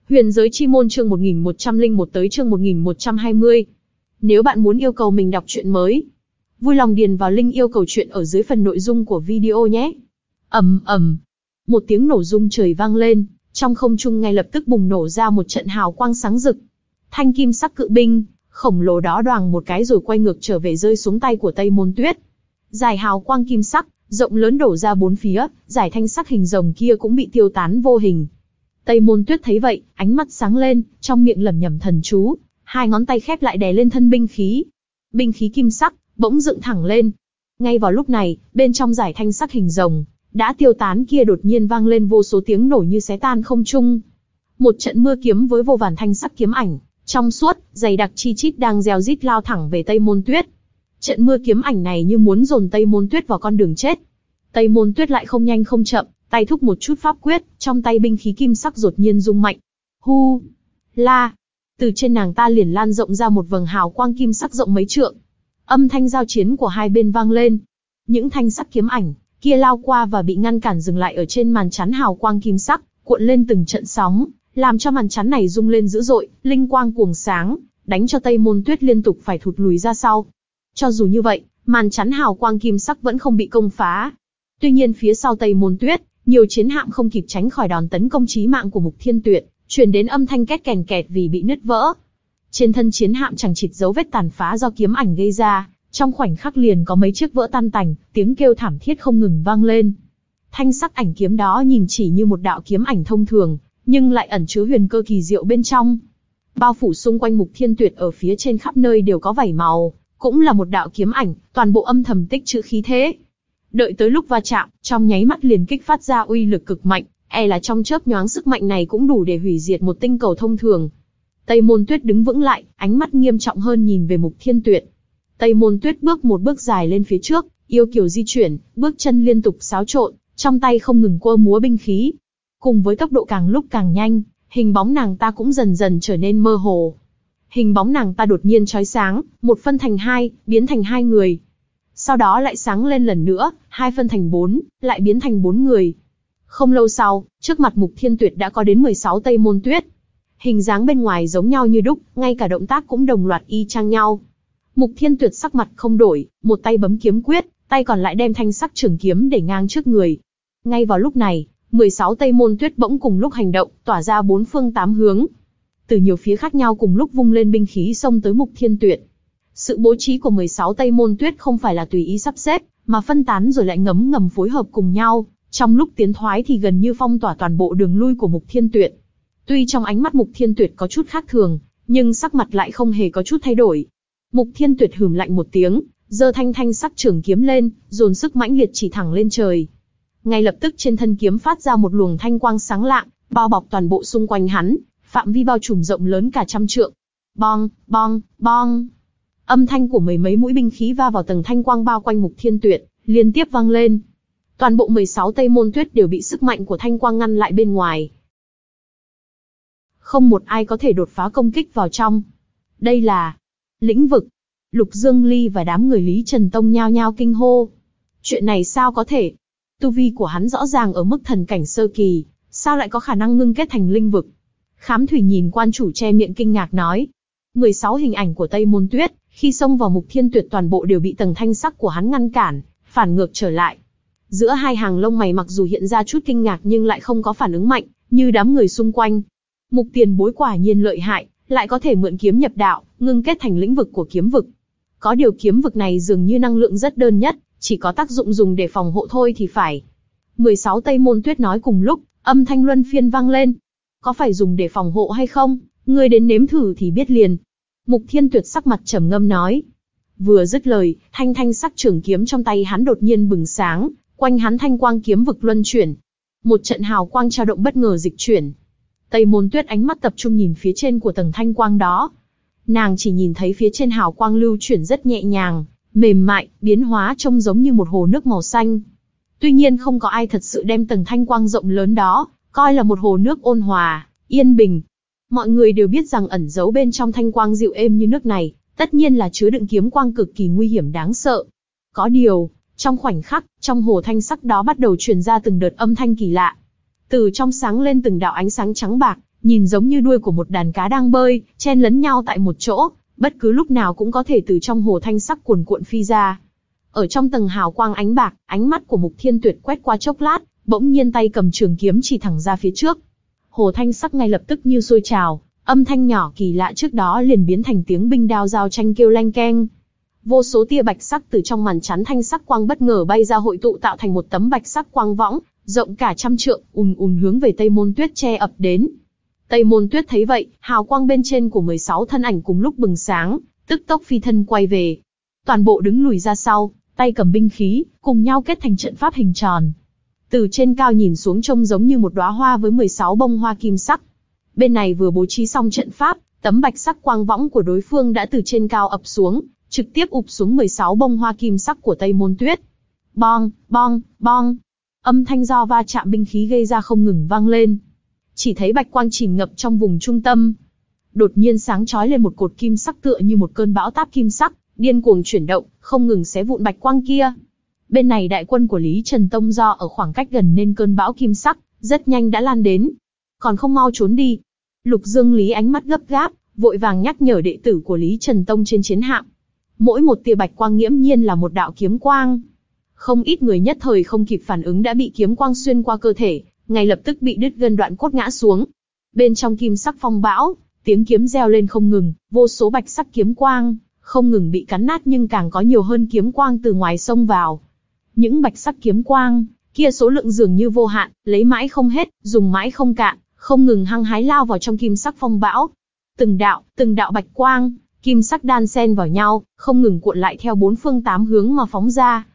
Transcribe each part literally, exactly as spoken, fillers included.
Huyền giới chi môn chương một nghìn một trăm lẻ một tới chương một nghìn một trăm hai mươi. Nếu bạn muốn yêu cầu mình đọc truyện mới, vui lòng điền vào link yêu cầu truyện ở dưới phần nội dung của video nhé. Ầm ầm, một tiếng nổ rung trời vang lên, trong không trung ngay lập tức bùng nổ ra một trận hào quang sáng rực. Thanh kim sắc cự binh khổng lồ đó đoàng một cái rồi quay ngược trở về rơi xuống tay của Tây Môn Tuyết. Giải hào quang kim sắc rộng lớn đổ ra bốn phía, giải thanh sắc hình rồng kia cũng bị tiêu tán vô hình. Tây Môn Tuyết thấy vậy, ánh mắt sáng lên, trong miệng lẩm nhẩm thần chú, hai ngón tay khép lại đè lên thân binh khí. Binh khí kim sắc bỗng dựng thẳng lên. Ngay vào lúc này, bên trong giải thanh sắc hình rồng đã tiêu tán kia đột nhiên vang lên vô số tiếng nổ như xé tan không trung. Một trận mưa kiếm với vô vàn thanh sắc kiếm ảnh trong suốt, dày đặc chi chít đang reo rít lao thẳng về Tây Môn Tuyết. Trận mưa kiếm ảnh này như muốn dồn Tây Môn Tuyết vào con đường chết. Tây Môn Tuyết lại không nhanh không chậm, tay thúc một chút pháp quyết, trong tay binh khí kim sắc đột nhiên rung mạnh. Hu, la, từ trên nàng ta liền lan rộng ra một vầng hào quang kim sắc rộng mấy trượng. Âm thanh giao chiến của hai bên vang lên. Những thanh sắc kiếm ảnh kia lao qua và bị ngăn cản dừng lại ở trên màn chắn hào quang kim sắc, cuộn lên từng trận sóng, làm cho màn chắn này rung lên dữ dội, linh quang cuồng sáng, đánh cho Tây Môn Tuyết liên tục phải thụt lùi ra sau. Cho dù như vậy, màn chắn hào quang kim sắc vẫn không bị công phá. Tuy nhiên phía sau Tây Môn Tuyết, nhiều chiến hạm không kịp tránh khỏi đòn tấn công chí mạng của Mục Thiên Tuyệt, truyền đến âm thanh két kèn kẹt vì bị nứt vỡ. Trên thân chiến hạm chẳng chịt dấu vết tàn phá do kiếm ảnh gây ra, trong khoảnh khắc liền có mấy chiếc vỡ tan tành, tiếng kêu thảm thiết không ngừng vang lên. Thanh sắc ảnh kiếm đó nhìn chỉ như một đạo kiếm ảnh thông thường, nhưng lại ẩn chứa huyền cơ kỳ diệu bên trong. Bao phủ xung quanh Mục Thiên Tuyệt ở phía trên khắp nơi đều có vảy màu, cũng là một đạo kiếm ảnh, toàn bộ âm thầm tích trữ khí thế. Đợi tới lúc va chạm, trong nháy mắt liền kích phát ra uy lực cực mạnh, e là trong chớp nhoáng sức mạnh này cũng đủ để hủy diệt một tinh cầu thông thường. Tây Môn Tuyết đứng vững lại, ánh mắt nghiêm trọng hơn nhìn về Mục Thiên Tuyệt. Tây Môn Tuyết bước một bước dài lên phía trước, yêu kiều di chuyển, bước chân liên tục xáo trộn, trong tay không ngừng quơ múa binh khí. Cùng với tốc độ càng lúc càng nhanh, hình bóng nàng ta cũng dần dần trở nên mơ hồ. Hình bóng nàng ta đột nhiên chói sáng, một phân thành hai, biến thành hai người. Sau đó lại sáng lên lần nữa, hai phân thành bốn, lại biến thành bốn người. Không lâu sau, trước mặt Mục Thiên Tuyệt đã có đến mười sáu Tây Môn Tuyết. Hình dáng bên ngoài giống nhau như đúc, ngay cả động tác cũng đồng loạt y chang nhau. Mục Thiên Tuyệt sắc mặt không đổi, một tay bấm kiếm quyết, tay còn lại đem thanh sắc trường kiếm để ngang trước người. Ngay vào lúc này, mười sáu Tây Môn Tuyết bỗng cùng lúc hành động, tỏa ra bốn phương tám hướng. Từ nhiều phía khác nhau cùng lúc vung lên binh khí xông tới Mục Thiên Tuyệt. Sự bố trí của mười sáu Tây Môn Tuyết không phải là tùy ý sắp xếp, mà phân tán rồi lại ngấm ngầm phối hợp cùng nhau, trong lúc tiến thoái thì gần như phong tỏa toàn bộ đường lui của Mục Thiên Tuyệt. Tuy trong ánh mắt Mục Thiên Tuyệt có chút khác thường, nhưng sắc mặt lại không hề có chút thay đổi. Mục Thiên Tuyệt hừm lạnh một tiếng, giơ thanh thanh sắc trường kiếm lên, dồn sức mãnh liệt chỉ thẳng lên trời. Ngay lập tức trên thân kiếm phát ra một luồng thanh quang sáng lạng, bao bọc toàn bộ xung quanh hắn, phạm vi bao trùm rộng lớn cả trăm trượng. Bong, bong, bong. Âm thanh của mười mấy mũi binh khí va vào tầng thanh quang bao quanh Mục Thiên Tuyệt, liên tiếp vang lên. Toàn bộ mười sáu Tây Môn Tuyết đều bị sức mạnh của thanh quang ngăn lại bên ngoài. Không một ai có thể đột phá công kích vào trong. Đây là lĩnh vực. Lục Dương Ly và đám người Lý Trần Tông nhao nhao kinh hô. Chuyện này sao có thể? Tu vi của hắn rõ ràng ở mức thần cảnh sơ kỳ, sao lại có khả năng ngưng kết thành linh vực? Khám Thủy nhìn quan chủ che miệng kinh ngạc nói. mười sáu hình ảnh của Tây Môn Tuyết, khi xông vào Mục Thiên Tuyệt toàn bộ đều bị tầng thanh sắc của hắn ngăn cản, phản ngược trở lại. Giữa hai hàng lông mày mặc dù hiện ra chút kinh ngạc nhưng lại không có phản ứng mạnh, như đám người xung quanh. Mục tiền bối quả nhiên lợi hại, lại có thể mượn kiếm nhập đạo, ngưng kết thành lĩnh vực của kiếm vực. Có điều kiếm vực này dường như năng lượng rất đơn nhất, chỉ có tác dụng dùng để phòng hộ thôi thì phải. mười sáu Tây Môn Tuyết nói cùng lúc, âm thanh luân phiên vang lên. Có phải dùng để phòng hộ hay không? Ngươi đến nếm thử thì biết liền. Mục Thiên Tuyệt sắc mặt trầm ngâm nói. Vừa dứt lời, thanh thanh sắc trường kiếm trong tay hắn đột nhiên bừng sáng, quanh hắn thanh quang kiếm vực luân chuyển. Một trận hào quang trao động bất ngờ dịch chuyển. Tây Môn Tuyết ánh mắt tập trung nhìn phía trên của tầng thanh quang đó. Nàng chỉ nhìn thấy phía trên hào quang lưu chuyển rất nhẹ nhàng, mềm mại, biến hóa trông giống như một hồ nước màu xanh. Tuy nhiên không có ai thật sự đem tầng thanh quang rộng lớn đó coi là một hồ nước ôn hòa, yên bình. Mọi người đều biết rằng ẩn giấu bên trong thanh quang dịu êm như nước này, tất nhiên là chứa đựng kiếm quang cực kỳ nguy hiểm đáng sợ. Có điều, trong khoảnh khắc, trong hồ thanh sắc đó bắt đầu truyền ra từng đợt âm thanh kỳ lạ. Từ trong sáng lên từng đạo ánh sáng trắng bạc, nhìn giống như đuôi của một đàn cá đang bơi, chen lấn nhau tại một chỗ, bất cứ lúc nào cũng có thể từ trong hồ thanh sắc cuồn cuộn phi ra. Ở trong tầng hào quang ánh bạc, ánh mắt của Mục Thiên Tuyệt quét qua chốc lát, bỗng nhiên tay cầm trường kiếm chỉ thẳng ra phía trước. Hồ thanh sắc ngay lập tức như sôi trào, âm thanh nhỏ kỳ lạ trước đó liền biến thành tiếng binh đao giao tranh kêu leng keng. Vô số tia bạch sắc từ trong màn chắn thanh sắc quang bất ngờ bay ra hội tụ tạo thành một tấm bạch sắc quang võng, rộng cả trăm trượng, ùn ùn hướng về Tây Môn Tuyết che ập đến. Tây Môn Tuyết thấy vậy, hào quang bên trên của mười sáu thân ảnh cùng lúc bừng sáng, tức tốc phi thân quay về. Toàn bộ đứng lùi ra sau, tay cầm binh khí, cùng nhau kết thành trận pháp hình tròn. Từ trên cao nhìn xuống trông giống như một đóa hoa với mười sáu bông hoa kim sắc. Bên này vừa bố trí xong trận pháp, tấm bạch sắc quang võng của đối phương đã từ trên cao ập xuống, trực tiếp ụp xuống mười sáu bông hoa kim sắc của Tây Môn Tuyết. Bong, bong, bong. Âm thanh do va chạm binh khí gây ra không ngừng vang lên. Chỉ thấy bạch quang chìm ngập trong vùng trung tâm. Đột nhiên sáng chói lên một cột kim sắc tựa như một cơn bão táp kim sắc, điên cuồng chuyển động, không ngừng xé vụn bạch quang kia. Bên này đại quân của Lý Trần Tông do ở khoảng cách gần nên cơn bão kim sắc rất nhanh đã lan đến. Còn không mau trốn đi. Lục Dương Lý ánh mắt gấp gáp, vội vàng nhắc nhở đệ tử của Lý Trần Tông trên chiến hạm. Mỗi một tia bạch quang nghiễm nhiên là một đạo kiếm quang. Không ít người nhất thời không kịp phản ứng đã bị kiếm quang xuyên qua cơ thể, ngay lập tức bị đứt gân đoạn cốt ngã xuống. Bên trong kim sắc phong bão, tiếng kiếm reo lên không ngừng, vô số bạch sắc kiếm quang không ngừng bị cắn nát, nhưng càng có nhiều hơn kiếm quang từ ngoài xông vào. Những bạch sắc kiếm quang kia số lượng dường như vô hạn, lấy mãi không hết, dùng mãi không cạn, không ngừng hăng hái lao vào trong kim sắc phong bão. Từng đạo, từng đạo bạch quang, kim sắc đan xen vào nhau, không ngừng cuộn lại theo bốn phương tám hướng mà phóng ra.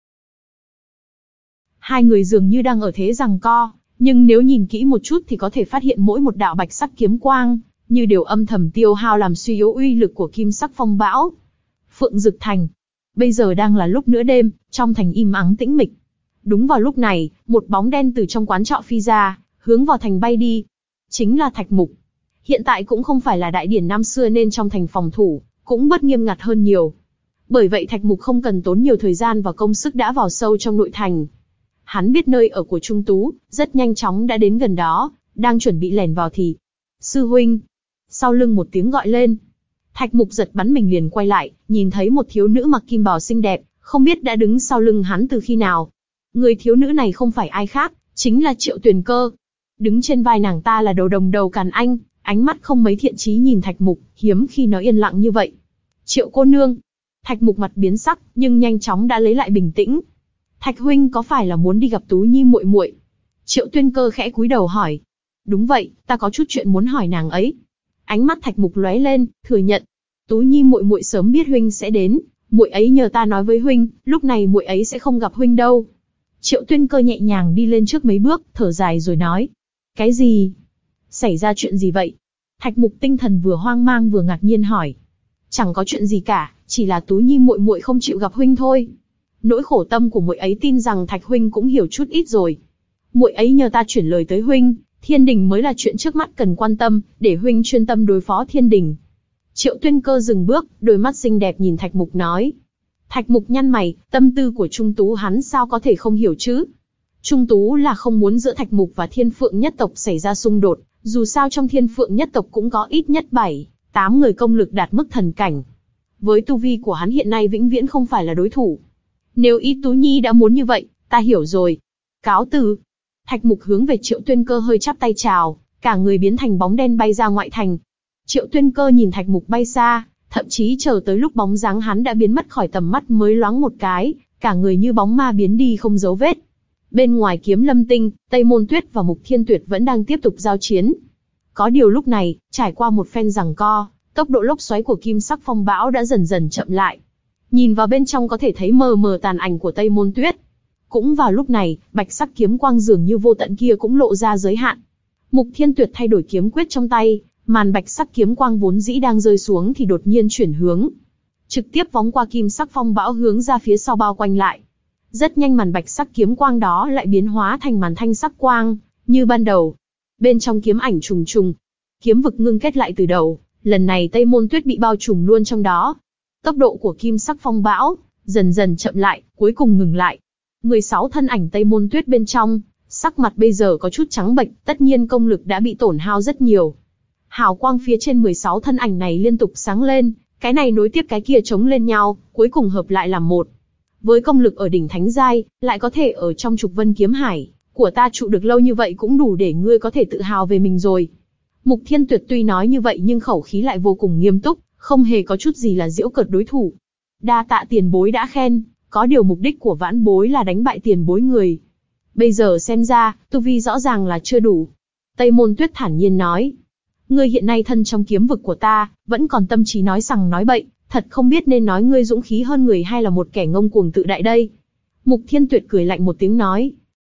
Hai người dường như đang ở thế giằng co, nhưng nếu nhìn kỹ một chút thì có thể phát hiện mỗi một đạo bạch sắc kiếm quang như đều âm thầm tiêu hao làm suy yếu uy lực của kim sắc phong bão. Phượng Dực Thành. Bây giờ đang là lúc nửa đêm, trong thành im ắng tĩnh mịch. Đúng vào lúc này, một bóng đen từ trong quán trọ phi ra, hướng vào thành bay đi. Chính là Thạch Mục. Hiện tại cũng không phải là đại điển năm xưa nên trong thành phòng thủ cũng bớt nghiêm ngặt hơn nhiều. Bởi vậy Thạch Mục không cần tốn nhiều thời gian và công sức đã vào sâu trong nội thành. Hắn biết nơi ở của Trung Tú, rất nhanh chóng đã đến gần đó, đang chuẩn bị lẻn vào thì... Sư huynh! Sau lưng một tiếng gọi lên. Thạch Mục giật bắn mình liền quay lại, nhìn thấy một thiếu nữ mặc kim bào xinh đẹp, không biết đã đứng sau lưng hắn từ khi nào. Người thiếu nữ này không phải ai khác, chính là Triệu Tuyền Cơ. Đứng trên vai nàng ta là đầu đồng đầu Càn Anh, ánh mắt không mấy thiện chí nhìn Thạch Mục, hiếm khi nó yên lặng như vậy. Triệu cô nương. Thạch Mục mặt biến sắc, nhưng nhanh chóng đã lấy lại bình tĩnh. Thạch huynh có phải là muốn đi gặp Tú Nhi muội muội? Triệu Tuyên Cơ khẽ cúi đầu hỏi. Đúng vậy, ta có chút chuyện muốn hỏi nàng ấy. Ánh mắt Thạch Mục lóe lên, thừa nhận. Tú Nhi muội muội sớm biết huynh sẽ đến, muội ấy nhờ ta nói với huynh, lúc này muội ấy sẽ không gặp huynh đâu. Triệu Tuyên Cơ nhẹ nhàng đi lên trước mấy bước, thở dài rồi nói. Cái gì? Xảy ra chuyện gì vậy? Thạch Mục tinh thần vừa hoang mang vừa ngạc nhiên hỏi. Chẳng có chuyện gì cả, chỉ là Tú Nhi muội muội không chịu gặp huynh thôi. Nỗi khổ tâm của muội ấy tin rằng Thạch huynh cũng hiểu chút ít rồi. Muội ấy nhờ ta chuyển lời tới huynh, Thiên Đình mới là chuyện trước mắt cần quan tâm, để huynh chuyên tâm đối phó Thiên Đình. Triệu Tuyên Cơ dừng bước, đôi mắt xinh đẹp nhìn Thạch Mục nói. Thạch Mục nhăn mày, tâm tư của Trung Tú hắn sao có thể không hiểu chứ? Trung Tú là không muốn giữa Thạch Mục và Thiên Phượng nhất tộc xảy ra xung đột, dù sao trong Thiên Phượng nhất tộc cũng có ít nhất bảy, tám người công lực đạt mức thần cảnh. Với tu vi của hắn hiện nay vĩnh viễn không phải là đối thủ. Nếu ý Tú Nhi đã muốn như vậy, ta hiểu rồi. Cáo từ. Thạch Mục hướng về Triệu Tuyên Cơ hơi chắp tay chào, cả người biến thành bóng đen bay ra ngoại thành. Triệu Tuyên Cơ nhìn Thạch Mục bay xa, thậm chí chờ tới lúc bóng dáng hắn đã biến mất khỏi tầm mắt mới loáng một cái, cả người như bóng ma biến đi không dấu vết. Bên ngoài Kiếm Lâm Tinh, Tây Môn Tuyết và Mục Thiên Tuyệt vẫn đang tiếp tục giao chiến. Có điều lúc này, trải qua một phen giằng co, tốc độ lốc xoáy của kim sắc phong bão đã dần dần chậm lại. Nhìn vào bên trong có thể thấy mờ mờ tàn ảnh của Tây Môn Tuyết. Cũng vào lúc này, bạch sắc kiếm quang dường như vô tận kia cũng lộ ra giới hạn. Mục Thiên Tuyệt thay đổi kiếm quyết trong tay, màn bạch sắc kiếm quang vốn dĩ đang rơi xuống thì đột nhiên chuyển hướng, trực tiếp phóng qua kim sắc phong bão hướng ra phía sau bao quanh lại. Rất nhanh màn bạch sắc kiếm quang đó lại biến hóa thành màn thanh sắc quang, như ban đầu. Bên trong kiếm ảnh trùng trùng, kiếm vực ngưng kết lại từ đầu, lần này Tây Môn Tuyết bị bao trùm luôn trong đó. Tốc độ của kim sắc phong bão dần dần chậm lại, cuối cùng ngừng lại. mười sáu thân ảnh Tây Môn Tuyết bên trong, sắc mặt bây giờ có chút trắng bệch, tất nhiên công lực đã bị tổn hao rất nhiều. Hào quang phía trên mười sáu thân ảnh này liên tục sáng lên, cái này nối tiếp cái kia chống lên nhau, cuối cùng hợp lại làm một. Với công lực ở đỉnh thánh giai, lại có thể ở trong trục vân kiếm hải của ta trụ được lâu như vậy cũng đủ để ngươi có thể tự hào về mình rồi. Mục Thiên Tuyệt tuy nói như vậy nhưng khẩu khí lại vô cùng nghiêm túc, không hề có chút gì là giễu cợt đối thủ. Đa tạ tiền bối đã khen, có điều mục đích của vãn bối là đánh bại tiền bối người. Bây giờ xem ra, tu vi rõ ràng là chưa đủ. Tây Môn Tuyết thản nhiên nói. Ngươi hiện nay thân trong kiếm vực của ta, vẫn còn tâm trí nói sằng nói bậy, thật không biết nên nói ngươi dũng khí hơn người hay là một kẻ ngông cuồng tự đại đây. Mục Thiên Tuyệt cười lạnh một tiếng nói.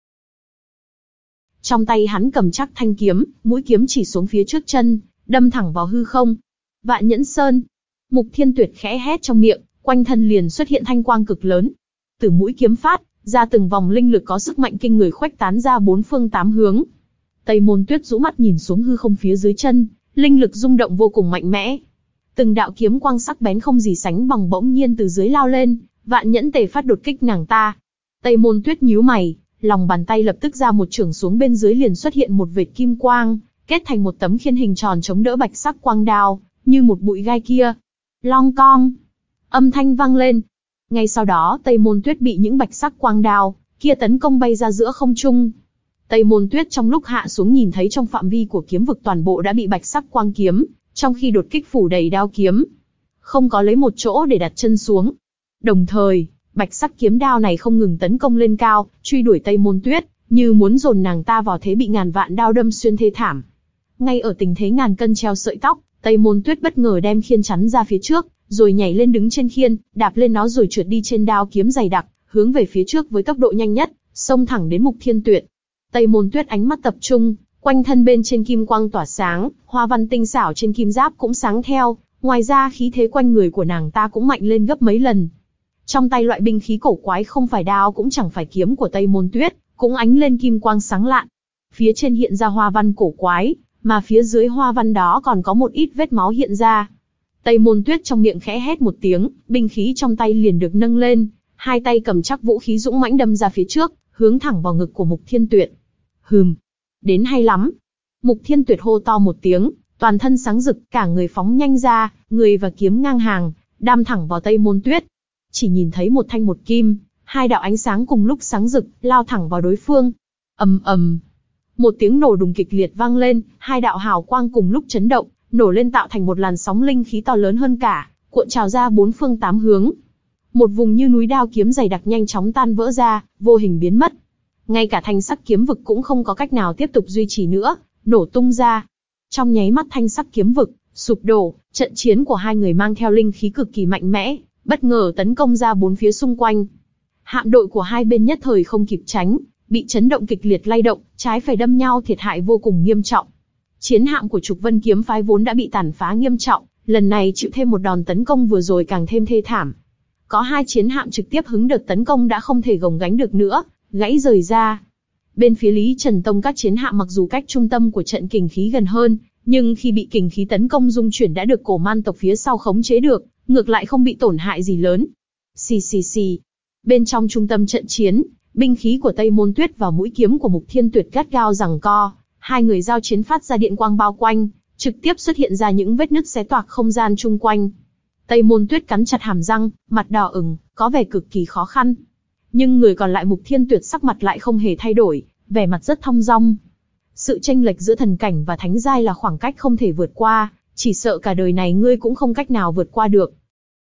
Trong tay hắn cầm chắc thanh kiếm, mũi kiếm chỉ xuống phía trước chân, đâm thẳng vào hư không. Vạn Nhẫn Sơn. Mục Thiên Tuyệt khẽ hét trong miệng, quanh thân liền xuất hiện thanh quang cực lớn. Từ mũi kiếm phát ra từng vòng linh lực có sức mạnh kinh người khuếch tán ra bốn phương tám hướng. Tây Môn Tuyết rũ mắt nhìn xuống hư không phía dưới chân, linh lực rung động vô cùng mạnh mẽ. Từng đạo kiếm quang sắc bén không gì sánh bằng bỗng nhiên từ dưới lao lên, Vạn Nhẫn Tề phát đột kích nàng ta. Tây Môn Tuyết nhíu mày, lòng bàn tay lập tức ra một chưởng xuống bên dưới liền xuất hiện một vệt kim quang, kết thành một tấm khiên hình tròn chống đỡ bạch sắc quang đao, như một bụi gai kia. Long cong, âm thanh vang lên. Ngay sau đó Tây Môn Tuyết bị những bạch sắc quang đao kia tấn công bay ra giữa không trung. Tây Môn Tuyết trong lúc hạ xuống nhìn thấy trong phạm vi của kiếm vực toàn bộ đã bị bạch sắc quang kiếm, trong khi đột kích phủ đầy đao kiếm, không có lấy một chỗ để đặt chân xuống. Đồng thời, bạch sắc kiếm đao này không ngừng tấn công lên cao, truy đuổi Tây Môn Tuyết, như muốn dồn nàng ta vào thế bị ngàn vạn đao đâm xuyên thê thảm. Ngay ở tình thế ngàn cân treo sợi tóc, Tây Môn Tuyết bất ngờ đem khiên chắn ra phía trước, rồi nhảy lên đứng trên khiên, đạp lên nó rồi trượt đi trên đao kiếm dày đặc, hướng về phía trước với tốc độ nhanh nhất, xông thẳng đến Mục Thiên Tuyệt. Tây Môn Tuyết ánh mắt tập trung, quanh thân bên trên kim quang tỏa sáng, hoa văn tinh xảo trên kim giáp cũng sáng theo, ngoài ra khí thế quanh người của nàng ta cũng mạnh lên gấp mấy lần. Trong tay loại binh khí cổ quái không phải đao cũng chẳng phải kiếm của Tây Môn Tuyết, cũng ánh lên kim quang sáng lạn. Phía trên hiện ra hoa văn cổ quái, mà phía dưới hoa văn đó còn có một ít vết máu hiện ra. Tây Môn Tuyết trong miệng khẽ hét một tiếng, binh khí trong tay liền được nâng lên, hai tay cầm chắc vũ khí dũng mãnh đâm ra phía trước, hướng thẳng vào ngực của Mục Thiên Tuyệt. Hừm, đến hay lắm. Mục Thiên Tuyệt hô to một tiếng, toàn thân sáng rực, cả người phóng nhanh ra, người và kiếm ngang hàng, đâm thẳng vào Tây Môn Tuyết. Chỉ nhìn thấy một thanh một kim, hai đạo ánh sáng cùng lúc sáng rực, lao thẳng vào đối phương. Ầm ầm, một tiếng nổ đùng kịch liệt vang lên, hai đạo hào quang cùng lúc chấn động, nổ lên tạo thành một làn sóng linh khí to lớn hơn cả, cuộn trào ra bốn phương tám hướng. Một vùng như núi đao kiếm dày đặc nhanh chóng tan vỡ ra, vô hình biến mất. Ngay cả thanh sắc kiếm vực cũng không có cách nào tiếp tục duy trì nữa, nổ tung ra. Trong nháy mắt thanh sắc kiếm vực sụp đổ, trận chiến của hai người mang theo linh khí cực kỳ mạnh mẽ, bất ngờ tấn công ra bốn phía xung quanh. Hạm đội của hai bên nhất thời không kịp tránh, bị chấn động kịch liệt lay động, trái phải đâm nhau thiệt hại vô cùng nghiêm trọng. Chiến hạm của Trục Vân kiếm phái vốn đã bị tàn phá nghiêm trọng, lần này chịu thêm một đòn tấn công vừa rồi càng thêm thê thảm. Có hai chiến hạm trực tiếp hứng đợt tấn công đã không thể gồng gánh được nữa, gãy rời ra. Bên phía Lý Trần Tông các chiến hạm mặc dù cách trung tâm của trận kình khí gần hơn, nhưng khi bị kình khí tấn công dung chuyển đã được Cổ Man tộc phía sau khống chế được, ngược lại không bị tổn hại gì lớn. Xì xì xì. Bên trong trung tâm trận chiến, binh khí của Tây Môn Tuyết và mũi kiếm của Mục Thiên Tuyệt gắt gao giằng co, hai người giao chiến phát ra điện quang bao quanh, trực tiếp xuất hiện ra những vết nứt xé toạc không gian chung quanh. Tây Môn Tuyết cắn chặt hàm răng, mặt đỏ ửng, có vẻ cực kỳ khó khăn. Nhưng người còn lại Mục Thiên Tuyệt sắc mặt lại không hề thay đổi, vẻ mặt rất thong dong. Sự chênh lệch giữa thần cảnh và thánh giai là khoảng cách không thể vượt qua, chỉ sợ cả đời này ngươi cũng không cách nào vượt qua được.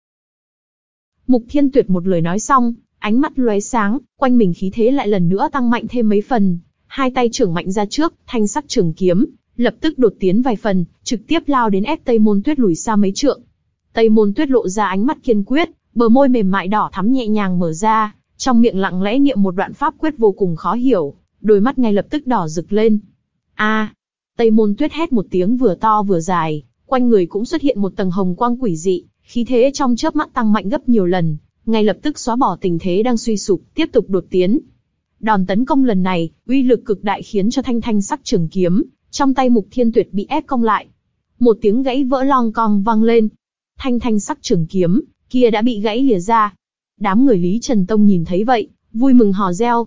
Mục Thiên Tuyệt một lời nói xong, ánh mắt lóe sáng, quanh mình khí thế lại lần nữa tăng mạnh thêm mấy phần, hai tay trưởng mạnh ra trước, thanh sắc trường kiếm lập tức đột tiến vài phần, trực tiếp lao đến ép Tây Môn Tuyết lùi xa mấy trượng. Tây Môn Tuyết lộ ra ánh mắt kiên quyết, bờ môi mềm mại đỏ thắm nhẹ nhàng mở ra, trong miệng lặng lẽ niệm một đoạn pháp quyết vô cùng khó hiểu, đôi mắt ngay lập tức đỏ rực lên. A! À, Tây Môn Tuyết hét một tiếng vừa to vừa dài, quanh người cũng xuất hiện một tầng hồng quang quỷ dị, khí thế trong chớp mắt tăng mạnh gấp nhiều lần, ngay lập tức xóa bỏ tình thế đang suy sụp, tiếp tục đột tiến. Đòn tấn công lần này, uy lực cực đại khiến cho thanh thanh sắc trường kiếm trong tay Mục Thiên Tuyệt bị ép cong lại. Một tiếng gãy vỡ long cong vang lên. Thanh thanh sắc trường kiếm kia đã bị gãy lìa ra. Đám người Lý Trần Tông nhìn thấy vậy, vui mừng hò reo.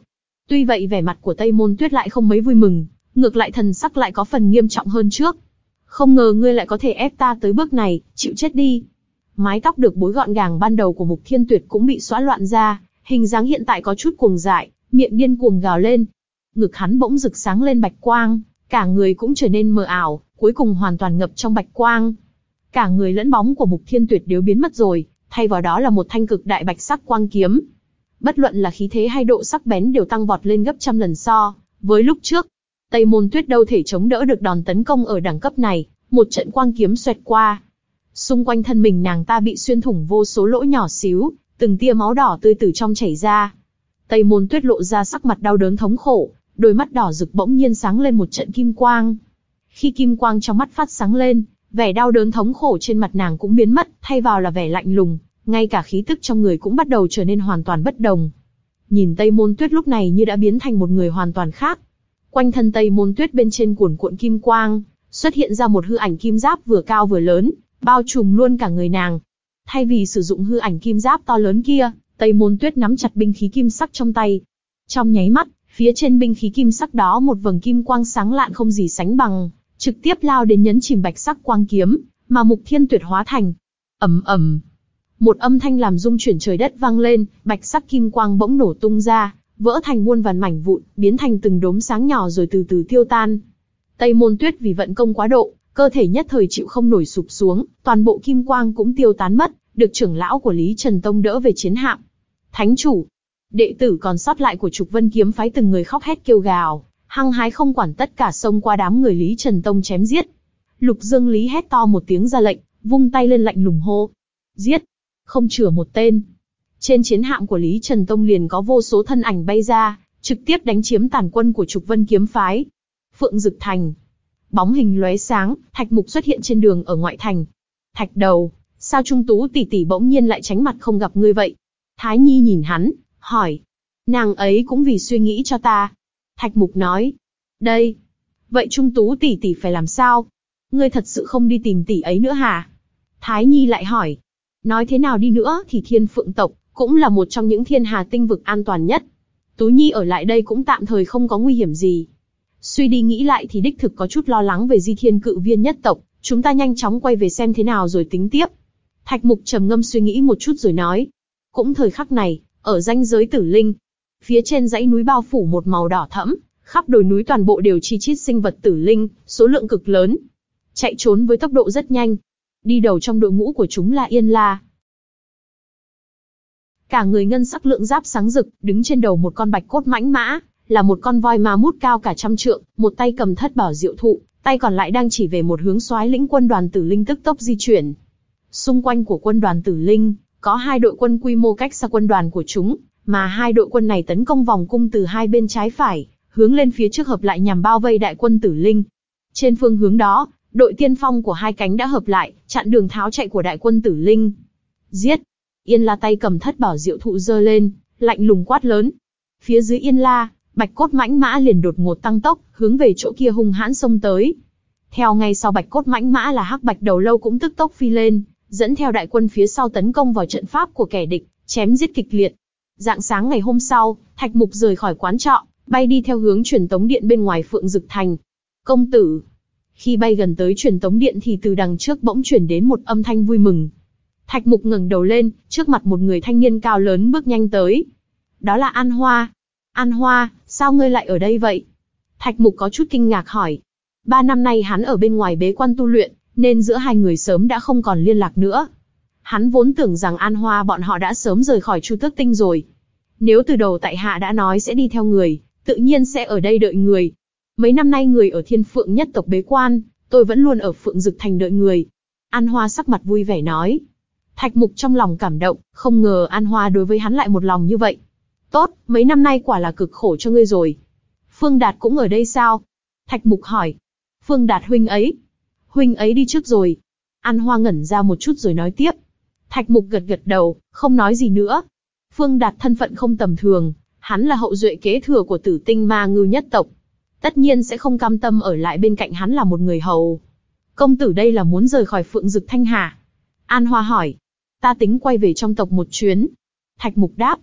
Tuy vậy vẻ mặt của Tây Môn Tuyết lại không mấy vui mừng, ngược lại thần sắc lại có phần nghiêm trọng hơn trước. Không ngờ ngươi lại có thể ép ta tới bước này, chịu chết đi. Mái tóc được búi gọn gàng ban đầu của Mục Thiên Tuyệt cũng bị xõa loạn ra, hình dáng hiện tại có chút cuồng dại, miệng điên cuồng gào lên. Ngực hắn bỗng rực sáng lên bạch quang, cả người cũng trở nên mờ ảo, cuối cùng hoàn toàn ngập trong bạch quang. Cả người lẫn bóng của Mục Thiên Tuyệt đều biến mất rồi, thay vào đó là một thanh cực đại bạch sắc quang kiếm. Bất luận là khí thế hay độ sắc bén đều tăng vọt lên gấp trăm lần so với lúc trước. Tây Môn Tuyết đâu thể chống đỡ được đòn tấn công ở đẳng cấp này, một trận quang kiếm xoẹt qua. Xung quanh thân mình nàng ta bị xuyên thủng vô số lỗ nhỏ xíu, từng tia máu đỏ tươi từ trong chảy ra. Tây Môn Tuyết lộ ra sắc mặt đau đớn thống khổ, đôi mắt đỏ rực bỗng nhiên sáng lên một trận kim quang. Khi kim quang trong mắt phát sáng lên, vẻ đau đớn thống khổ trên mặt nàng cũng biến mất, thay vào là vẻ lạnh lùng, ngay cả khí tức trong người cũng bắt đầu trở nên hoàn toàn bất đồng. Nhìn Tây Môn Tuyết lúc này như đã biến thành một người hoàn toàn khác. Quanh thân Tây Môn Tuyết bên trên cuồn cuộn kim quang, xuất hiện ra một hư ảnh kim giáp vừa cao vừa lớn, bao trùm luôn cả người nàng. Thay vì sử dụng hư ảnh kim giáp to lớn kia, Tây Môn Tuyết nắm chặt binh khí kim sắc trong tay. Trong nháy mắt, phía trên binh khí kim sắc đó một vầng kim quang sáng lạn không gì sánh bằng, trực tiếp lao đến nhấn chìm bạch sắc quang kiếm, mà Mục Thiên Tuyệt hóa thành. Ầm ầm, một âm thanh làm rung chuyển trời đất vang lên, bạch sắc kim quang bỗng nổ tung ra, vỡ thành muôn vàn mảnh vụn, biến thành từng đốm sáng nhỏ rồi từ từ tiêu tan. Tây Môn Tuyết vì vận công quá độ, cơ thể nhất thời chịu không nổi sụp xuống, toàn bộ kim quang cũng tiêu tán mất, được trưởng lão của Lý Trần Tông đỡ về chiến hạm. Thánh chủ, đệ tử còn sót lại của Trục Vân kiếm phái từng người khóc hét kêu gào, hăng hái không quản tất cả xông qua đám người Lý Trần Tông chém giết. Lục Dương Lý hét to một tiếng ra lệnh, vung tay lên lạnh lùng hô: giết, không chừa một tên. Trên chiến hạm của Lý Trần Tông liền có vô số thân ảnh bay ra, trực tiếp đánh chiếm tàn quân của Trục Vân kiếm phái. Phượng Dực Thành, bóng hình lóe sáng, Thạch Mục xuất hiện trên đường ở ngoại thành. Thạch Đầu, sao Trung Tú tỷ tỷ bỗng nhiên lại tránh mặt không gặp ngươi vậy? Thái Nhi nhìn hắn, hỏi. Nàng ấy cũng vì suy nghĩ cho ta. Thạch Mục nói. Đây. Vậy Trung Tú tỷ tỷ phải làm sao? Ngươi thật sự không đi tìm tỷ ấy nữa hả? Thái Nhi lại hỏi. Nói thế nào đi nữa thì Thiên Phượng tộc cũng là một trong những thiên hà tinh vực an toàn nhất. Tú Nhi ở lại đây cũng tạm thời không có nguy hiểm gì. Suy đi nghĩ lại thì đích thực có chút lo lắng về Di Thiên Cự Viên nhất tộc, chúng ta nhanh chóng quay về xem thế nào rồi tính tiếp. Thạch Mục trầm ngâm suy nghĩ một chút rồi nói. Cũng thời khắc này, ở ranh giới Tử Linh, phía trên dãy núi bao phủ một màu đỏ thẫm, khắp đồi núi toàn bộ đều chi chít sinh vật Tử Linh, số lượng cực lớn, chạy trốn với tốc độ rất nhanh. Đi đầu trong đội ngũ của chúng là Yên La. Cả người ngân sắc lượng giáp sáng rực, đứng trên đầu một con bạch cốt mãnh mã, là một con voi ma mút cao cả trăm trượng, một tay cầm thất bảo diệu thụ, tay còn lại đang chỉ về một hướng soái lĩnh quân đoàn Tử Linh tức tốc di chuyển. Xung quanh của quân đoàn Tử Linh, có hai đội quân quy mô cách xa quân đoàn của chúng, mà hai đội quân này tấn công vòng cung từ hai bên trái phải, hướng lên phía trước hợp lại nhằm bao vây đại quân Tử Linh. Trên phương hướng đó, đội tiên phong của hai cánh đã hợp lại, chặn đường tháo chạy của đại quân Tử Linh. Giết! Yên La tay cầm thất bảo diệu thụ giơ lên, lạnh lùng quát lớn. Phía dưới Yên La, bạch cốt mãnh mã liền đột ngột tăng tốc, hướng về chỗ kia hung hãn xông tới. Theo ngay sau bạch cốt mãnh mã là hắc bạch đầu lâu cũng tức tốc phi lên, dẫn theo đại quân phía sau tấn công vào trận pháp của kẻ địch, chém giết kịch liệt. Rạng sáng ngày hôm sau, Thạch Mục rời khỏi quán trọ, bay đi theo hướng truyền tống điện bên ngoài Phượng Dực Thành. Công tử! Khi bay gần tới truyền tống điện thì từ đằng trước bỗng truyền đến một âm thanh vui mừng. Thạch Mục ngẩng đầu lên, trước mặt một người thanh niên cao lớn bước nhanh tới. Đó là An Hoa. An Hoa, sao ngươi lại ở đây vậy? Thạch Mục có chút kinh ngạc hỏi. Ba năm nay hắn ở bên ngoài bế quan tu luyện, nên giữa hai người sớm đã không còn liên lạc nữa. Hắn vốn tưởng rằng An Hoa bọn họ đã sớm rời khỏi Chu Tước Tinh rồi. Nếu từ đầu tại hạ đã nói sẽ đi theo người, tự nhiên sẽ ở đây đợi người. Mấy năm nay người ở Thiên Phượng nhất tộc bế quan, tôi vẫn luôn ở Phượng Dực Thành đợi người. An Hoa sắc mặt vui vẻ nói. Thạch Mục trong lòng cảm động, không ngờ An Hoa đối với hắn lại một lòng như vậy. Tốt, mấy năm nay quả là cực khổ cho ngươi rồi. Phương Đạt cũng ở đây sao? Thạch Mục hỏi. Phương Đạt huynh ấy. Huynh ấy đi trước rồi. An Hoa ngẩn ra một chút rồi nói tiếp. Thạch Mục gật gật đầu, không nói gì nữa. Phương Đạt thân phận không tầm thường, hắn là hậu duệ kế thừa của Tử Tinh Ma Ngưu nhất tộc. Tất nhiên sẽ không cam tâm ở lại bên cạnh hắn là một người hầu. Công tử đây là muốn rời khỏi Phượng Dực Thanh hả? An Hoa hỏi. Ta tính quay về trong tộc một chuyến. Thạch Mục đáp.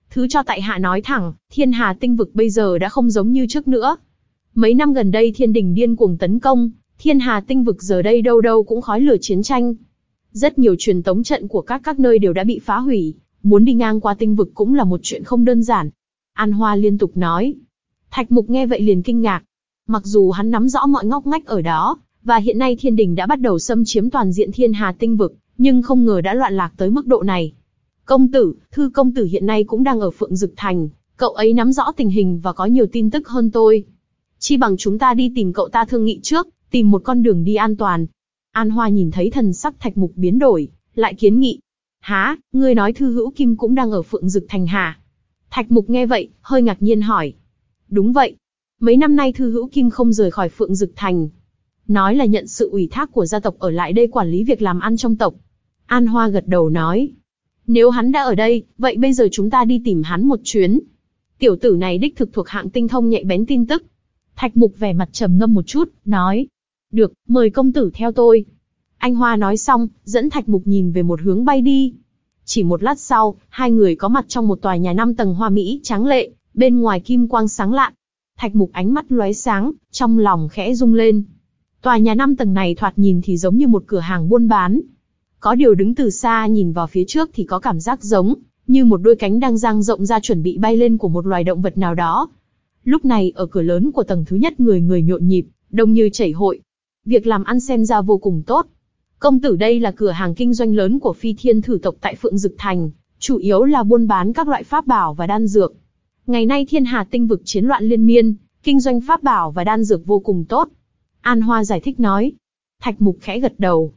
Thứ cho tại hạ nói thẳng, Thiên Hà tinh vực bây giờ đã không giống như trước nữa. Mấy năm gần đây thiên đình điên cuồng tấn công, Thiên Hà tinh vực giờ đây đâu đâu cũng khói lửa chiến tranh. Rất nhiều truyền tống trận của các các nơi đều đã bị phá hủy, muốn đi ngang qua tinh vực cũng là một chuyện không đơn giản. An Hoa liên tục nói. Thạch Mục nghe vậy liền kinh ngạc. Mặc dù hắn nắm rõ mọi ngóc ngách ở đó, và hiện nay thiên đình đã bắt đầu xâm chiếm toàn diện Thiên Hà tinh vực, nhưng không ngờ đã loạn lạc tới mức độ này. Công tử, Thư công tử hiện nay cũng đang ở Phượng Dực Thành, cậu ấy nắm rõ tình hình và có nhiều tin tức hơn tôi. Chi bằng chúng ta đi tìm cậu ta thương nghị trước, tìm một con đường đi an toàn. An Hoa nhìn thấy thần sắc Thạch Mục biến đổi, lại kiến nghị. Hả, ngươi nói Thư Hữu Kim cũng đang ở Phượng Dực Thành hả? Thạch Mục nghe vậy, hơi ngạc nhiên hỏi. Đúng vậy. Mấy năm nay Thư Hữu Kim không rời khỏi Phượng Dực Thành. Nói là nhận sự ủy thác của gia tộc ở lại đây quản lý việc làm ăn trong tộc. An Hoa gật đầu nói. Nếu hắn đã ở đây, vậy bây giờ chúng ta đi tìm hắn một chuyến. Tiểu tử này đích thực thuộc hạng tinh thông nhạy bén tin tức. Thạch Mục vẻ mặt trầm ngâm một chút, nói. Được, mời công tử theo tôi. Anh Hoa nói xong, dẫn Thạch Mục nhìn về một hướng bay đi. Chỉ một lát sau, hai người có mặt trong một tòa nhà năm tầng hoa mỹ tráng lệ, bên ngoài kim quang sáng lạn. Thạch Mục ánh mắt lóe sáng, trong lòng khẽ rung lên. Tòa nhà năm tầng này thoạt nhìn thì giống như một cửa hàng buôn bán. Có điều đứng từ xa nhìn vào phía trước thì có cảm giác giống như một đôi cánh đang dang rộng ra chuẩn bị bay lên của một loài động vật nào đó. Lúc này ở cửa lớn của tầng thứ nhất người người nhộn nhịp, đông như chảy hội. Việc làm ăn xem ra vô cùng tốt. Công tử, đây là cửa hàng kinh doanh lớn của Phi Thiên Thử tộc tại Phượng Dực Thành, chủ yếu là buôn bán các loại pháp bảo và đan dược. Ngày nay Thiên Hà tinh vực chiến loạn liên miên, kinh doanh pháp bảo và đan dược vô cùng tốt. An Hoa giải thích nói. Thạch Mục khẽ gật đầu.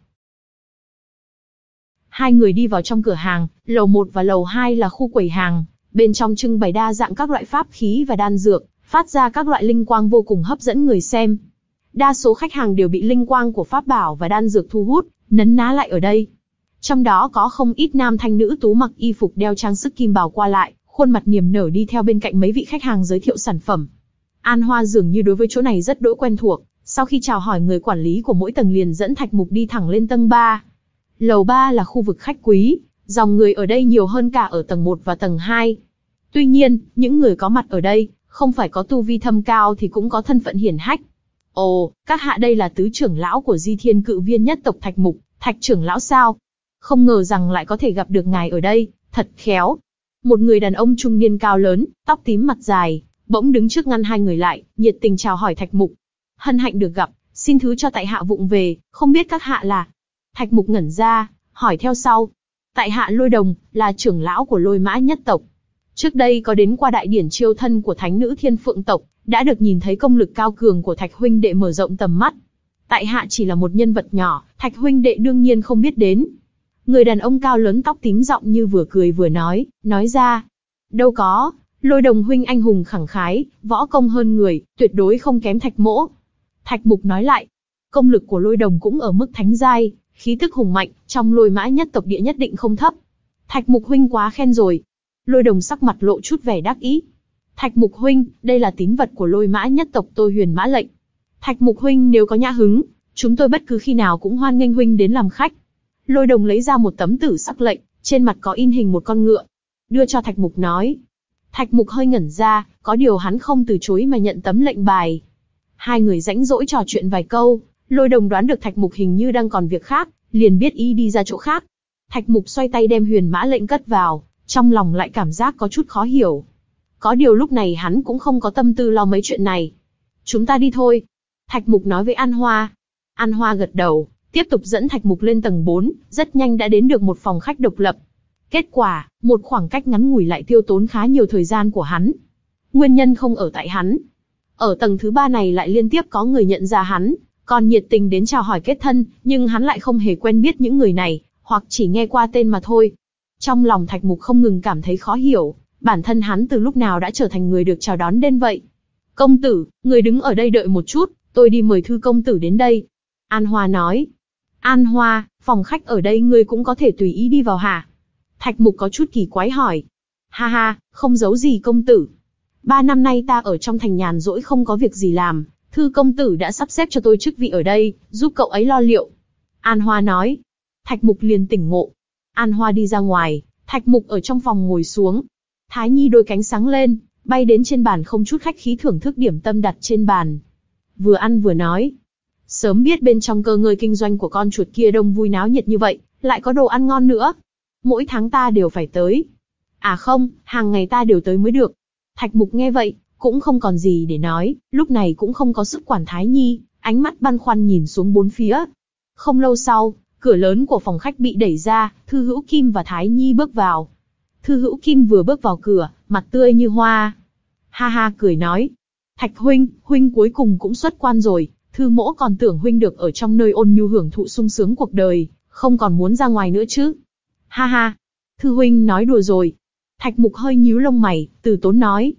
Hai người đi vào trong cửa hàng, lầu một và lầu hai là khu quầy hàng, bên trong trưng bày đa dạng các loại pháp khí và đan dược, phát ra các loại linh quang vô cùng hấp dẫn người xem. Đa số khách hàng đều bị linh quang của pháp bảo và đan dược thu hút, nấn ná lại ở đây. Trong đó có không ít nam thanh nữ tú mặc y phục đeo trang sức kim bào qua lại, khuôn mặt niềm nở đi theo bên cạnh mấy vị khách hàng giới thiệu sản phẩm. An Hoa dường như đối với chỗ này rất đỗi quen thuộc, sau khi chào hỏi người quản lý của mỗi tầng liền dẫn Thạch Mục đi thẳng lên tầng ba. Lầu ba là khu vực khách quý, dòng người ở đây nhiều hơn cả ở tầng một và tầng hai. Tuy nhiên, những người có mặt ở đây, không phải có tu vi thâm cao thì cũng có thân phận hiển hách. Ồ, các hạ đây là tứ trưởng lão của Di Thiên Cự Viên nhất tộc Thạch Mục, Thạch trưởng lão sao? Không ngờ rằng lại có thể gặp được ngài ở đây, thật khéo. Một người đàn ông trung niên cao lớn, tóc tím mặt dài, bỗng đứng trước ngăn hai người lại, nhiệt tình chào hỏi Thạch Mục. Hân hạnh được gặp, xin thứ cho tại hạ vụng về, không biết các hạ là... Thạch Mục ngẩn ra, hỏi theo sau. Tại hạ Lôi Đồng, là trưởng lão của Lôi Mã nhất tộc. Trước đây có đến qua đại điển chiêu thân của thánh nữ Thiên Phượng tộc, đã được nhìn thấy công lực cao cường của Thạch huynh đệ mở rộng tầm mắt. Tại hạ chỉ là một nhân vật nhỏ, Thạch huynh đệ đương nhiên không biết đến. Người đàn ông cao lớn tóc tím giọng như vừa cười vừa nói, nói ra. Đâu có, Lôi Đồng huynh anh hùng khẳng khái, võ công hơn người, tuyệt đối không kém Thạch mỗ. Thạch Mục nói lại, công lực của Lôi Đồng cũng ở mức thánh giai, khí tức hùng mạnh, trong Lôi Mã nhất tộc địa nhất định không thấp. Thạch Mục huynh quá khen rồi. Lôi Đồng sắc mặt lộ chút vẻ đắc ý. Thạch Mục huynh, đây là tín vật của Lôi Mã nhất tộc tôi Huyền Mã lệnh. Thạch Mục huynh nếu có nhã hứng, chúng tôi bất cứ khi nào cũng hoan nghênh huynh đến làm khách. Lôi Đồng lấy ra một tấm tử sắc lệnh, trên mặt có in hình một con ngựa, đưa cho Thạch Mục nói. Thạch Mục hơi ngẩn ra, có điều hắn không từ chối mà nhận tấm lệnh bài. Hai người rãnh rỗi trò chuyện vài câu, Lôi Đồng đoán được Thạch Mục hình như đang còn việc khác, liền biết ý đi ra chỗ khác. Thạch Mục xoay tay đem Huyền Mã lệnh cất vào, trong lòng lại cảm giác có chút khó hiểu. Có điều lúc này hắn cũng không có tâm tư lo mấy chuyện này. Chúng ta đi thôi. Thạch Mục nói với An Hoa. An Hoa gật đầu, tiếp tục dẫn Thạch Mục lên tầng bốn, rất nhanh đã đến được một phòng khách độc lập. Kết quả, một khoảng cách ngắn ngủi lại tiêu tốn khá nhiều thời gian của hắn. Nguyên nhân không ở tại hắn. Ở tầng thứ ba này lại liên tiếp có người nhận ra hắn, còn nhiệt tình đến chào hỏi kết thân, nhưng hắn lại không hề quen biết những người này, hoặc chỉ nghe qua tên mà thôi. Trong lòng Thạch Mục không ngừng cảm thấy khó hiểu, bản thân hắn từ lúc nào đã trở thành người được chào đón đến vậy. Công tử, người đứng ở đây đợi một chút, tôi đi mời Thư công tử đến đây. An Hoa nói. An Hoa, phòng khách ở đây ngươi cũng có thể tùy ý đi vào hả? Thạch Mục có chút kỳ quái hỏi. Ha ha, không giấu gì công tử. Ba năm nay ta ở trong thành nhàn rỗi không có việc gì làm, Thư công tử đã sắp xếp cho tôi chức vị ở đây, giúp cậu ấy lo liệu. An Hoa nói. Thạch Mục liền tỉnh ngộ. An Hoa đi ra ngoài, Thạch Mục ở trong phòng ngồi xuống. Thái Nhi đôi cánh sáng lên, bay đến trên bàn không chút khách khí thưởng thức điểm tâm đặt trên bàn. Vừa ăn vừa nói. Sớm biết bên trong cơ ngơi kinh doanh của con chuột kia đông vui náo nhiệt như vậy, lại có đồ ăn ngon nữa. Mỗi tháng ta đều phải tới. À không, hàng ngày ta đều tới mới được. Thạch Mục nghe vậy, cũng không còn gì để nói, lúc này cũng không có sức quản Thái Nhi, ánh mắt băn khoăn nhìn xuống bốn phía. Không lâu sau, cửa lớn của phòng khách bị đẩy ra, Thư Hữu Kim và Thái Nhi bước vào. Thư Hữu Kim vừa bước vào cửa, mặt tươi như hoa. Ha ha cười nói. Thạch huynh, huynh cuối cùng cũng xuất quan rồi, Thư mỗ còn tưởng huynh được ở trong nơi ôn nhu hưởng thụ sung sướng cuộc đời, không còn muốn ra ngoài nữa chứ. Ha ha, Thư huynh nói đùa rồi. Thạch Mục hơi nhíu lông mày, từ tốn nói.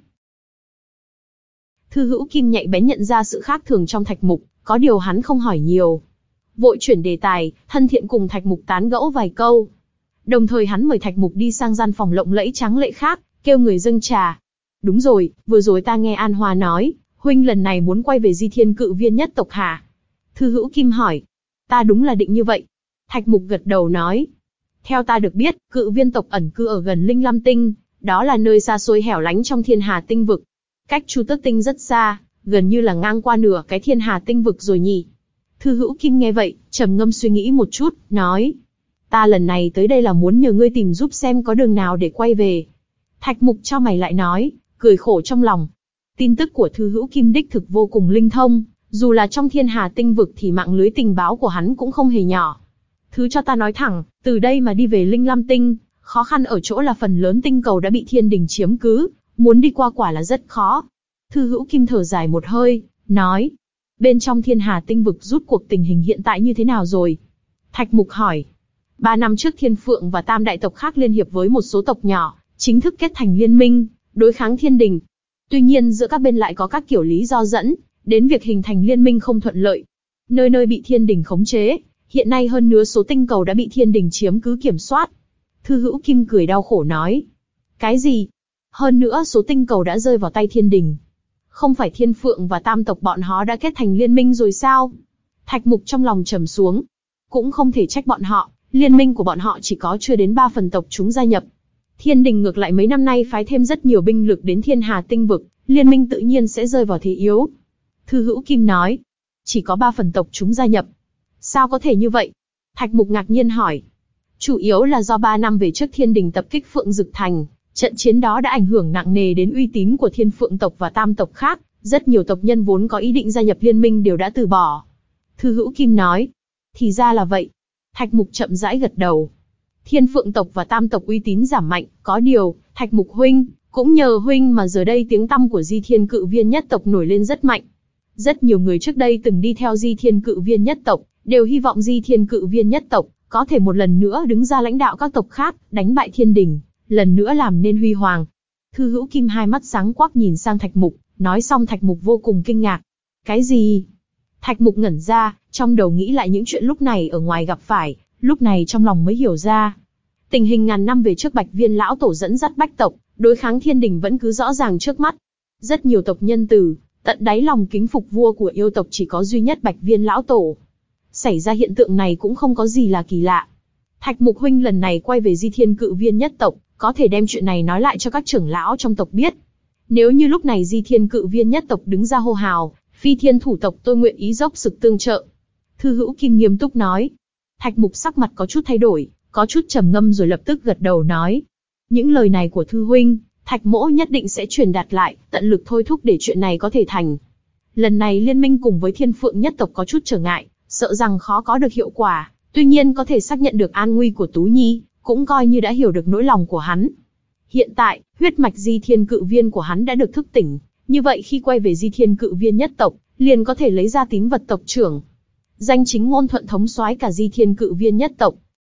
Thư Hữu Kim nhạy bén nhận ra sự khác thường trong Thạch Mục, có điều hắn không hỏi nhiều. Vội chuyển đề tài, thân thiện cùng Thạch Mục tán gẫu vài câu. Đồng thời hắn mời Thạch Mục đi sang gian phòng lộng lẫy tráng lệ khác, kêu người dâng trà. Đúng rồi, vừa rồi ta nghe An Hoa nói, huynh lần này muốn quay về Di Thiên Cự Viên nhất tộc hả? Thư Hữu Kim hỏi. Ta đúng là định như vậy. Thạch Mục gật đầu nói. Theo ta được biết, Cự Viên tộc ẩn cư ở gần Linh Lam Tinh, đó là nơi xa xôi hẻo lánh trong Thiên Hà Tinh vực. Cách Chu Tước Tinh rất xa, gần như là ngang qua nửa cái Thiên Hà Tinh vực rồi nhỉ. Thư Hữu Kim nghe vậy, trầm ngâm suy nghĩ một chút, nói. Ta lần này tới đây là muốn nhờ ngươi tìm giúp xem có đường nào để quay về. Thạch Mục chau mày lại nói, cười khổ trong lòng. Tin tức của Thư Hữu Kim đích thực vô cùng linh thông, dù là trong Thiên Hà Tinh vực thì mạng lưới tình báo của hắn cũng không hề nhỏ. Thứ cho ta nói thẳng, từ đây mà đi về Linh Lam Tinh, khó khăn ở chỗ là phần lớn tinh cầu đã bị thiên đình chiếm cứ, muốn đi qua quả là rất khó. Thư Hữu Kim thở dài một hơi, nói. Bên trong Thiên Hà Tinh vực rút cuộc tình hình hiện tại như thế nào rồi? Thạch Mục hỏi. Ba năm trước Thiên Phượng và Tam đại tộc khác liên hiệp với một số tộc nhỏ, chính thức kết thành liên minh, đối kháng thiên đình. Tuy nhiên giữa các bên lại có các kiểu lý do dẫn, đến việc hình thành liên minh không thuận lợi. Nơi nơi bị thiên đình khống chế, hiện nay hơn nửa số tinh cầu đã bị thiên đình chiếm cứ kiểm soát. Thư Hữu Kim cười đau khổ nói. Cái gì? Hơn nữa số tinh cầu đã rơi vào tay thiên đình. Không phải Thiên Phượng và Tam tộc bọn họ đã kết thành liên minh rồi sao? Thạch Mục trong lòng trầm xuống. Cũng không thể trách bọn họ, liên minh của bọn họ chỉ có chưa đến ba phần tộc chúng gia nhập. Thiên đình ngược lại mấy năm nay phái thêm rất nhiều binh lực đến Thiên Hà Tinh vực, liên minh tự nhiên sẽ rơi vào thế yếu. Thư Hữu Kim nói. Chỉ có ba phần tộc chúng gia nhập. Sao có thể như vậy? Thạch Mục ngạc nhiên hỏi. Chủ yếu là do ba năm về trước thiên đình tập kích Phượng Dực Thành, trận chiến đó đã ảnh hưởng nặng nề đến uy tín của Thiên Phượng tộc và Tam tộc khác, rất nhiều tộc nhân vốn có ý định gia nhập liên minh đều đã từ bỏ. Thư Hữu Kim nói. Thì ra là vậy. Thạch Mục chậm rãi gật đầu. Thiên Phượng tộc và Tam tộc uy tín giảm mạnh, có điều, Thạch Mục huynh, cũng nhờ huynh mà giờ đây tiếng tăm của Di Thiên Cự Viên nhất tộc nổi lên rất mạnh. Rất nhiều người trước đây từng đi theo Di Thiên Cự Viên nhất tộc, đều hy vọng Di Thiên Cự Viên nhất tộc có thể một lần nữa đứng ra lãnh đạo các tộc khác, đánh bại thiên đình, lần nữa làm nên huy hoàng. Thư Hữu Kim hai mắt sáng quắc nhìn sang Thạch Mục, nói xong Thạch Mục vô cùng kinh ngạc. Cái gì? Thạch Mục ngẩn ra, trong đầu nghĩ lại những chuyện lúc này ở ngoài gặp phải, lúc này trong lòng mới hiểu ra. Tình hình ngàn năm về trước Bạch Viên lão tổ dẫn dắt bách tộc, đối kháng thiên đình vẫn cứ rõ ràng trước mắt. Rất nhiều tộc nhân từ tận đáy lòng kính phục vua của yêu tộc chỉ có duy nhất Bạch Viên lão tổ. Xảy ra hiện tượng này cũng không có gì là kỳ lạ. Thạch Mục huynh lần này quay về Di Thiên Cự Viên nhất tộc, có thể đem chuyện này nói lại cho các trưởng lão trong tộc biết. Nếu như lúc này Di Thiên Cự Viên nhất tộc đứng ra hô hào, Phi Thiên thủ tộc tôi nguyện ý dốc sức tương trợ. Thư Hữu Kim nghiêm túc nói. Thạch Mục sắc mặt có chút thay đổi, có chút trầm ngâm rồi lập tức gật đầu nói. Những lời này của Thư huynh, Thạch mỗ nhất định sẽ truyền đạt lại, tận lực thôi thúc để chuyện này có thể thành. Lần này liên minh cùng với Thiên Phượng nhất tộc có chút trở ngại, sợ rằng khó có được hiệu quả, tuy nhiên có thể xác nhận được an nguy của Tú Nhi, cũng coi như đã hiểu được nỗi lòng của hắn. Hiện tại, huyết mạch Di Thiên Cự Viên của hắn đã được thức tỉnh, như vậy khi quay về Di Thiên Cự Viên nhất tộc, liền có thể lấy ra tín vật tộc trưởng. Danh chính ngôn thuận thống soái cả Di Thiên Cự Viên nhất tộc.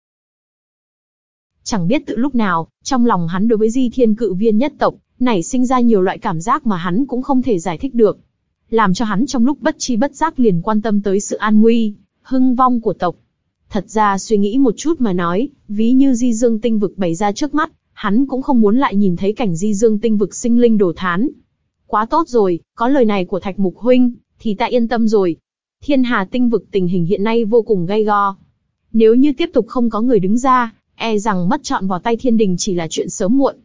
Chẳng biết từ lúc nào, trong lòng hắn đối với Di Thiên Cự Viên nhất tộc, nảy sinh ra nhiều loại cảm giác mà hắn cũng không thể giải thích được. Làm cho hắn trong lúc bất chi bất giác liền quan tâm tới sự an nguy, hưng vong của tộc. Thật ra suy nghĩ một chút mà nói, ví như Di Dương Tinh vực bày ra trước mắt, hắn cũng không muốn lại nhìn thấy cảnh Di Dương Tinh vực sinh linh đổ thán. Quá tốt rồi, có lời này của Thạch Mục huynh, thì ta yên tâm rồi. Thiên Hà Tinh vực tình hình hiện nay vô cùng gay go. Nếu như tiếp tục không có người đứng ra, e rằng mất trọn vào tay thiên đình chỉ là chuyện sớm muộn.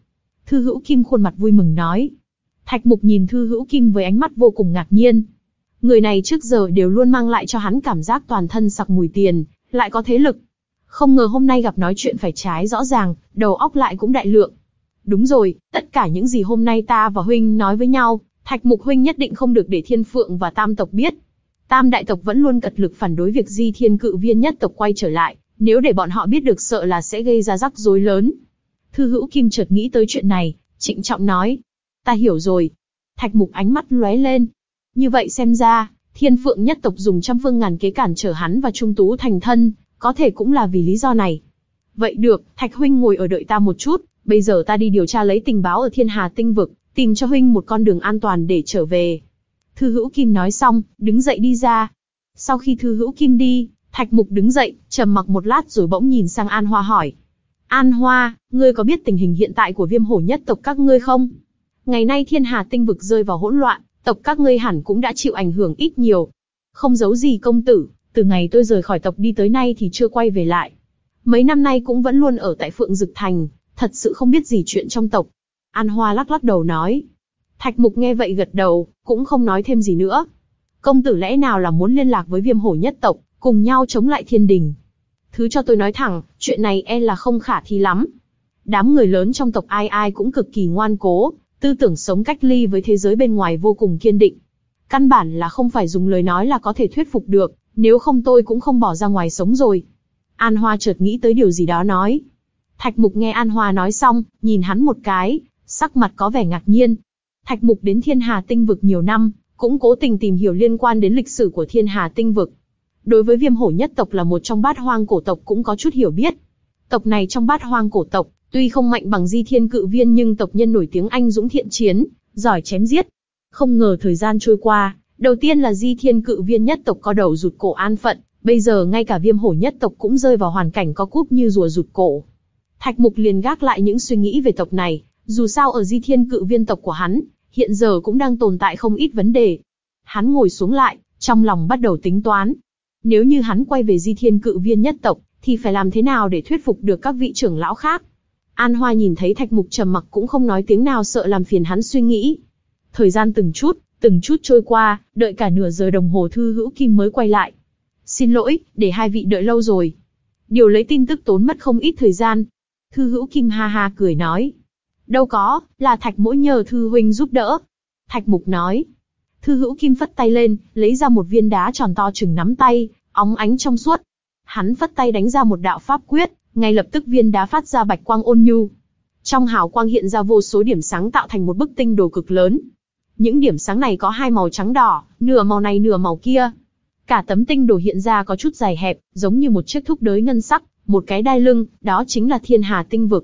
Thư Hữu Kim khuôn mặt vui mừng nói. Thạch Mục nhìn Thư Hữu Kim với ánh mắt vô cùng ngạc nhiên. Người này trước giờ đều luôn mang lại cho hắn cảm giác toàn thân sặc mùi tiền, lại có thế lực. Không ngờ hôm nay gặp nói chuyện phải trái rõ ràng, đầu óc lại cũng đại lượng. Đúng rồi, tất cả những gì hôm nay ta và huynh nói với nhau, Thạch Mục huynh nhất định không được để Thiên Phượng và Tam tộc biết. Tam đại tộc vẫn luôn cật lực phản đối việc Di Thiên Cự Viên nhất tộc quay trở lại, nếu để bọn họ biết được sợ là sẽ gây ra rắc rối lớn. Thư Hữu Kim chợt nghĩ tới chuyện này, trịnh trọng nói. Ta hiểu rồi. Thạch Mục ánh mắt lóe lên. Như vậy xem ra, Thiên Phượng nhất tộc dùng trăm phương ngàn kế cản trở hắn và Trung Tú thành thân, có thể cũng là vì lý do này. Vậy được, Thạch huynh ngồi ở đợi ta một chút, bây giờ ta đi điều tra lấy tình báo ở Thiên Hà Tinh Vực, tìm cho huynh một con đường an toàn để trở về. Thư Hữu Kim nói xong, đứng dậy đi ra. Sau khi Thư Hữu Kim đi, Thạch Mục đứng dậy, trầm mặc một lát rồi bỗng nhìn sang An Hoa hỏi. An Hoa, ngươi có biết tình hình hiện tại của Viêm Hổ nhất tộc các ngươi không? Ngày nay Thiên Hà Tinh Vực rơi vào hỗn loạn, tộc các ngươi hẳn cũng đã chịu ảnh hưởng ít nhiều. Không giấu gì công tử, từ ngày tôi rời khỏi tộc đi tới nay thì chưa quay về lại. Mấy năm nay cũng vẫn luôn ở tại Phượng Dực Thành, thật sự không biết gì chuyện trong tộc. An Hoa lắc lắc đầu nói. Thạch Mục nghe vậy gật đầu, cũng không nói thêm gì nữa. Công tử lẽ nào là muốn liên lạc với Viêm Hổ nhất tộc, cùng nhau chống lại Thiên Đình? Thứ cho tôi nói thẳng, chuyện này e là không khả thi lắm. Đám người lớn trong tộc ai ai cũng cực kỳ ngoan cố, tư tưởng sống cách ly với thế giới bên ngoài vô cùng kiên định. Căn bản là không phải dùng lời nói là có thể thuyết phục được, nếu không tôi cũng không bỏ ra ngoài sống rồi. An Hoa chợt nghĩ tới điều gì đó nói. Thạch Mục nghe An Hoa nói xong, nhìn hắn một cái, sắc mặt có vẻ ngạc nhiên. Thạch Mục đến Thiên Hà Tinh Vực nhiều năm, cũng cố tình tìm hiểu liên quan đến lịch sử của Thiên Hà Tinh Vực. Đối với Viêm Hổ nhất tộc là một trong bát hoang cổ tộc cũng có chút hiểu biết. Tộc này trong bát hoang cổ tộc, tuy không mạnh bằng Di Thiên Cự Viên nhưng tộc nhân nổi tiếng anh dũng thiện chiến, giỏi chém giết. Không ngờ thời gian trôi qua, đầu tiên là Di Thiên Cự Viên nhất tộc co đầu rụt cổ an phận, bây giờ ngay cả Viêm Hổ nhất tộc cũng rơi vào hoàn cảnh co cúp như rùa rụt cổ. Thạch Mục liền gác lại những suy nghĩ về tộc này, dù sao ở Di Thiên Cự Viên tộc của hắn, hiện giờ cũng đang tồn tại không ít vấn đề. Hắn ngồi xuống lại, trong lòng bắt đầu tính toán. Nếu như hắn quay về Di Thiên Cự Viên nhất tộc, thì phải làm thế nào để thuyết phục được các vị trưởng lão khác? An Hoa nhìn thấy Thạch Mục trầm mặc cũng không nói tiếng nào sợ làm phiền hắn suy nghĩ. Thời gian từng chút, từng chút trôi qua, đợi cả nửa giờ đồng hồ Thư Hữu Kim mới quay lại. Xin lỗi, để hai vị đợi lâu rồi. Điều lấy tin tức tốn mất không ít thời gian. Thư Hữu Kim ha ha cười nói. Đâu có, là Thạch Mỗ nhờ Thư huynh giúp đỡ. Thạch Mục nói. Thư Hữu Kim phất tay lên, lấy ra một viên đá tròn to chừng nắm tay, óng ánh trong suốt. Hắn phất tay đánh ra một đạo pháp quyết, ngay lập tức viên đá phát ra bạch quang ôn nhu. Trong hào quang hiện ra vô số điểm sáng tạo thành một bức tinh đồ cực lớn. Những điểm sáng này có hai màu trắng đỏ, nửa màu này nửa màu kia. Cả tấm tinh đồ hiện ra có chút dài hẹp, giống như một chiếc thúc đới ngân sắc, một cái đai lưng, đó chính là Thiên Hà Tinh Vực.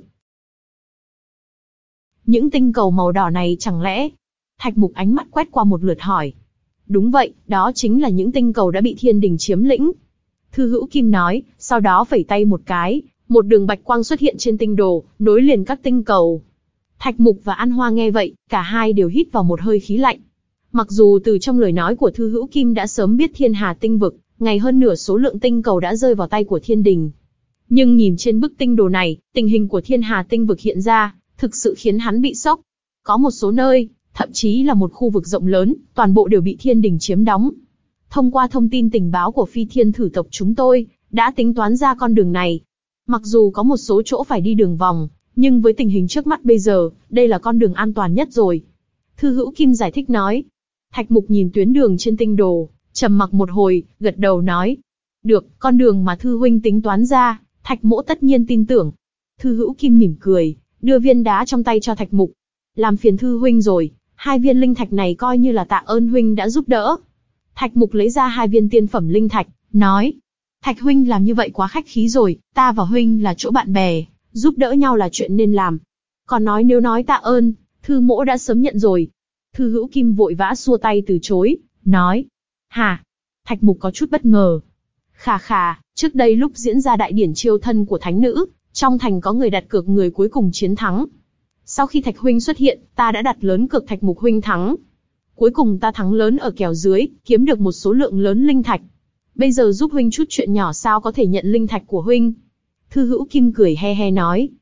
Những tinh cầu màu đỏ này chẳng lẽ... Thạch Mục ánh mắt quét qua một lượt hỏi. Đúng vậy, đó chính là những tinh cầu đã bị Thiên Đình chiếm lĩnh. Thư Hữu Kim nói, sau đó phẩy tay một cái, một đường bạch quang xuất hiện trên tinh đồ, nối liền các tinh cầu. Thạch Mục và An Hoa nghe vậy, cả hai đều hít vào một hơi khí lạnh. Mặc dù từ trong lời nói của Thư Hữu Kim đã sớm biết Thiên Hà Tinh Vực, ngày hơn nửa số lượng tinh cầu đã rơi vào tay của Thiên Đình. Nhưng nhìn trên bức tinh đồ này, tình hình của Thiên Hà Tinh Vực hiện ra, thực sự khiến hắn bị sốc. Có một số nơi, thậm chí là một khu vực rộng lớn, toàn bộ đều bị Thiên Đình chiếm đóng. Thông qua thông tin tình báo của Phi Thiên Thử tộc chúng tôi, đã tính toán ra con đường này. Mặc dù có một số chỗ phải đi đường vòng, nhưng với tình hình trước mắt bây giờ, đây là con đường an toàn nhất rồi. Thư Hữu Kim giải thích nói. Thạch Mục nhìn tuyến đường trên tinh đồ, trầm mặc một hồi, gật đầu nói. Được, con đường mà Thư huynh tính toán ra, Thạch Mỗ tất nhiên tin tưởng. Thư Hữu Kim mỉm cười, đưa viên đá trong tay cho Thạch Mục. Làm phiền Thư huynh rồi, hai viên linh thạch này coi như là tạ ơn huynh đã giúp đỡ. Thạch Mục lấy ra hai viên tiên phẩm linh thạch, nói. Thạch huynh làm như vậy quá khách khí rồi, ta và huynh là chỗ bạn bè, giúp đỡ nhau là chuyện nên làm. Còn nói nếu nói tạ ơn, Thư Mỗ đã sớm nhận rồi. Thư Hữu Kim vội vã xua tay từ chối, nói. Hả? Thạch Mục có chút bất ngờ. Khà khà, trước đây lúc diễn ra đại điển chiêu thân của thánh nữ, trong thành có người đặt cược người cuối cùng chiến thắng. Sau khi Thạch huynh xuất hiện, ta đã đặt lớn cược Thạch Mục huynh thắng. Cuối cùng ta thắng lớn ở kèo dưới, kiếm được một số lượng lớn linh thạch. Bây giờ giúp huynh chút chuyện nhỏ sao có thể nhận linh thạch của huynh? Thư Hữu Kim cười he he nói.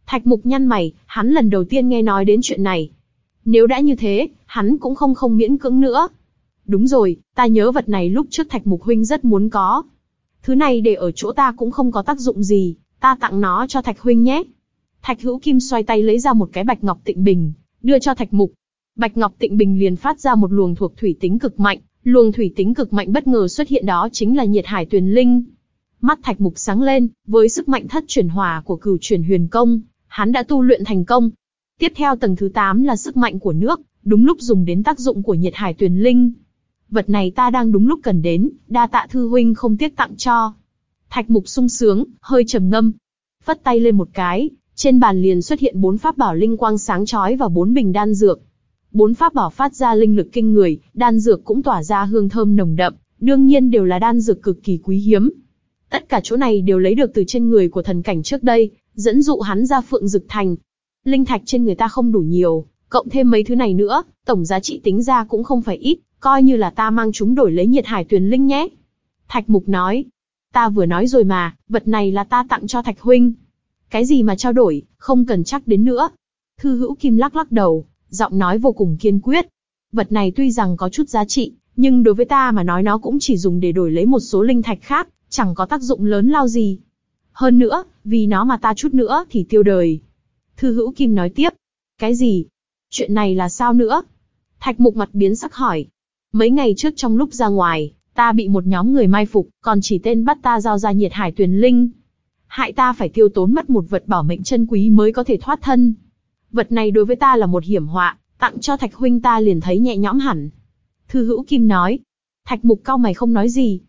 Thạch Mục nhăn mày, hắn lần đầu tiên nghe nói đến chuyện này. Nếu đã như thế, hắn cũng không không miễn cưỡng nữa. Đúng rồi, ta nhớ vật này lúc trước Thạch Mục huynh rất muốn có. Thứ này để ở chỗ ta cũng không có tác dụng gì, ta tặng nó cho Thạch huynh nhé. Thạch Hữu Kim xoay tay lấy ra một cái bạch ngọc tịnh bình, đưa cho Thạch Mục. Bạch ngọc tịnh bình liền phát ra một luồng thuộc thủy tính cực mạnh, luồng thủy tính cực mạnh bất ngờ xuất hiện đó chính là nhiệt hải tuyền linh. Mắt Thạch Mục sáng lên, với sức mạnh thất chuyển hòa của cửu chuyển huyền công, hắn đã tu luyện thành công. Tiếp theo tầng thứ tám là sức mạnh của nước, đúng lúc dùng đến tác dụng của nhiệt hải tuyền linh. Vật này ta đang đúng lúc cần đến, đa tạ thư huynh không tiếc tặng cho. Thạch Mục sung sướng, hơi trầm ngâm, phất tay lên một cái, trên bàn liền xuất hiện bốn pháp bảo linh quang sáng chói và bốn bình đan dược. Bốn pháp bảo phát ra linh lực kinh người, đan dược cũng tỏa ra hương thơm nồng đậm, đương nhiên đều là đan dược cực kỳ quý hiếm. Tất cả chỗ này đều lấy được từ trên người của thần cảnh trước đây, dẫn dụ hắn ra Phượng Dực Thành. Linh thạch trên người ta không đủ nhiều, cộng thêm mấy thứ này nữa, tổng giá trị tính ra cũng không phải ít, coi như là ta mang chúng đổi lấy nhiệt hải tuyền linh nhé. Thạch Mục nói, ta vừa nói rồi mà, vật này là ta tặng cho Thạch huynh. Cái gì mà trao đổi, không cần chắc đến nữa. Thư Hữu Kim lắc lắc đầu, giọng nói vô cùng kiên quyết. Vật này tuy rằng có chút giá trị, nhưng đối với ta mà nói nó cũng chỉ dùng để đổi lấy một số linh thạch khác, chẳng có tác dụng lớn lao gì. Hơn nữa, vì nó mà ta chút nữa thì tiêu đời. Thư Hữu Kim nói tiếp. Cái gì? Chuyện này là sao nữa? Thạch Mục mặt biến sắc hỏi. Mấy ngày trước trong lúc ra ngoài, ta bị một nhóm người mai phục, còn chỉ tên bắt ta giao ra nhiệt hải tuyền linh. Hại ta phải tiêu tốn mất một vật bảo mệnh chân quý mới có thể thoát thân. Vật này đối với ta là một hiểm họa, tặng cho Thạch huynh ta liền thấy nhẹ nhõm hẳn. Thư Hữu Kim nói. Thạch Mục cau mày không nói gì.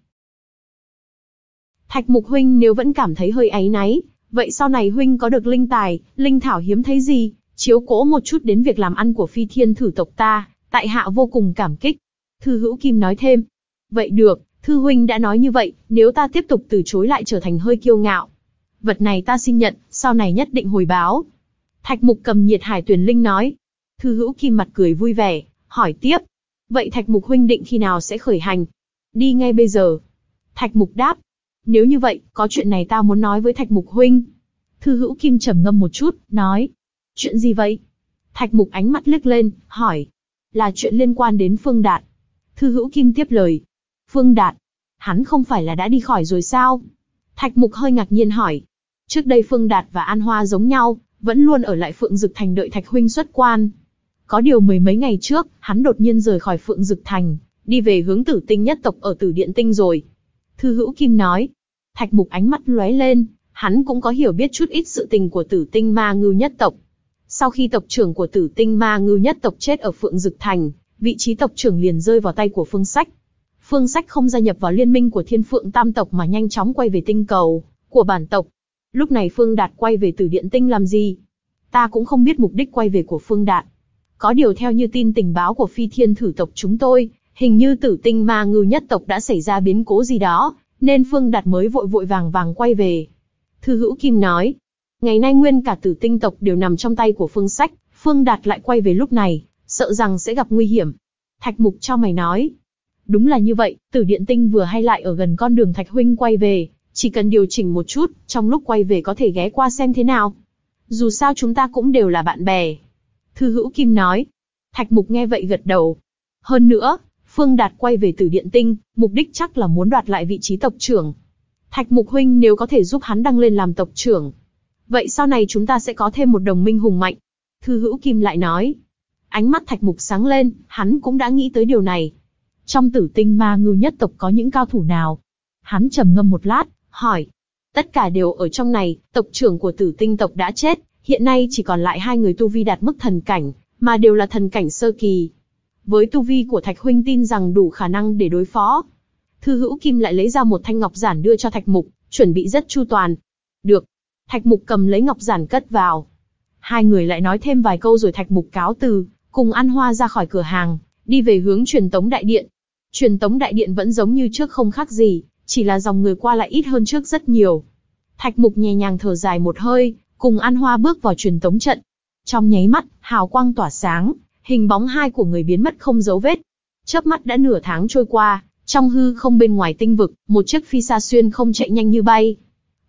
Thạch Mục huynh nếu vẫn cảm thấy hơi áy náy, vậy sau này huynh có được linh tài, linh thảo hiếm thấy gì, chiếu cố một chút đến việc làm ăn của Phi Thiên Thử tộc ta, tại hạ vô cùng cảm kích. Thư Hữu Kim nói thêm. Vậy được, thư huynh đã nói như vậy, nếu ta tiếp tục từ chối lại trở thành hơi kiêu ngạo. Vật này ta xin nhận, sau này nhất định hồi báo. Thạch Mục cầm nhiệt hải tuyền linh nói. Thư Hữu Kim mặt cười vui vẻ, hỏi tiếp. Vậy Thạch Mục huynh định khi nào sẽ khởi hành? Đi ngay bây giờ. Thạch Mục đáp. Nếu như vậy, có chuyện này ta muốn nói với Thạch Mục huynh. Thư Hữu Kim trầm ngâm một chút, nói. Chuyện gì vậy? Thạch Mục ánh mắt liếc lên, hỏi. Là chuyện liên quan đến Phương Đạt. Thư Hữu Kim tiếp lời. Phương Đạt? Hắn không phải là đã đi khỏi rồi sao? Thạch Mục hơi ngạc nhiên hỏi. Trước đây Phương Đạt và An Hoa giống nhau, vẫn luôn ở lại Phượng Dực Thành đợi Thạch huynh xuất quan. Có điều mười mấy ngày trước, hắn đột nhiên rời khỏi Phượng Dực Thành, đi về hướng Tử Tinh nhất tộc ở Tử Điện Tinh rồi. Thư Hữu Kim nói. Thạch Mục ánh mắt lóe lên, hắn cũng có hiểu biết chút ít sự tình của Tử Tinh Ma Ngưu nhất tộc. Sau khi tộc trưởng của Tử Tinh Ma Ngưu nhất tộc chết ở Phượng Dực Thành, vị trí tộc trưởng liền rơi vào tay của Phương Sách. Phương Sách không gia nhập vào liên minh của Thiên Phượng Tam tộc mà nhanh chóng quay về tinh cầu của bản tộc. Lúc này Phương Đạt quay về Tử Điện Tinh làm gì? Ta cũng không biết mục đích quay về của Phương Đạt. Có điều theo như tin tình báo của Phi Thiên Thử tộc chúng tôi, hình như Tử Tinh Ma Ngưu nhất tộc đã xảy ra biến cố gì đó, nên Phương Đạt mới vội vội vàng vàng quay về. Thư Hữu Kim nói, ngày nay nguyên cả Tử Tinh tộc đều nằm trong tay của Phương Sách, Phương Đạt lại quay về lúc này, sợ rằng sẽ gặp nguy hiểm. Thạch Mục chau mày nói, đúng là như vậy, Tử Điện Tinh vừa hay lại ở gần con đường Thạch huynh quay về, chỉ cần điều chỉnh một chút, trong lúc quay về có thể ghé qua xem thế nào. Dù sao chúng ta cũng đều là bạn bè. Thư Hữu Kim nói. Thạch Mục nghe vậy gật đầu. Hơn nữa, Phương Đạt quay về Tử Điện Tinh, mục đích chắc là muốn đoạt lại vị trí tộc trưởng. Thạch Mục huynh nếu có thể giúp hắn đăng lên làm tộc trưởng, vậy sau này chúng ta sẽ có thêm một đồng minh hùng mạnh. Thư Hữu Kim lại nói. Ánh mắt Thạch Mục sáng lên, hắn cũng đã nghĩ tới điều này. Trong Tử Tinh Ma Ngưu nhất tộc có những cao thủ nào? Hắn trầm ngâm một lát, hỏi. Tất cả đều ở trong này, tộc trưởng của Tử Tinh tộc đã chết, hiện nay chỉ còn lại hai người tu vi đạt mức thần cảnh, mà đều là thần cảnh sơ kỳ. Với tu vi của Thạch huynh tin rằng đủ khả năng để đối phó. Thư Hữu Kim lại lấy ra một thanh ngọc giản đưa cho Thạch Mục, chuẩn bị rất chu toàn. Được. Thạch Mục cầm lấy ngọc giản cất vào. Hai người lại nói thêm vài câu rồi Thạch Mục cáo từ, cùng An Hoa ra khỏi cửa hàng, đi về hướng Truyền Tống Đại Điện. Truyền Tống Đại Điện vẫn giống như trước không khác gì, chỉ là dòng người qua lại ít hơn trước rất nhiều. Thạch Mục nhẹ nhàng thở dài một hơi, cùng An Hoa bước vào truyền tống trận. Trong nháy mắt, hào quang tỏa sáng, hình bóng hai của người biến mất không dấu vết. Chớp mắt đã nửa tháng trôi qua, trong hư không bên ngoài tinh vực, một chiếc phi sa xuyên không chạy nhanh như bay.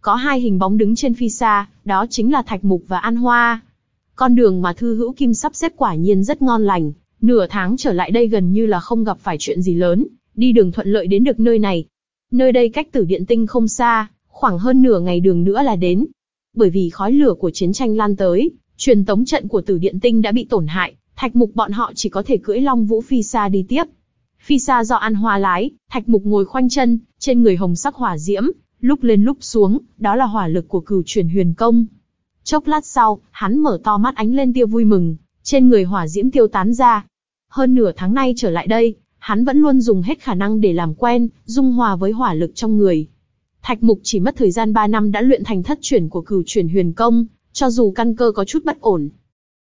có hai hình bóng đứng trên phi xa, đó chính là Thạch Mục và An Hoa. Con đường mà Thư Hữu Kim sắp xếp quả nhiên rất ngon lành, nửa tháng trở lại đây gần như là không gặp phải chuyện gì lớn, đi đường thuận lợi đến được nơi này. Nơi đây cách Tử Điện Tinh không xa, khoảng hơn nửa ngày đường nữa là đến. Bởi vì khói lửa của chiến tranh lan tới, truyền tống trận của Tử Điện Tinh đã bị tổn hại, Thạch Mục bọn họ chỉ có thể cưỡi Long Vũ phi xa đi tiếp. Phi xa do An Hoa lái, Thạch Mục ngồi khoanh chân, trên người hồng sắc hỏa diễm, lúc lên lúc xuống, đó là hỏa lực của Cửu Chuyển Huyền Công. Chốc lát sau, hắn mở to mắt ánh lên tia vui mừng, trên người hỏa diễm tiêu tán ra. Hơn nửa tháng nay trở lại đây, hắn vẫn luôn dùng hết khả năng để làm quen, dung hòa với hỏa lực trong người. Thạch Mục chỉ mất thời gian ba năm đã luyện thành thất chuyển của Cửu Chuyển Huyền Công, cho dù căn cơ có chút bất ổn.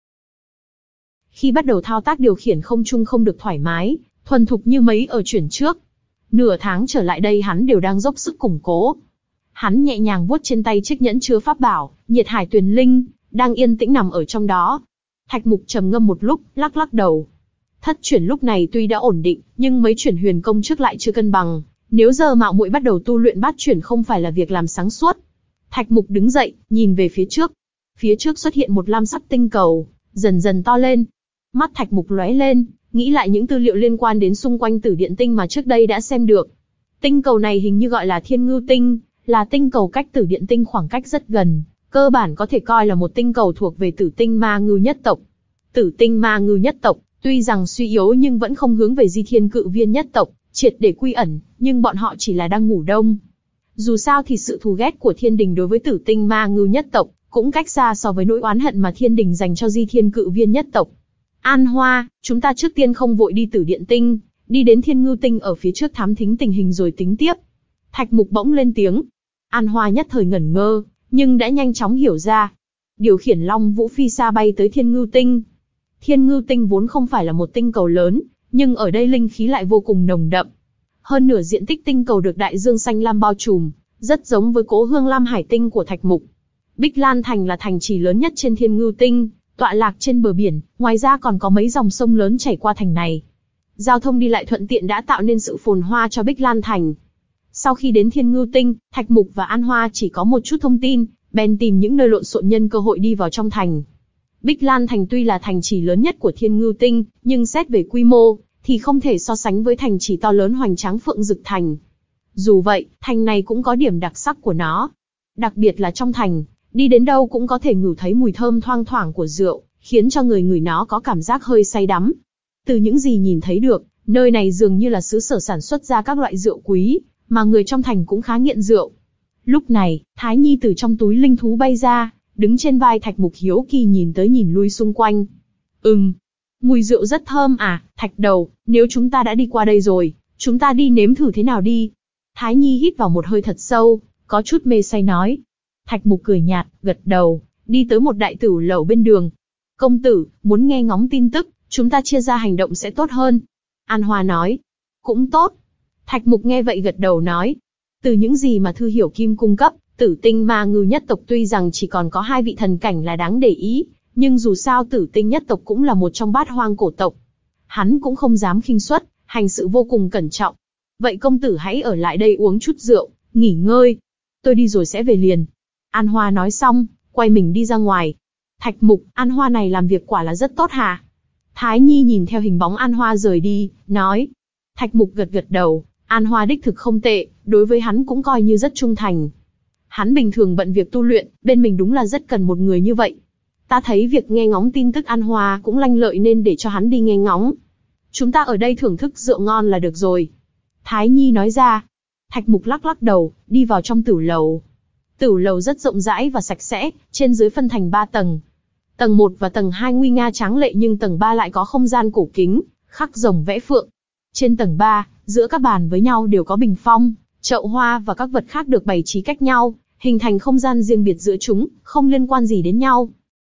Khi bắt đầu thao tác điều khiển không trung không được thoải mái, thuần thục như mấy ở chuyển trước. Nửa tháng trở lại đây hắn đều đang dốc sức củng cố. Hắn nhẹ nhàng vuốt trên tay chiếc nhẫn chứa pháp bảo, Nhiệt Hải Tuyền Linh, đang yên tĩnh nằm ở trong đó. Thạch Mục trầm ngâm một lúc, lắc lắc đầu. Thất chuyển lúc này tuy đã ổn định, nhưng mấy chuyển huyền công trước lại chưa cân bằng. Nếu giờ mạo muội bắt đầu tu luyện bát chuyển không phải là việc làm sáng suốt. Thạch Mục đứng dậy, nhìn về phía trước. Phía trước xuất hiện một lam sắc tinh cầu, dần dần to lên. Mắt Thạch Mục lóe lên, nghĩ lại những tư liệu liên quan đến xung quanh Tử Điện Tinh mà trước đây đã xem được. Tinh cầu này hình như gọi là Thiên Ngưu Tinh, là tinh cầu cách Tử Điện Tinh khoảng cách rất gần, cơ bản có thể coi là một tinh cầu thuộc về Tử Tinh Ma Ngưu nhất tộc. Tử Tinh Ma Ngưu nhất tộc, tuy rằng suy yếu nhưng vẫn không hướng về Di Thiên Cự Viên nhất tộc, triệt để quy ẩn, nhưng bọn họ chỉ là đang ngủ đông. Dù sao thì sự thù ghét của Thiên Đình đối với Tử Tinh Ma Ngưu nhất tộc, cũng cách xa so với nỗi oán hận mà Thiên Đình dành cho Di Thiên Cự Viên nhất tộc. An Hoa, chúng ta trước tiên không vội đi Tử Điện Tinh, đi đến Thiên Ngưu Tinh ở phía trước thám thính tình hình rồi tính tiếp. Thạch Mục bỗng lên tiếng. An Hoa nhất thời ngẩn ngơ, nhưng đã nhanh chóng hiểu ra. Điều khiển Long Vũ phi xa bay tới Thiên Ngưu Tinh. Thiên Ngưu Tinh vốn không phải là một tinh cầu lớn, nhưng ở đây linh khí lại vô cùng nồng đậm. Hơn nửa diện tích tinh cầu được đại dương xanh lam bao trùm, rất giống với Cố Hương Lam Hải Tinh của Thạch Mục. Bích Lan Thành là thành trì lớn nhất trên Thiên Ngưu Tinh, tọa lạc trên bờ biển, ngoài ra còn có mấy dòng sông lớn chảy qua thành này. Giao thông đi lại thuận tiện đã tạo nên sự phồn hoa cho Bích Lan Thành. Sau khi đến Thiên Ngưu Tinh, Thạch Mục và An Hoa chỉ có một chút thông tin, bèn tìm những nơi lộn xộn nhân cơ hội đi vào trong thành. Bích Lan Thành tuy là thành trì lớn nhất của Thiên Ngưu Tinh, nhưng xét về quy mô, thì không thể so sánh với thành trì to lớn hoành tráng Phượng Dực Thành. Dù vậy, thành này cũng có điểm đặc sắc của nó. Đặc biệt là trong thành, đi đến đâu cũng có thể ngửi thấy mùi thơm thoang thoảng của rượu, khiến cho người ngửi nó có cảm giác hơi say đắm. Từ những gì nhìn thấy được, nơi này dường như là xứ sở sản xuất ra các loại rượu quý, mà người trong thành cũng khá nghiện rượu. Lúc này, Thái Nhi từ trong túi linh thú bay ra, đứng trên vai Thạch Mục hiếu kỳ nhìn tới nhìn lui xung quanh. Ừm, mùi rượu rất thơm à, Thạch Đầu, nếu chúng ta đã đi qua đây rồi, chúng ta đi nếm thử thế nào đi. Thái Nhi hít vào một hơi thật sâu, có chút mê say nói. Thạch Mục cười nhạt, gật đầu, đi tới một đại tửu lẩu bên đường. Công tử, muốn nghe ngóng tin tức, chúng ta chia ra hành động sẽ tốt hơn. An Hoa nói. Cũng tốt. Thạch Mục nghe vậy gật đầu nói. Từ những gì mà Thư Hiểu Kim cung cấp, Tử Tinh Ma Ngưu nhất tộc tuy rằng chỉ còn có hai vị thần cảnh là đáng để ý, nhưng dù sao Tử Tinh nhất tộc cũng là một trong bát hoang cổ tộc. Hắn cũng không dám khinh suất, hành sự vô cùng cẩn trọng. Vậy công tử hãy ở lại đây uống chút rượu, nghỉ ngơi. Tôi đi rồi sẽ về liền. An Hoa nói xong, quay mình đi ra ngoài. Thạch Mục, An Hoa này làm việc quả là rất tốt hả? Thái Nhi nhìn theo hình bóng An Hoa rời đi, nói. Thạch Mục gật gật đầu, An Hoa đích thực không tệ, đối với hắn cũng coi như rất trung thành. Hắn bình thường bận việc tu luyện, bên mình đúng là rất cần một người như vậy. Ta thấy việc nghe ngóng tin tức An Hoa cũng lanh lợi nên để cho hắn đi nghe ngóng. Chúng ta ở đây thưởng thức rượu ngon là được rồi. Thái Nhi nói ra. Thạch Mục lắc lắc đầu, đi vào trong tửu lầu. Tửu lầu rất rộng rãi và sạch sẽ, trên dưới phân thành ba tầng. Tầng một và tầng hai nguy nga tráng lệ nhưng tầng ba lại có không gian cổ kính, khắc rồng vẽ phượng. Trên tầng ba, giữa các bàn với nhau đều có bình phong, chậu hoa và các vật khác được bày trí cách nhau, hình thành không gian riêng biệt giữa chúng, không liên quan gì đến nhau.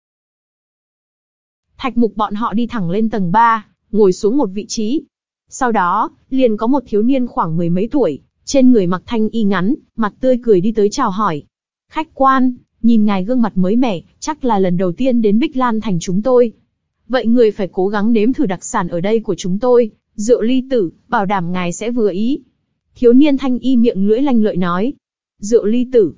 Thạch Mục bọn họ đi thẳng lên tầng ba, ngồi xuống một vị trí. Sau đó, liền có một thiếu niên khoảng mười mấy tuổi, trên người mặc thanh y ngắn, mặt tươi cười đi tới chào hỏi. Khách quan, nhìn ngài gương mặt mới mẻ, chắc là lần đầu tiên đến Bích Lan Thành chúng tôi. Vậy người phải cố gắng nếm thử đặc sản ở đây của chúng tôi, rượu ly tử, bảo đảm ngài sẽ vừa ý. Thiếu niên thanh y miệng lưỡi lanh lợi nói. Rượu ly tử.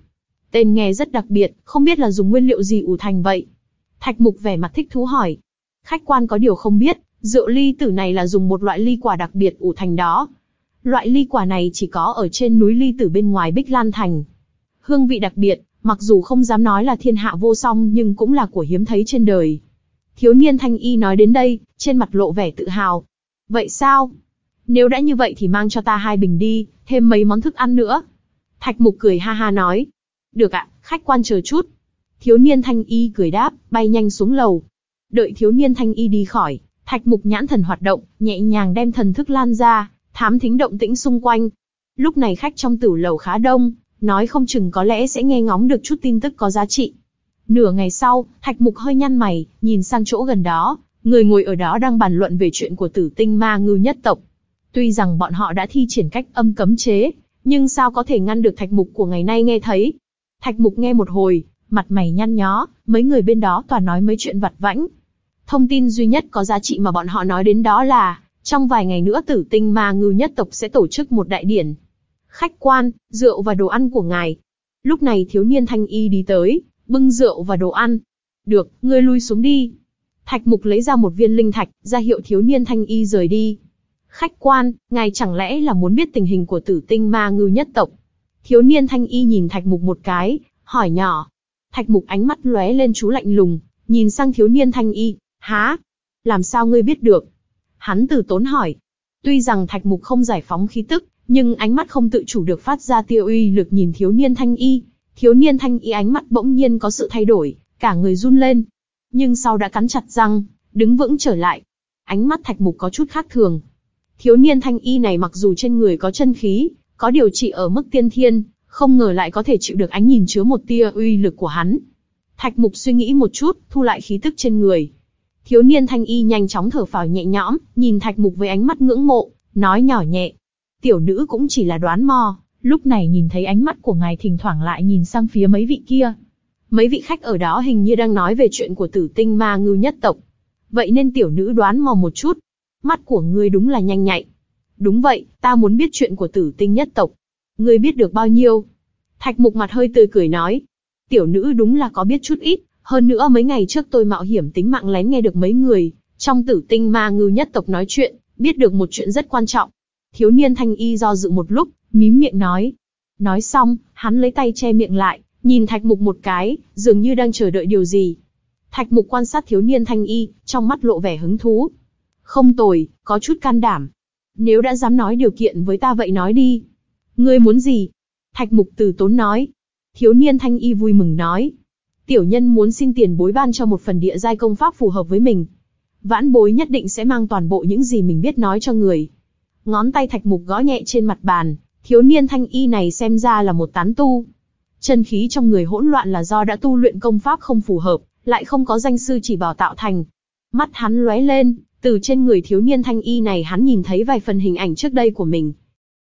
Tên nghe rất đặc biệt, không biết là dùng nguyên liệu gì ủ thành vậy? Thạch Mục vẻ mặt thích thú hỏi. Khách quan có điều không biết, rượu ly tử này là dùng một loại ly quả đặc biệt ủ thành đó. Loại ly quả này chỉ có ở trên núi ly tử bên ngoài Bích Lan Thành. Hương vị đặc biệt, mặc dù không dám nói là thiên hạ vô song nhưng cũng là của hiếm thấy trên đời. Thiếu niên thanh y nói đến đây, trên mặt lộ vẻ tự hào. Vậy sao? Nếu đã như vậy thì mang cho ta hai bình đi, thêm mấy món thức ăn nữa. Thạch Mục cười ha ha nói. Được ạ, khách quan chờ chút. Thiếu niên thanh y cười đáp, bay nhanh xuống lầu. Đợi thiếu niên thanh y đi khỏi, Thạch Mục nhãn thần hoạt động, nhẹ nhàng đem thần thức lan ra, thám thính động tĩnh xung quanh. Lúc này khách trong tửu lầu khá đông, nói không chừng có lẽ sẽ nghe ngóng được chút tin tức có giá trị. Nửa ngày sau, Thạch Mục hơi nhăn mày, nhìn sang chỗ gần đó, người ngồi ở đó đang bàn luận về chuyện của Tử Tinh Ma Ngưu nhất tộc. Tuy rằng bọn họ đã thi triển cách âm cấm chế, nhưng sao có thể ngăn được Thạch Mục của ngày nay nghe thấy. Thạch Mục nghe một hồi, mặt mày nhăn nhó, mấy người bên đó toàn nói mấy chuyện vặt vãnh. Thông tin duy nhất có giá trị mà bọn họ nói đến đó là, trong vài ngày nữa Tử Tinh Ma Ngưu nhất tộc sẽ tổ chức một đại điển. Khách quan, rượu và đồ ăn của ngài. Lúc này thiếu niên thanh y đi tới, bưng rượu và đồ ăn. Được, ngươi lui xuống đi. Thạch Mục lấy ra một viên linh thạch, ra hiệu thiếu niên thanh y rời đi. Khách quan, ngài chẳng lẽ là muốn biết tình hình của Tử Tinh Ma Ngưu nhất tộc? Thiếu niên thanh y nhìn Thạch Mục một cái, hỏi nhỏ. Thạch Mục ánh mắt lóe lên chú lạnh lùng, nhìn sang thiếu niên thanh y. Há? Làm sao ngươi biết được? Hắn từ tốn hỏi. Tuy rằng Thạch Mục không giải phóng khí tức, nhưng ánh mắt không tự chủ được phát ra tia uy lực nhìn thiếu niên thanh y. Thiếu niên thanh y ánh mắt bỗng nhiên có sự thay đổi, cả người run lên. Nhưng sau đã cắn chặt răng, đứng vững trở lại. Ánh mắt Thạch Mục có chút khác thường. Thiếu niên thanh y này mặc dù trên người có chân khí, có điều trị ở mức tiên thiên, không ngờ lại có thể chịu được ánh nhìn chứa một tia uy lực của hắn. Thạch Mục suy nghĩ một chút, thu lại khí tức trên người. Thiếu niên thanh y nhanh chóng thở phào nhẹ nhõm, nhìn Thạch Mục với ánh mắt ngưỡng mộ, nói nhỏ nhẹ. Tiểu nữ cũng chỉ là đoán mò, lúc này nhìn thấy ánh mắt của ngài thỉnh thoảng lại nhìn sang phía mấy vị kia. Mấy vị khách ở đó hình như đang nói về chuyện của Tử Tinh Ma Ngưu nhất tộc. Vậy nên tiểu nữ đoán mò một chút. Mắt của ngươi đúng là nhanh nhạy. Đúng vậy, ta muốn biết chuyện của Tử Tinh nhất tộc. Ngươi biết được bao nhiêu? Thạch Mục mặt hơi tươi cười nói. Tiểu nữ đúng là có biết chút ít, hơn nữa mấy ngày trước tôi mạo hiểm tính mạng lén nghe được mấy người trong Tử Tinh Ma Ngưu nhất tộc nói chuyện, biết được một chuyện rất quan trọng. Thiếu niên thanh y do dự một lúc, mím miệng nói. Nói xong, hắn lấy tay che miệng lại, nhìn Thạch Mục một cái, dường như đang chờ đợi điều gì. Thạch Mục quan sát thiếu niên thanh y, trong mắt lộ vẻ hứng thú. Không tồi, có chút can đảm. Nếu đã dám nói điều kiện với ta vậy nói đi. Ngươi muốn gì? Thạch Mục từ tốn nói. Thiếu niên thanh y vui mừng nói. Tiểu nhân muốn xin tiền bối ban cho một phần địa giai công pháp phù hợp với mình. Vãn bối nhất định sẽ mang toàn bộ những gì mình biết nói cho người. Ngón tay Thạch Mục gõ nhẹ trên mặt bàn, thiếu niên thanh y này xem ra là một tán tu. Chân khí trong người hỗn loạn là do đã tu luyện công pháp không phù hợp, lại không có danh sư chỉ bảo tạo thành. Mắt hắn lóe lên, từ trên người thiếu niên thanh y này hắn nhìn thấy vài phần hình ảnh trước đây của mình.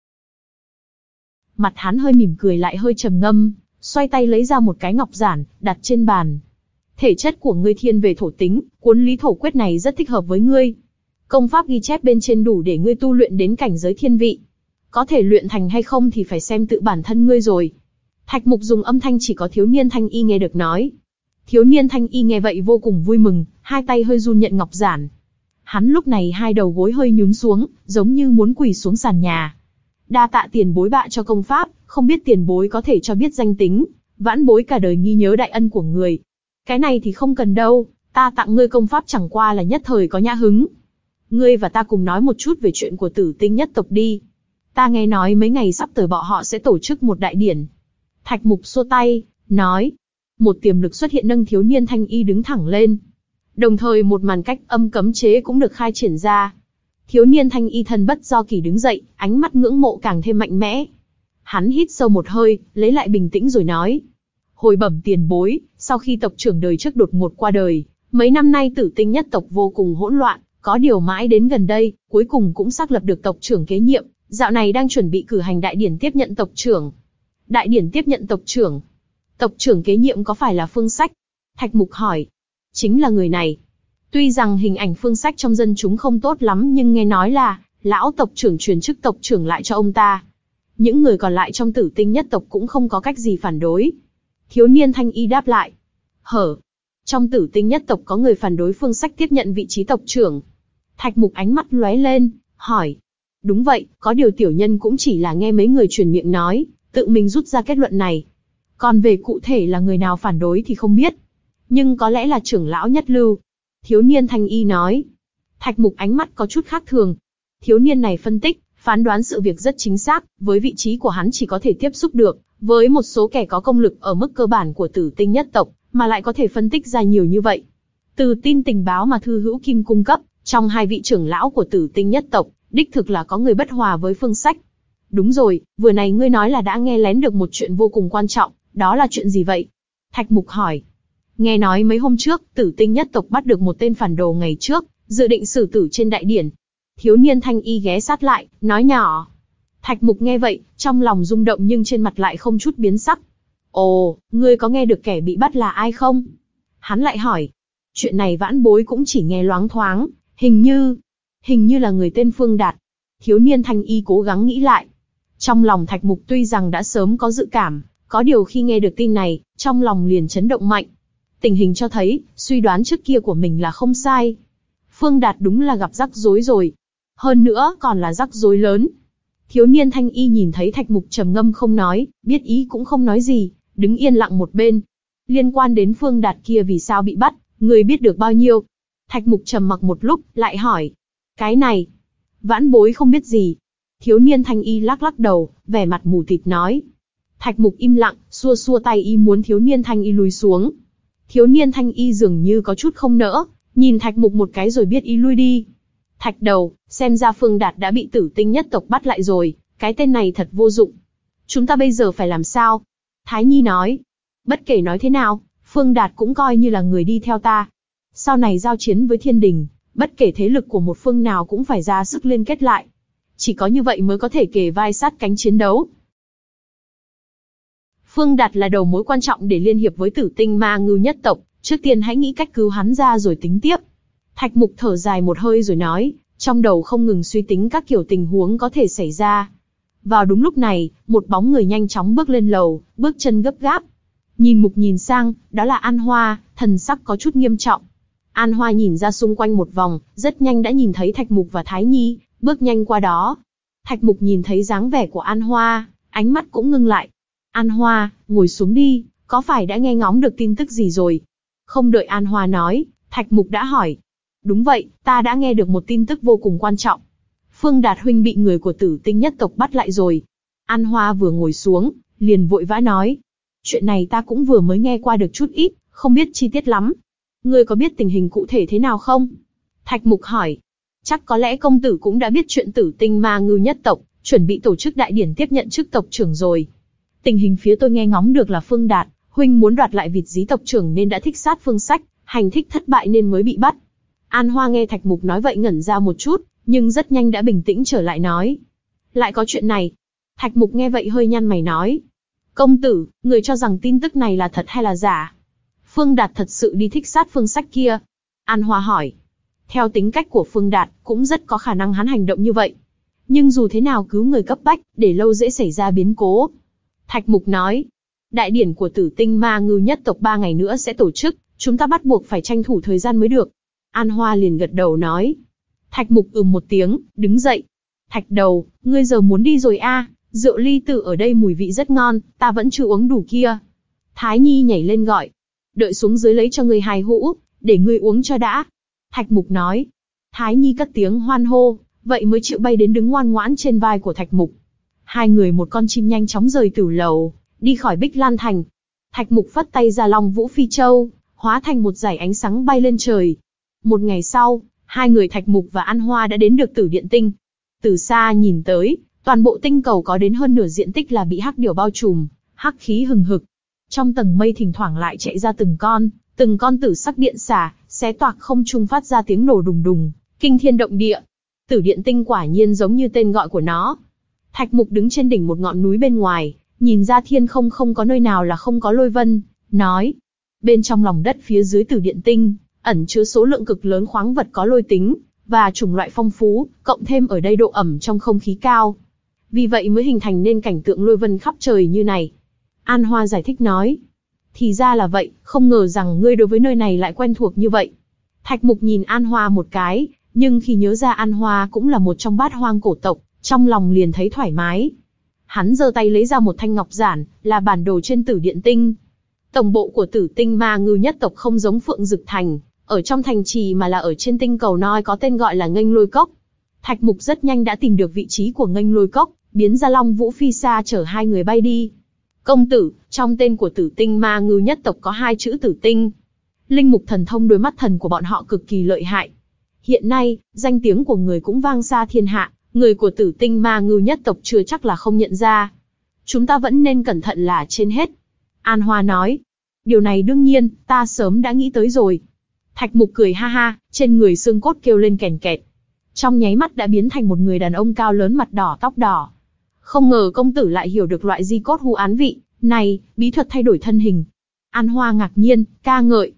Mặt hắn hơi mỉm cười lại hơi trầm ngâm, xoay tay lấy ra một cái ngọc giản, đặt trên bàn. Thể chất của ngươi thiên về thổ tính, cuốn lý thổ quyết này rất thích hợp với ngươi. Công pháp ghi chép bên trên đủ để ngươi tu luyện đến cảnh giới thiên vị. Có thể luyện thành hay không thì phải xem tự bản thân ngươi rồi. Thạch Mục dùng âm thanh chỉ có thiếu niên thanh y nghe được nói. Thiếu niên thanh y nghe vậy vô cùng vui mừng, hai tay hơi run nhận ngọc giản. Hắn lúc này hai đầu gối hơi nhún xuống, giống như muốn quỳ xuống sàn nhà. Đa tạ tiền bối bạ cho công pháp, không biết tiền bối có thể cho biết danh tính, vãn bối cả đời ghi nhớ đại ân của người. Cái này thì không cần đâu, ta tặng ngươi công pháp chẳng qua là nhất thời có nhã hứng. Ngươi và ta cùng nói một chút về chuyện của Tử Tinh nhất tộc đi. Ta nghe nói mấy ngày sắp tới bọn họ sẽ tổ chức một đại điển. Thạch Mục xua tay, nói. Một tiềm lực xuất hiện nâng thiếu niên thanh y đứng thẳng lên. Đồng thời một màn cách âm cấm chế cũng được khai triển ra. Thiếu niên thanh y thần bất do kỳ đứng dậy, ánh mắt ngưỡng mộ càng thêm mạnh mẽ. Hắn hít sâu một hơi, lấy lại bình tĩnh rồi nói. Hồi bẩm tiền bối, sau khi tộc trưởng đời trước đột ngột qua đời, mấy năm nay Tử Tinh nhất tộc vô cùng hỗn loạn, có điều mãi đến gần đây, cuối cùng cũng xác lập được tộc trưởng kế nhiệm, dạo này đang chuẩn bị cử hành đại điển tiếp nhận tộc trưởng. Đại điển tiếp nhận tộc trưởng. Tộc trưởng kế nhiệm có phải là Phương Sách? Thạch Mục hỏi. Chính là người này. Tuy rằng hình ảnh Phương Sách trong dân chúng không tốt lắm nhưng nghe nói là, lão tộc trưởng truyền chức tộc trưởng lại cho ông ta. Những người còn lại trong Tử Tinh nhất tộc cũng không có cách gì phản đối. Thiếu niên thanh y đáp lại. Hở. Trong Tử Tinh nhất tộc có người phản đối Phương Sách tiếp nhận vị trí tộc trưởng. Thạch Mục ánh mắt lóe lên, hỏi. Đúng vậy, có điều tiểu nhân cũng chỉ là nghe mấy người truyền miệng nói, tự mình rút ra kết luận này. Còn về cụ thể là người nào phản đối thì không biết. Nhưng có lẽ là trưởng lão nhất lưu. Thiếu niên thanh y nói. Thạch Mục ánh mắt có chút khác thường. Thiếu niên này phân tích, phán đoán sự việc rất chính xác, với vị trí của hắn chỉ có thể tiếp xúc được với một số kẻ có công lực ở mức cơ bản của Tử Tinh nhất tộc, mà lại có thể phân tích ra nhiều như vậy. Từ tin tình báo mà Thư Hữu Kim cung cấp, trong hai vị trưởng lão của Tử Tinh nhất tộc, đích thực là có người bất hòa với Phương Sách. Đúng rồi, vừa này ngươi nói là đã nghe lén được một chuyện vô cùng quan trọng, đó là chuyện gì vậy? Thạch Mục hỏi. Nghe nói mấy hôm trước, Tử Tinh nhất tộc bắt được một tên phản đồ ngày trước, dự định xử tử trên đại điển. Thiếu niên thanh y ghé sát lại, nói nhỏ. Thạch Mục nghe vậy, trong lòng rung động nhưng trên mặt lại không chút biến sắc. Ồ, ngươi có nghe được kẻ bị bắt là ai không? Hắn lại hỏi. Chuyện này vãn bối cũng chỉ nghe loáng thoáng, hình như, hình như là người tên Phương Đạt. Thiếu niên thanh y cố gắng nghĩ lại. Trong lòng Thạch Mục tuy rằng đã sớm có dự cảm, có điều khi nghe được tin này, trong lòng liền chấn động mạnh. Tình hình cho thấy, suy đoán trước kia của mình là không sai. Phương Đạt đúng là gặp rắc rối rồi. Hơn nữa còn là rắc rối lớn. Thiếu niên thanh y nhìn thấy Thạch Mục trầm ngâm không nói, biết ý cũng không nói gì, đứng yên lặng một bên. Liên quan đến Phương Đạt kia vì sao bị bắt, người biết được bao nhiêu? Thạch Mục trầm mặc một lúc, lại hỏi. Cái này, vãn bối không biết gì. Thiếu niên thanh y lắc lắc đầu, vẻ mặt mù tịt nói. Thạch Mục im lặng, xua xua tay y muốn thiếu niên thanh y lùi xuống. Thiếu niên thanh y dường như có chút không nỡ, nhìn Thạch Mục một cái rồi biết y lui đi. Thạch đầu, xem ra Phương Đạt đã bị Tử Tinh nhất tộc bắt lại rồi, cái tên này thật vô dụng. Chúng ta bây giờ phải làm sao? Thái Nhi nói. Bất kể nói thế nào, Phương Đạt cũng coi như là người đi theo ta. Sau này giao chiến với thiên đình, bất kể thế lực của một phương nào cũng phải ra sức liên kết lại. Chỉ có như vậy mới có thể kề vai sát cánh chiến đấu. Phương Đạt là đầu mối quan trọng để liên hiệp với Tử Tinh ma ngưu nhất tộc, trước tiên hãy nghĩ cách cứu hắn ra rồi tính tiếp. Thạch Mục thở dài một hơi rồi nói, trong đầu không ngừng suy tính các kiểu tình huống có thể xảy ra. Vào đúng lúc này, một bóng người nhanh chóng bước lên lầu, bước chân gấp gáp. Nhìn Mục nhìn sang, đó là An Hoa, thần sắc có chút nghiêm trọng. An Hoa nhìn ra xung quanh một vòng, rất nhanh đã nhìn thấy Thạch Mục và Thái Nhi, bước nhanh qua đó. Thạch Mục nhìn thấy dáng vẻ của An Hoa, ánh mắt cũng ngưng lại. An Hoa, ngồi xuống đi, có phải đã nghe ngóng được tin tức gì rồi? Không đợi An Hoa nói, Thạch Mục đã hỏi. Đúng vậy, ta đã nghe được một tin tức vô cùng quan trọng. Phương Đạt huynh bị người của Tử Tinh nhất tộc bắt lại rồi. An Hoa vừa ngồi xuống, liền vội vã nói. Chuyện này ta cũng vừa mới nghe qua được chút ít, không biết chi tiết lắm. Ngươi có biết tình hình cụ thể thế nào không? Thạch Mục hỏi. Chắc có lẽ công tử cũng đã biết chuyện Tử Tinh ma ngưu nhất tộc, chuẩn bị tổ chức đại điển tiếp nhận chức tộc trưởng rồi. Tình hình phía tôi nghe ngóng được là Phương Đạt, huynh muốn đoạt lại vị trí tộc trưởng nên đã thích sát Phương Sách, hành thích thất bại nên mới bị bắt. An Hoa nghe Thạch Mục nói vậy ngẩn ra một chút, nhưng rất nhanh đã bình tĩnh trở lại nói. Lại có chuyện này. Thạch Mục nghe vậy hơi nhăn mày nói. Công tử, người cho rằng tin tức này là thật hay là giả? Phương Đạt thật sự đi thích sát Phương Sách kia? An Hoa hỏi. Theo tính cách của Phương Đạt, cũng rất có khả năng hắn hành động như vậy. Nhưng dù thế nào cứu người cấp bách, để lâu dễ xảy ra biến cố. Thạch Mục nói. Đại điển của Tử Tinh ma ngưu nhất tộc ba ngày nữa sẽ tổ chức, chúng ta bắt buộc phải tranh thủ thời gian mới được. An Hoa liền gật đầu nói. Thạch Mục ừm một tiếng, đứng dậy. Thạch đầu, ngươi giờ muốn đi rồi a? À, rượu ly tử ở đây mùi vị rất ngon, ta vẫn chưa uống đủ kia. Thái Nhi nhảy lên gọi. Đợi xuống dưới lấy cho ngươi hai hũ, để ngươi uống cho đã. Thạch Mục nói. Thái Nhi cất tiếng hoan hô, vậy mới chịu bay đến đứng ngoan ngoãn trên vai của Thạch Mục. Hai người một con chim nhanh chóng rời tử lầu, đi khỏi Bích Lan Thành. Thạch Mục phất tay ra Long Vũ Phi Châu, hóa thành một dải ánh sáng bay lên trời. Một ngày sau, hai người Thạch Mục và An Hoa đã đến được Tử Điện Tinh. Từ xa nhìn tới, toàn bộ tinh cầu có đến hơn nửa diện tích là bị hắc điểu bao trùm, hắc khí hừng hực. Trong tầng mây thỉnh thoảng lại chạy ra từng con, từng con tử sắc điện xả, xé toạc không trung phát ra tiếng nổ đùng đùng, kinh thiên động địa. Tử Điện Tinh quả nhiên giống như tên gọi của nó. Thạch Mục đứng trên đỉnh một ngọn núi bên ngoài, nhìn ra thiên không không có nơi nào là không có lôi vân, nói. Bên trong lòng đất phía dưới Tử Điện Tinh, ẩn chứa số lượng cực lớn khoáng vật có lôi tính, và chủng loại phong phú, cộng thêm ở đây độ ẩm trong không khí cao. Vì vậy mới hình thành nên cảnh tượng lôi vân khắp trời như này. An Hoa giải thích nói. Thì ra là vậy, không ngờ rằng ngươi đối với nơi này lại quen thuộc như vậy. Thạch Mục nhìn An Hoa một cái, nhưng khi nhớ ra An Hoa cũng là một trong bát hoang cổ tộc, trong lòng liền thấy thoải mái. Hắn giơ tay lấy ra một thanh ngọc giản, là bản đồ trên Tử Điện Tinh. Tổng bộ của Tử Tinh Ma Ngư nhất tộc không giống Phượng Dực Thành, ở trong thành trì mà là ở trên tinh cầu noi có tên gọi là Nghênh Lôi Cốc. Thạch Mục rất nhanh đã tìm được vị trí của Nghênh Lôi Cốc, biến ra Long Vũ Phi Sa chở hai người bay đi. Công tử, trong tên của Tử Tinh Ma Ngư nhất tộc có hai chữ Tử Tinh. Linh mục thần thông đôi mắt thần của bọn họ cực kỳ lợi hại. Hiện nay, danh tiếng của người cũng vang xa thiên hạ, người của Tử Tinh Ma Ngư nhất tộc chưa chắc là không nhận ra. Chúng ta vẫn nên cẩn thận là trên hết. An Hoa nói. Điều này đương nhiên, ta sớm đã nghĩ tới rồi. Thạch Mục cười ha ha, trên người xương cốt kêu lên kèn kẹt. Trong nháy mắt đã biến thành một người đàn ông cao lớn mặt đỏ tóc đỏ. Không ngờ công tử lại hiểu được loại di cốt hu án vị này, bí thuật thay đổi thân hình. An Hoa ngạc nhiên, ca ngợi.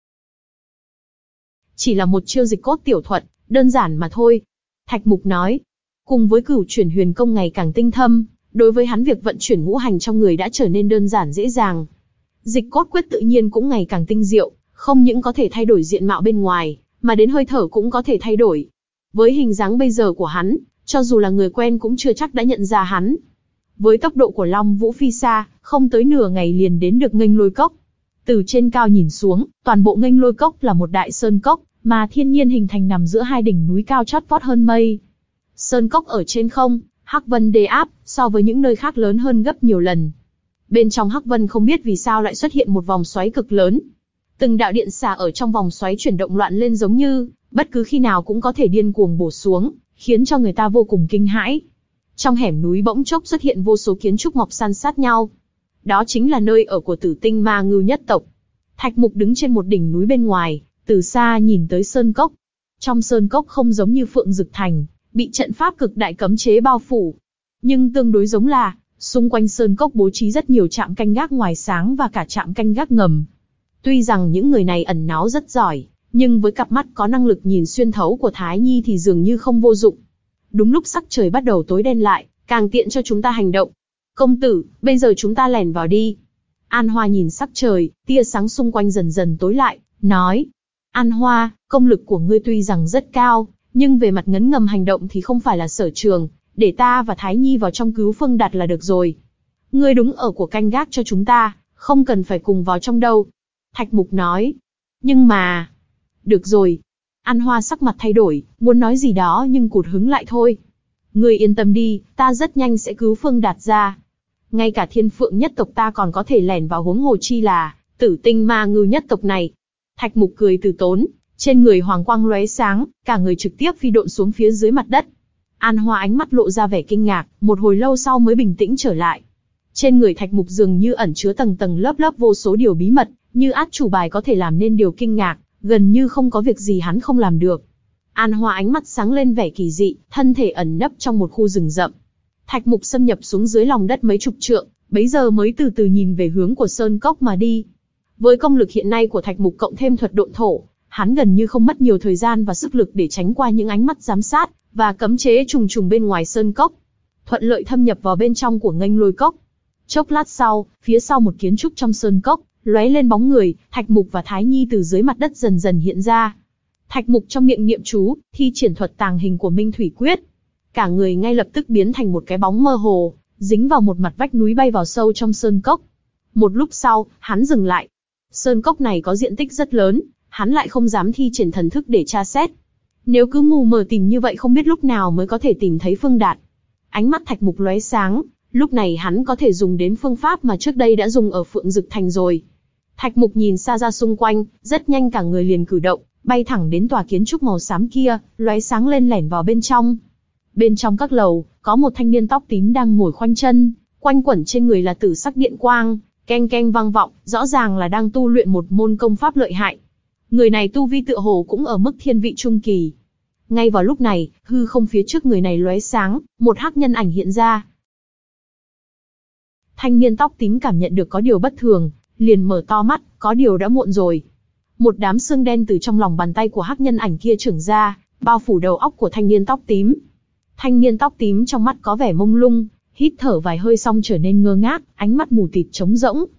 Chỉ là một chiêu dịch cốt tiểu thuật, đơn giản mà thôi. Thạch Mục nói. Cùng với cửu chuyển huyền công ngày càng tinh thâm, đối với hắn việc vận chuyển ngũ hành trong người đã trở nên đơn giản dễ dàng. Dịch cốt quyết tự nhiên cũng ngày càng tinh diệu, không những có thể thay đổi diện mạo bên ngoài, mà đến hơi thở cũng có thể thay đổi. Với hình dáng bây giờ của hắn, cho dù là người quen cũng chưa chắc đã nhận ra hắn. Với tốc độ của Long Vũ Phi Sa, không tới nửa ngày liền đến được Nghênh Lôi Cốc. Từ trên cao nhìn xuống, toàn bộ Nghênh Lôi Cốc là một đại sơn cốc, mà thiên nhiên hình thành nằm giữa hai đỉnh núi cao chót vót hơn mây. Sơn cốc ở trên không, hắc vân đê áp, so với những nơi khác lớn hơn gấp nhiều lần. Bên trong hắc vân không biết vì sao lại xuất hiện một vòng xoáy cực lớn. Từng đạo điện xà ở trong vòng xoáy chuyển động loạn lên giống như, bất cứ khi nào cũng có thể điên cuồng bổ xuống, khiến cho người ta vô cùng kinh hãi. Trong hẻm núi bỗng chốc xuất hiện vô số kiến trúc mọc san sát nhau. Đó chính là nơi ở của Tử Tinh Ma Ngư nhất tộc. Thạch Mục đứng trên một đỉnh núi bên ngoài, từ xa nhìn tới sơn cốc. Trong sơn cốc không giống như Phượng Dực Thành, bị trận pháp cực đại cấm chế bao phủ. Nhưng tương đối giống là, xung quanh sơn cốc bố trí rất nhiều trạm canh gác ngoài sáng và cả trạm canh gác ngầm. Tuy rằng những người này ẩn náu rất giỏi, nhưng với cặp mắt có năng lực nhìn xuyên thấu của Thái Nhi thì dường như không vô dụng. Đúng lúc sắc trời bắt đầu tối đen lại, càng tiện cho chúng ta hành động. Công tử, bây giờ chúng ta lẻn vào đi. An Hoa nhìn sắc trời, tia sáng xung quanh dần dần tối lại, nói. An Hoa, công lực của ngươi tuy rằng rất cao, nhưng về mặt ngấn ngầm hành động thì không phải là sở trường, để ta và Thái Nhi vào trong cứu Phương Đạt là được rồi. Ngươi đúng ở của canh gác cho chúng ta, không cần phải cùng vào trong đâu. Thạch Mục nói. Nhưng mà... Được rồi. An Hoa sắc mặt thay đổi, muốn nói gì đó nhưng cụt hứng lại thôi. Ngươi yên tâm đi, ta rất nhanh sẽ cứu Phương Đạt ra. Ngay cả Thiên Phượng nhất tộc ta còn có thể lẻn vào huống hồ chi là Tử Tinh Ma Ngư nhất tộc này. Thạch Mục cười từ tốn, trên người hoàng quang lóe sáng, cả người trực tiếp phi độn xuống phía dưới mặt đất. An Hoa ánh mắt lộ ra vẻ kinh ngạc, một hồi lâu sau mới bình tĩnh trở lại. Trên người Thạch Mục dường như ẩn chứa tầng tầng lớp lớp vô số điều bí mật, như át chủ bài có thể làm nên điều kinh ngạc, gần như không có việc gì hắn không làm được. An Hoa ánh mắt sáng lên vẻ kỳ dị, thân thể ẩn nấp trong một khu rừng rậm. Thạch Mục xâm nhập xuống dưới lòng đất mấy chục trượng, bấy giờ mới từ từ nhìn về hướng của sơn cốc mà đi. Với công lực hiện nay của Thạch Mục cộng thêm thuật độn thổ, hắn gần như không mất nhiều thời gian và sức lực để tránh qua những ánh mắt giám sát và cấm chế trùng trùng bên ngoài sơn cốc, thuận lợi thâm nhập vào bên trong của Nghênh Lôi Cốc. Chốc lát sau, phía sau một kiến trúc trong sơn cốc, lóe lên bóng người, Thạch Mục và Thái Nhi từ dưới mặt đất dần dần hiện ra. Thạch Mục trong miệng niệm chú, thi triển thuật tàng hình của Minh Thủy Quyết. Cả người ngay lập tức biến thành một cái bóng mơ hồ, dính vào một mặt vách núi bay vào sâu trong sơn cốc. Một lúc sau, hắn dừng lại. Sơn cốc này có diện tích rất lớn, hắn lại không dám thi triển thần thức để tra xét. Nếu cứ mù mờ tìm như vậy không biết lúc nào mới có thể tìm thấy Phương Đạt. Ánh mắt Thạch Mục lóe sáng, lúc này hắn có thể dùng đến phương pháp mà trước đây đã dùng ở Phượng Dực Thành rồi. Thạch Mục nhìn xa ra xung quanh, rất nhanh cả người liền cử động, bay thẳng đến tòa kiến trúc màu xám kia, lóe sáng lên lẻn vào bên trong. Bên trong các lầu, có một thanh niên tóc tím đang ngồi khoanh chân, quanh quẩn trên người là tử sắc điện quang, keng keng vang vọng, rõ ràng là đang tu luyện một môn công pháp lợi hại. Người này tu vi tựa hồ cũng ở mức thiên vị trung kỳ. Ngay vào lúc này, hư không phía trước người này lóe sáng, một hắc nhân ảnh hiện ra. Thanh niên tóc tím cảm nhận được có điều bất thường, liền mở to mắt, có điều đã muộn rồi. Một đám xương đen từ trong lòng bàn tay của hắc nhân ảnh kia trưởng ra, bao phủ đầu óc của thanh niên tóc tím. Thanh niên tóc tím trong mắt có vẻ mông lung, hít thở vài hơi xong trở nên ngơ ngác, ánh mắt mù tịt trống rỗng.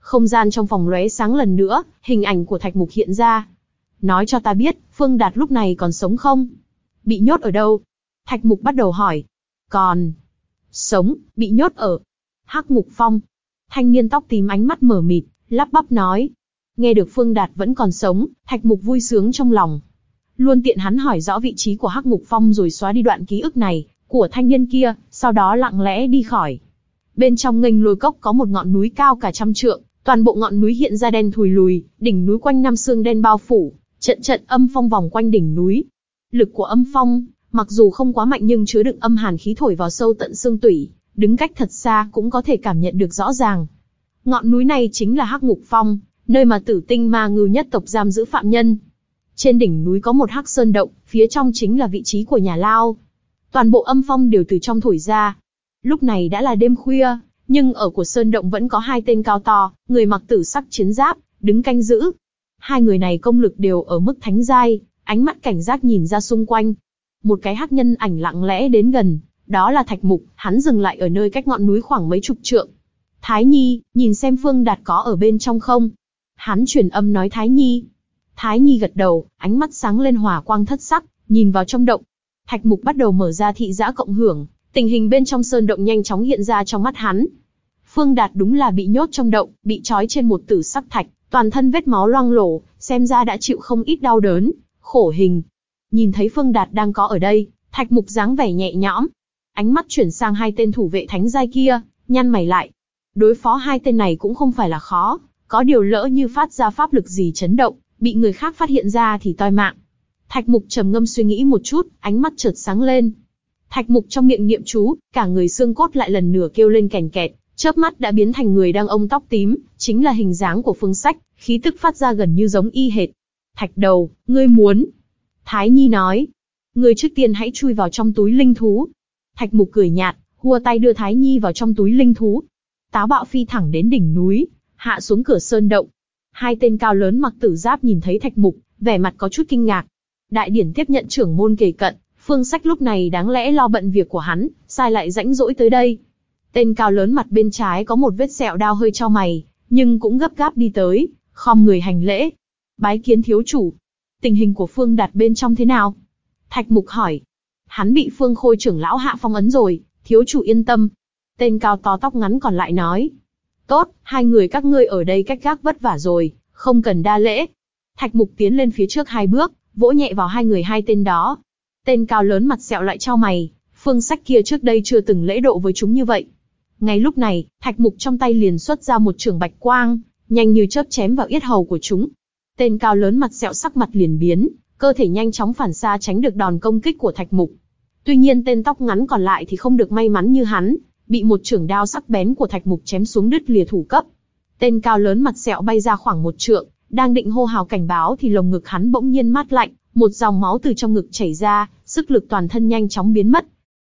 Không gian trong phòng lóe sáng lần nữa, hình ảnh của Thạch Mục hiện ra. Nói cho ta biết, Phương Đạt lúc này còn sống không? Bị nhốt ở đâu? Thạch Mục bắt đầu hỏi. Còn sống, bị nhốt ở Hắc Ngục Phong. Thanh niên tóc tím ánh mắt mờ mịt, lắp bắp nói. Nghe được Phương Đạt vẫn còn sống, Thạch Mục vui sướng trong lòng. Luôn tiện hắn hỏi rõ vị trí của Hắc Ngục Phong rồi xóa đi đoạn ký ức này của thanh niên kia, sau đó lặng lẽ đi khỏi. Bên trong nghênh lôi cốc có một ngọn núi cao cả trăm trượng, toàn bộ ngọn núi hiện ra đen thùi lùi, đỉnh núi quanh năm sương đen bao phủ, trận trận âm phong vòng quanh đỉnh núi. Lực của âm phong, mặc dù không quá mạnh nhưng chứa đựng âm hàn khí thổi vào sâu tận xương tủy, đứng cách thật xa cũng có thể cảm nhận được rõ ràng. Ngọn núi này chính là Hắc Ngục Phong, nơi mà Tử Tinh Ma Ngưu nhất tộc giam giữ phạm nhân. Trên đỉnh núi có một hắc sơn động, phía trong chính là vị trí của nhà lao. Toàn bộ âm phong đều từ trong thổi ra. Lúc này đã là đêm khuya, nhưng ở của sơn động vẫn có hai tên cao to, người mặc tử sắc chiến giáp, đứng canh giữ. Hai người này công lực đều ở mức thánh giai, ánh mắt cảnh giác nhìn ra xung quanh. Một cái hắc nhân ảnh lặng lẽ đến gần, đó là Thạch Mục, hắn dừng lại ở nơi cách ngọn núi khoảng mấy chục trượng. Thái Nhi, nhìn xem Phương Đạt có ở bên trong không? Hắn truyền âm nói Thái Nhi. Thái Nhi gật đầu, ánh mắt sáng lên hỏa quang thất sắc, nhìn vào trong động. Thạch Mục bắt đầu mở ra thị giã cộng hưởng, tình hình bên trong sơn động nhanh chóng hiện ra trong mắt hắn. Phương Đạt đúng là bị nhốt trong động, bị trói trên một tử sắc thạch, toàn thân vết máu loang lổ, xem ra đã chịu không ít đau đớn, khổ hình. Nhìn thấy Phương Đạt đang có ở đây, Thạch Mục dáng vẻ nhẹ nhõm. Ánh mắt chuyển sang hai tên thủ vệ thánh giai kia, nhăn mày lại. Đối phó hai tên này cũng không phải là khó, có điều lỡ như phát ra pháp lực gì chấn động, bị người khác phát hiện ra thì toi mạng. Thạch Mục trầm ngâm suy nghĩ một chút, ánh mắt chợt sáng lên. Thạch Mục trong miệng niệm chú, cả người xương cốt lại lần nữa kêu lên kèn kẹt, chớp mắt đã biến thành người đang ông tóc tím, chính là hình dáng của Phương Sách, khí tức phát ra gần như giống y hệt. Thạch Đầu, ngươi muốn? Thái Nhi nói. Ngươi trước tiên hãy chui vào trong túi linh thú. Thạch Mục cười nhạt, hùa tay đưa Thái Nhi vào trong túi linh thú. Táo bạo phi thẳng đến đỉnh núi, hạ xuống cửa sơn động. Hai tên cao lớn mặc tử giáp nhìn thấy Thạch Mục, vẻ mặt có chút kinh ngạc. Đại điển tiếp nhận trưởng môn kề cận, Phương Sách lúc này đáng lẽ lo bận việc của hắn, sai lại rãnh rỗi tới đây. Tên cao lớn mặt bên trái có một vết sẹo đao hơi chau mày, nhưng cũng gấp gáp đi tới, khom người hành lễ. Bái kiến thiếu chủ. Tình hình của Phương Đạt bên trong thế nào? Thạch Mục hỏi. Hắn bị Phương Khôi trưởng lão hạ phong ấn rồi, thiếu chủ yên tâm. Tên cao to tóc ngắn còn lại nói. Tốt, hai người các ngươi ở đây cách gác vất vả rồi, không cần đa lễ. Thạch Mục tiến lên phía trước hai bước, vỗ nhẹ vào hai người hai tên đó. Tên cao lớn mặt sẹo lại chau mày, Phương Sách kia trước đây chưa từng lễ độ với chúng như vậy. Ngay lúc này, Thạch Mục trong tay liền xuất ra một chưởng bạch quang, nhanh như chớp chém vào yết hầu của chúng. Tên cao lớn mặt sẹo sắc mặt liền biến, cơ thể nhanh chóng phản xa tránh được đòn công kích của Thạch Mục. Tuy nhiên tên tóc ngắn còn lại thì không được may mắn như hắn, bị một chưởng đao sắc bén của Thạch Mục chém xuống đứt lìa thủ cấp. Tên cao lớn mặt sẹo bay ra khoảng một trượng, đang định hô hào cảnh báo thì lồng ngực hắn bỗng nhiên mát lạnh, một dòng máu từ trong ngực chảy ra, sức lực toàn thân nhanh chóng biến mất.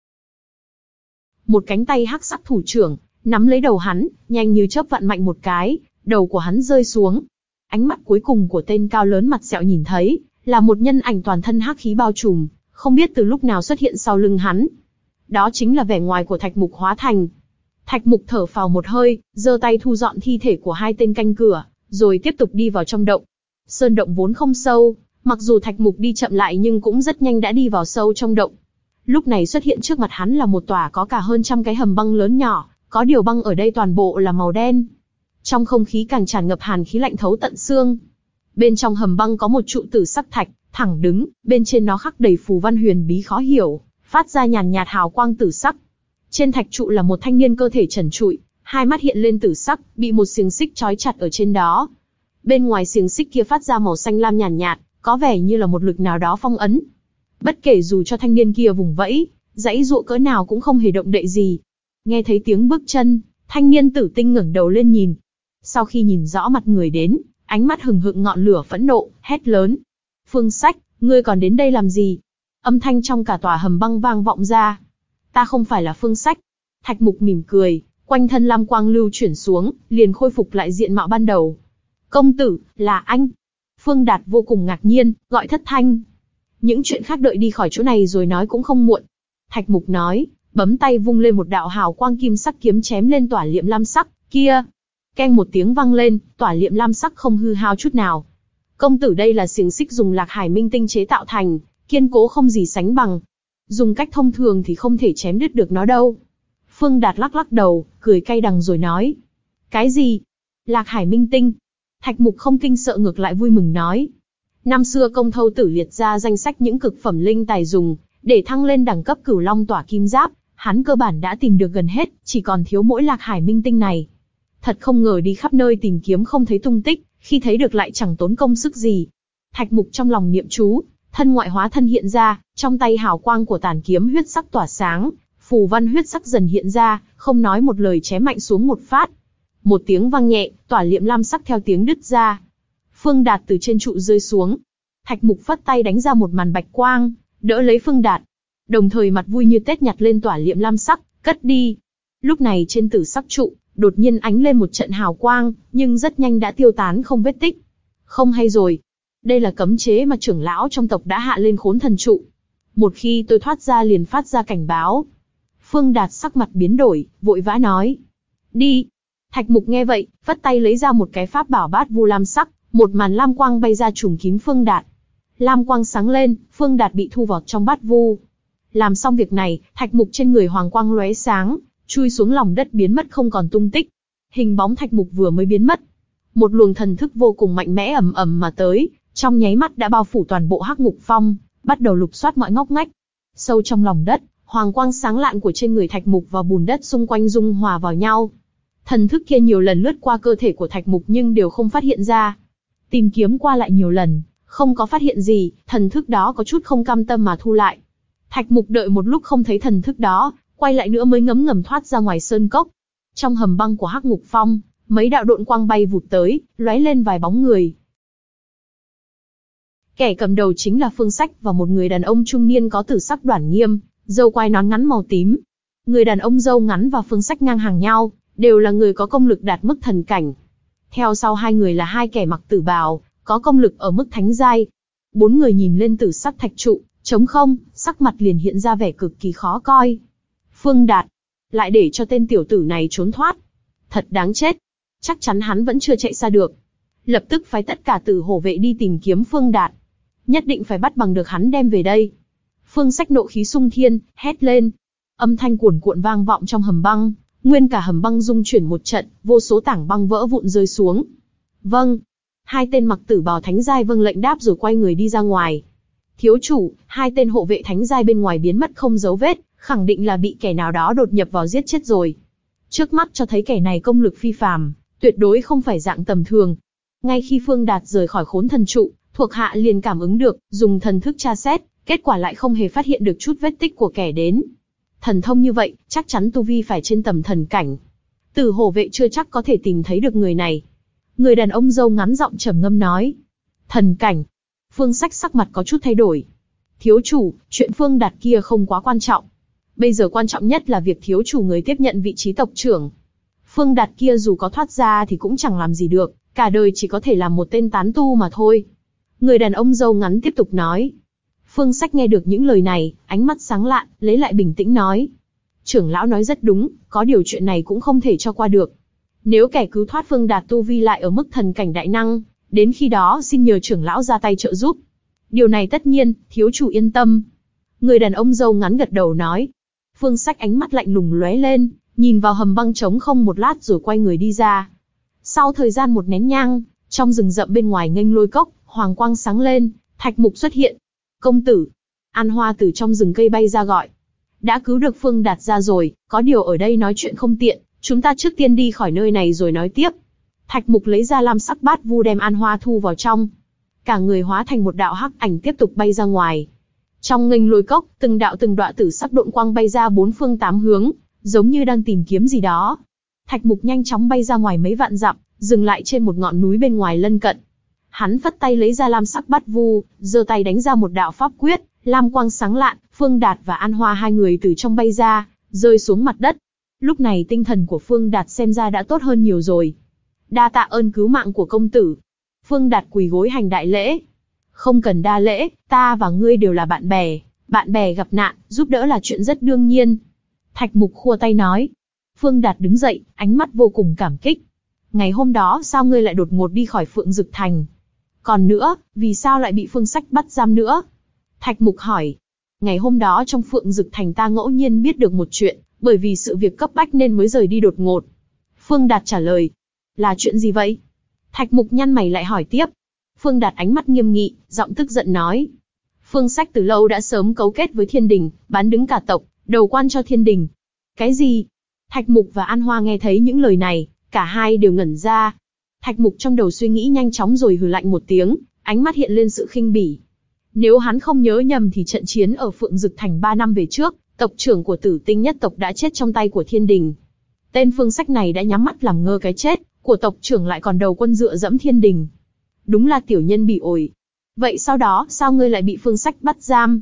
Một cánh tay hắc sắc thủ trưởng nắm lấy đầu hắn, nhanh như chớp vặn mạnh một cái, đầu của hắn rơi xuống. Ánh mắt cuối cùng của tên cao lớn mặt sẹo nhìn thấy là một nhân ảnh toàn thân hắc khí bao trùm, không biết từ lúc nào xuất hiện sau lưng hắn. Đó chính là vẻ ngoài của Thạch Mục hóa thành. Thạch Mục thở phào một hơi, giơ tay thu dọn thi thể của hai tên canh cửa, rồi tiếp tục đi vào trong động. Sơn động vốn không sâu, mặc dù Thạch Mục đi chậm lại nhưng cũng rất nhanh đã đi vào sâu trong động. Lúc này xuất hiện trước mặt hắn là một tòa có cả hơn trăm cái hầm băng lớn nhỏ, có điều băng ở đây toàn bộ là màu đen. Trong không khí càng tràn ngập hàn khí lạnh thấu tận xương. Bên trong hầm băng có một trụ tử sắc thạch, thẳng đứng, bên trên nó khắc đầy phù văn huyền bí khó hiểu, phát ra nhàn nhạt hào quang tử sắc. Trên thạch trụ là một thanh niên cơ thể trần trụi, hai mắt hiện lên tử sắc, bị một xiềng xích trói chặt ở trên đó. Bên ngoài xiềng xích kia phát ra màu xanh lam nhàn nhạt, có vẻ như là một lực nào đó phong ấn. Bất kể dù cho thanh niên kia vùng vẫy, dãy dụa cỡ nào cũng không hề động đậy gì. Nghe thấy tiếng bước chân, thanh niên tử tinh ngẩng đầu lên nhìn. Sau khi nhìn rõ mặt người đến, ánh mắt hừng hực ngọn lửa phẫn nộ, hét lớn. Phương Sách, ngươi còn đến đây làm gì? Âm thanh trong cả tòa hầm băng vang vọng ra. Ta không phải là Phương Sách. Thạch Mục mỉm cười, quanh thân lam quang lưu chuyển xuống, liền khôi phục lại diện mạo ban đầu. Công tử, là anh. Phương Đạt vô cùng ngạc nhiên, gọi thất thanh. Những chuyện khác đợi đi khỏi chỗ này rồi nói cũng không muộn. Thạch Mục nói, bấm tay vung lên một đạo hào quang kim sắc kiếm chém lên tỏa liệm lam sắc kia. Keng một tiếng vang lên, tỏa liệm lam sắc không hư hao chút nào. Công tử, đây là xiềng xích dùng Lạc Hải Minh tinh chế tạo thành, kiên cố không gì sánh bằng. Dùng cách thông thường thì không thể chém đứt được nó đâu. Phương Đạt lắc lắc đầu, cười cay đắng rồi nói. Cái gì? Lạc Hải Minh tinh? Thạch Mục không kinh sợ, ngược lại vui mừng nói. Năm xưa Công Thâu Tử liệt ra danh sách những cực phẩm linh tài dùng để thăng lên đẳng cấp Cửu Long Tỏa Kim Giáp, hắn cơ bản đã tìm được gần hết, chỉ còn thiếu mỗi Lạc Hải Minh tinh này. Thật không ngờ đi khắp nơi tìm kiếm không thấy tung tích, khi thấy được lại chẳng tốn công sức gì. Thạch Mục trong lòng niệm chú, thân ngoại hóa thân hiện ra, trong tay hào quang của tàn kiếm huyết sắc tỏa sáng, phù văn huyết sắc dần hiện ra, không nói một lời chém mạnh xuống một phát. Một tiếng vang nhẹ, tỏa liệm lam sắc theo tiếng đứt ra. Phương Đạt từ trên trụ rơi xuống. Thạch Mục phất tay đánh ra một màn bạch quang, đỡ lấy Phương Đạt. Đồng thời mặt vui như Tết nhặt lên tỏa liệm lam sắc, cất đi. Lúc này trên tử sắc trụ, đột nhiên ánh lên một trận hào quang, nhưng rất nhanh đã tiêu tán không vết tích. Không hay rồi. Đây là cấm chế mà trưởng lão trong tộc đã hạ lên khốn thần trụ. Một khi tôi thoát ra liền phát ra cảnh báo. Phương Đạt sắc mặt biến đổi, vội vã nói. Đi. Thạch Mục nghe vậy, vất tay lấy ra một cái pháp bảo bát vu lam sắc, một màn lam quang bay ra trùm kín Phương Đạt. Lam quang sáng lên, Phương Đạt bị thu vọt trong bát vu. Làm xong việc này, Thạch Mục trên người hoàng quang lóe sáng, chui xuống lòng đất biến mất không còn tung tích. Hình bóng Thạch Mục vừa mới biến mất, một luồng thần thức vô cùng mạnh mẽ ầm ầm mà tới, trong nháy mắt đã bao phủ toàn bộ Hắc Ngục Phong, bắt đầu lục soát mọi ngóc ngách. Sâu trong lòng đất, hoàng quang sáng lạn của trên người Thạch Mục và bùn đất xung quanh dung hòa vào nhau. Thần thức kia nhiều lần lướt qua cơ thể của Thạch Mục nhưng đều không phát hiện ra. Tìm kiếm qua lại nhiều lần, không có phát hiện gì, thần thức đó có chút không cam tâm mà thu lại. Thạch Mục đợi một lúc không thấy thần thức đó, quay lại nữa mới ngấm ngầm thoát ra ngoài sơn cốc. Trong hầm băng của Hắc Ngục Phong, mấy đạo độn quang bay vụt tới, lóe lên vài bóng người. Kẻ cầm đầu chính là Phương Sách và một người đàn ông trung niên có tử sắc đoản nghiêm, râu quai nón ngắn màu tím. Người đàn ông râu ngắn và Phương Sách ngang hàng nhau, đều là người có công lực đạt mức thần cảnh. Theo sau hai người là hai kẻ mặc tử bào, có công lực ở mức thánh giai. Bốn người nhìn lên tử sắc thạch trụ, trống không, sắc mặt liền hiện ra vẻ cực kỳ khó coi. Phương Đạt, lại để cho tên tiểu tử này trốn thoát. Thật đáng chết. Chắc chắn hắn vẫn chưa chạy xa được. Lập tức phái tất cả tử hổ vệ đi tìm kiếm Phương Đạt. Nhất định phải bắt bằng được hắn đem về đây. Phương Sách nộ khí sung thiên, hét lên. Âm thanh cuồn cuộn vang vọng trong hầm băng, nguyên cả hầm băng rung chuyển một trận, vô số tảng băng vỡ vụn rơi xuống. Vâng. Hai tên mặc tử bào thánh giai vâng lệnh đáp rồi quay người đi ra ngoài. Thiếu chủ, hai tên hộ vệ thánh giai bên ngoài biến mất không dấu vết, khẳng định là bị kẻ nào đó đột nhập vào giết chết rồi. Trước mắt cho thấy kẻ này công lực phi phàm, tuyệt đối không phải dạng tầm thường. Ngay khi Phương Đạt rời khỏi khốn thần trụ, thuộc hạ liền cảm ứng được, dùng thần thức tra xét, kết quả lại không hề phát hiện được chút vết tích của kẻ đến. Thần thông như vậy, chắc chắn tu vi phải trên tầm thần cảnh. Tử hổ vệ chưa chắc có thể tìm thấy được người này. Người đàn ông râu ngắn giọng trầm ngâm nói. Thần cảnh. Phương Sách sắc mặt có chút thay đổi. Thiếu chủ, chuyện Phương Đạt kia không quá quan trọng. Bây giờ quan trọng nhất là việc thiếu chủ người tiếp nhận vị trí tộc trưởng. Phương Đạt kia dù có thoát ra thì cũng chẳng làm gì được, cả đời chỉ có thể làm một tên tán tu mà thôi. Người đàn ông râu ngắn tiếp tục nói. Phương Sách nghe được những lời này, ánh mắt sáng lạn, lấy lại bình tĩnh nói. Trưởng lão nói rất đúng, có điều chuyện này cũng không thể cho qua được. Nếu kẻ cứu thoát Phương Đạt tu vi lại ở mức thần cảnh đại năng, đến khi đó xin nhờ trưởng lão ra tay trợ giúp. Điều này tất nhiên, thiếu chủ yên tâm. Người đàn ông râu ngắn gật đầu nói. Phương Sách ánh mắt lạnh lùng lóe lên, nhìn vào hầm băng trống không một lát rồi quay người đi ra. Sau thời gian một nén nhang, trong rừng rậm bên ngoài nghênh lôi cốc, hoàng quang sáng lên, Thạch Mục xuất hiện. Công tử. An Hoa từ trong rừng cây bay ra gọi. Đã cứu được Phương Đạt ra rồi, có điều ở đây nói chuyện không tiện, chúng ta trước tiên đi khỏi nơi này rồi nói tiếp. Thạch Mục lấy ra lam sắc bát vu đem An Hoa thu vào trong. Cả người hóa thành một đạo hắc ảnh tiếp tục bay ra ngoài. Trong nghênh lôi cốc, từng đạo từng đọa tử sắc độn quang bay ra bốn phương tám hướng, giống như đang tìm kiếm gì đó. Thạch Mục nhanh chóng bay ra ngoài mấy vạn dặm, dừng lại trên một ngọn núi bên ngoài lân cận. Hắn phất tay lấy ra lam sắc bát vu, giơ tay đánh ra một đạo pháp quyết, lam quang sáng lạn, Phương Đạt và An Hoa hai người từ trong bay ra, rơi xuống mặt đất. Lúc này tinh thần của Phương Đạt xem ra đã tốt hơn nhiều rồi. Đa tạ ơn cứu mạng của công tử. Phương Đạt quỳ gối hành đại lễ. Không cần đa lễ, ta và ngươi đều là bạn bè, bạn bè gặp nạn, giúp đỡ là chuyện rất đương nhiên. Thạch Mục khua tay nói. Phương Đạt đứng dậy, ánh mắt vô cùng cảm kích. Ngày hôm đó sao ngươi lại đột ngột đi khỏi Phượng Dực Thành? Còn nữa, vì sao lại bị Phương Sách bắt giam nữa? Thạch Mục hỏi. Ngày hôm đó trong Phượng Dực Thành ta ngẫu nhiên biết được một chuyện, bởi vì sự việc cấp bách nên mới rời đi đột ngột. Phương Đạt trả lời. Là chuyện gì vậy? Thạch Mục nhăn mày lại hỏi tiếp. Phương Đạt ánh mắt nghiêm nghị, giọng tức giận nói. Phương Sách từ lâu đã sớm cấu kết với Thiên Đình, bán đứng cả tộc, đầu quan cho Thiên Đình. Cái gì? Thạch Mục và An Hoa nghe thấy những lời này, cả hai đều ngẩn ra. Thạch Mục trong đầu suy nghĩ nhanh chóng rồi hừ lạnh một tiếng, ánh mắt hiện lên sự khinh bỉ. Nếu hắn không nhớ nhầm thì trận chiến ở Phượng Dực Thành ba năm về trước, tộc trưởng của Tử Tinh nhất tộc đã chết trong tay của Thiên Đình. Tên Phương Sách này đã nhắm mắt làm ngơ cái chết của tộc trưởng lại còn đầu quân dựa dẫm Thiên Đình. Đúng là tiểu nhân bị ổi. Vậy sau đó, sao ngươi lại bị Phương Sách bắt giam?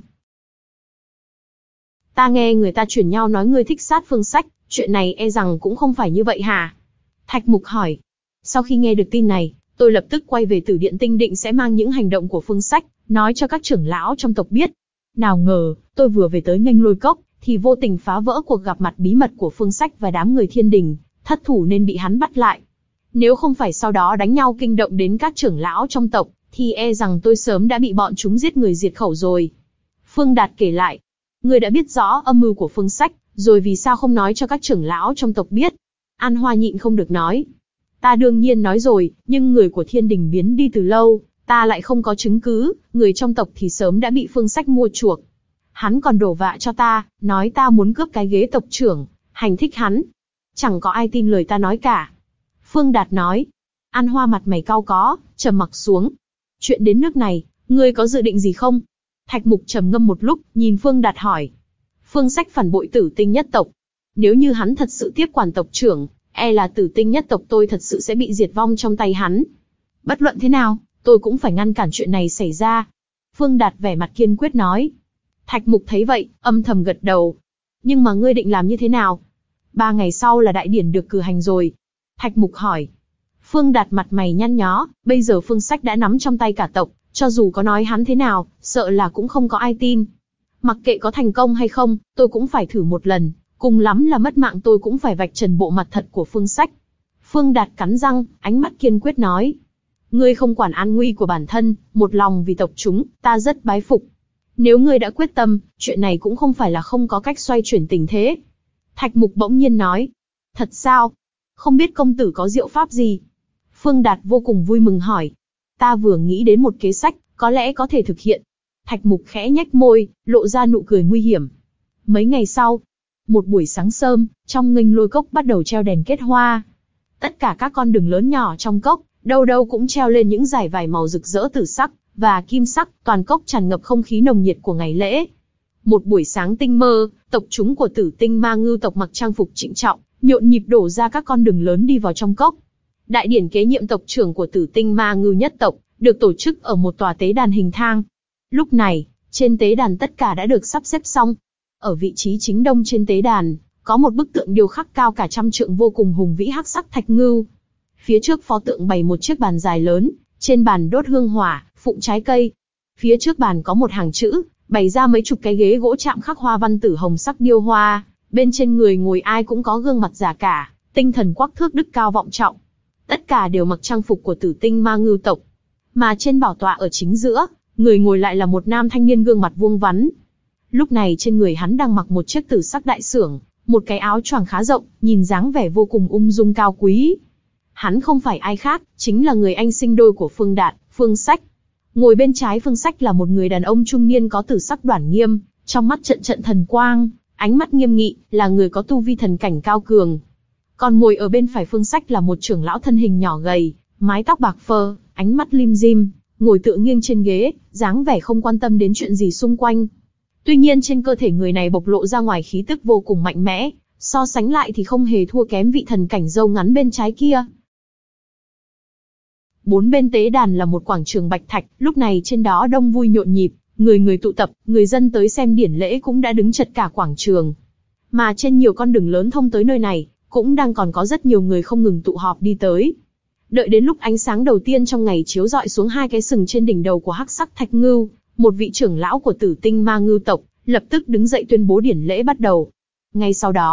Ta nghe người ta truyền nhau nói ngươi thích sát Phương Sách, chuyện này e rằng cũng không phải như vậy hả? Thạch Mục hỏi. Sau khi nghe được tin này, tôi lập tức quay về Tử Điện Tinh định sẽ mang những hành động của Phương Sách, nói cho các trưởng lão trong tộc biết. Nào ngờ, tôi vừa về tới Nghênh Lôi Cốc, thì vô tình phá vỡ cuộc gặp mặt bí mật của Phương Sách và đám người Thiên Đình, thất thủ nên bị hắn bắt lại. Nếu không phải sau đó đánh nhau kinh động đến các trưởng lão trong tộc, thì e rằng tôi sớm đã bị bọn chúng giết người diệt khẩu rồi. Phương Đạt kể lại. Người đã biết rõ âm mưu của Phương Sách, rồi vì sao không nói cho các trưởng lão trong tộc biết? An Hoa nhịn không được nói. Ta đương nhiên nói rồi, nhưng người của Thiên Đình biến đi từ lâu, ta lại không có chứng cứ, người trong tộc thì sớm đã bị Phương Sách mua chuộc. Hắn còn đổ vạ cho ta, nói ta muốn cướp cái ghế tộc trưởng, hành thích hắn. Chẳng có ai tin lời ta nói cả. Phương Đạt nói. An Hoa mặt mày cau có, trầm mặc xuống. Chuyện đến nước này, ngươi có dự định gì không? Thạch Mục trầm ngâm một lúc, nhìn Phương Đạt hỏi. Phương Sách phản bội Tử Tinh nhất tộc. Nếu như hắn thật sự tiếp quản tộc trưởng, e là Tử Tinh nhất tộc tôi thật sự sẽ bị diệt vong trong tay hắn. Bất luận thế nào, tôi cũng phải ngăn cản chuyện này xảy ra. Phương Đạt vẻ mặt kiên quyết nói. Thạch Mục thấy vậy, âm thầm gật đầu. Nhưng mà ngươi định làm như thế nào? Ba ngày sau là đại điển được cử hành rồi. Thạch Mục hỏi. Phương Đạt mặt mày nhăn nhó, bây giờ Phương Sách đã nắm trong tay cả tộc, cho dù có nói hắn thế nào, sợ là cũng không có ai tin. Mặc kệ có thành công hay không, tôi cũng phải thử một lần, cùng lắm là mất mạng tôi cũng phải vạch trần bộ mặt thật của Phương Sách. Phương Đạt cắn răng, ánh mắt kiên quyết nói. Ngươi không quản an nguy của bản thân, một lòng vì tộc chúng, ta rất bái phục. Nếu ngươi đã quyết tâm, chuyện này cũng không phải là không có cách xoay chuyển tình thế. Thạch Mục bỗng nhiên nói. Thật sao? Không biết công tử có diệu pháp gì? Phương Đạt vô cùng vui mừng hỏi. Ta vừa nghĩ đến một kế sách, có lẽ có thể thực hiện. Thạch Mục khẽ nhếch môi, lộ ra nụ cười nguy hiểm. Mấy ngày sau, một buổi sáng sớm, trong Nghênh Lôi Cốc bắt đầu treo đèn kết hoa. Tất cả các con đường lớn nhỏ trong cốc, đâu đâu cũng treo lên những dải vải màu rực rỡ tử sắc và kim sắc, toàn cốc tràn ngập không khí nồng nhiệt của ngày lễ. Một buổi sáng tinh mơ, tộc chúng của Tử Tinh Ma Ngưu tộc mặc trang phục trịnh trọng, nhộn nhịp đổ ra các con đường lớn đi vào trong cốc. Đại điển kế nhiệm tộc trưởng của Tử Tinh Ma Ngưu nhất tộc được tổ chức ở một tòa tế đàn hình thang. Lúc này, trên tế đàn tất cả đã được sắp xếp xong. Ở vị trí chính đông trên tế đàn, có một bức tượng điêu khắc cao cả trăm trượng vô cùng hùng vĩ hắc sắc thạch ngưu. Phía trước pho tượng bày một chiếc bàn dài lớn, trên bàn đốt hương hỏa, phụng trái cây. Phía trước bàn có một hàng chữ, bày ra mấy chục cái ghế gỗ chạm khắc hoa văn tử hồng sắc điêu hoa, bên trên người ngồi ai cũng có gương mặt già cả, tinh thần quắc thước đức cao vọng trọng. Tất cả đều mặc trang phục của Tử Tinh Ma Ngưu tộc. Mà trên bảo tọa ở chính giữa, người ngồi lại là một nam thanh niên gương mặt vuông vắn. Lúc này trên người hắn đang mặc một chiếc tử sắc đại xưởng, một cái áo choàng khá rộng, nhìn dáng vẻ vô cùng ung dung cao quý. Hắn không phải ai khác, chính là người anh sinh đôi của Phương Đạt, Phương Sách. Ngồi bên trái Phương Sách là một người đàn ông trung niên có tử sắc đoản nghiêm, trong mắt trận trận thần quang, ánh mắt nghiêm nghị, là người có tu vi thần cảnh cao cường. Còn ngồi ở bên phải Phương Sách là một trưởng lão thân hình nhỏ gầy, mái tóc bạc phơ, ánh mắt lim dim, ngồi tựa nghiêng trên ghế, dáng vẻ không quan tâm đến chuyện gì xung quanh. Tuy nhiên trên cơ thể người này bộc lộ ra ngoài khí tức vô cùng mạnh mẽ, so sánh lại thì không hề thua kém vị thần cảnh râu ngắn bên trái kia. Bốn bên tế đàn là một quảng trường bạch thạch, lúc này trên đó đông vui nhộn nhịp, người người tụ tập, người dân tới xem điển lễ cũng đã đứng chật cả quảng trường. Mà trên nhiều con đường lớn thông tới nơi này, cũng đang còn có rất nhiều người không ngừng tụ họp đi tới. Đợi đến lúc ánh sáng đầu tiên trong ngày chiếu rọi xuống hai cái sừng trên đỉnh đầu của hắc sắc thạch ngưu, một vị trưởng lão của Tử Tinh Ma Ngưu tộc lập tức đứng dậy tuyên bố điển lễ bắt đầu. Ngay sau đó,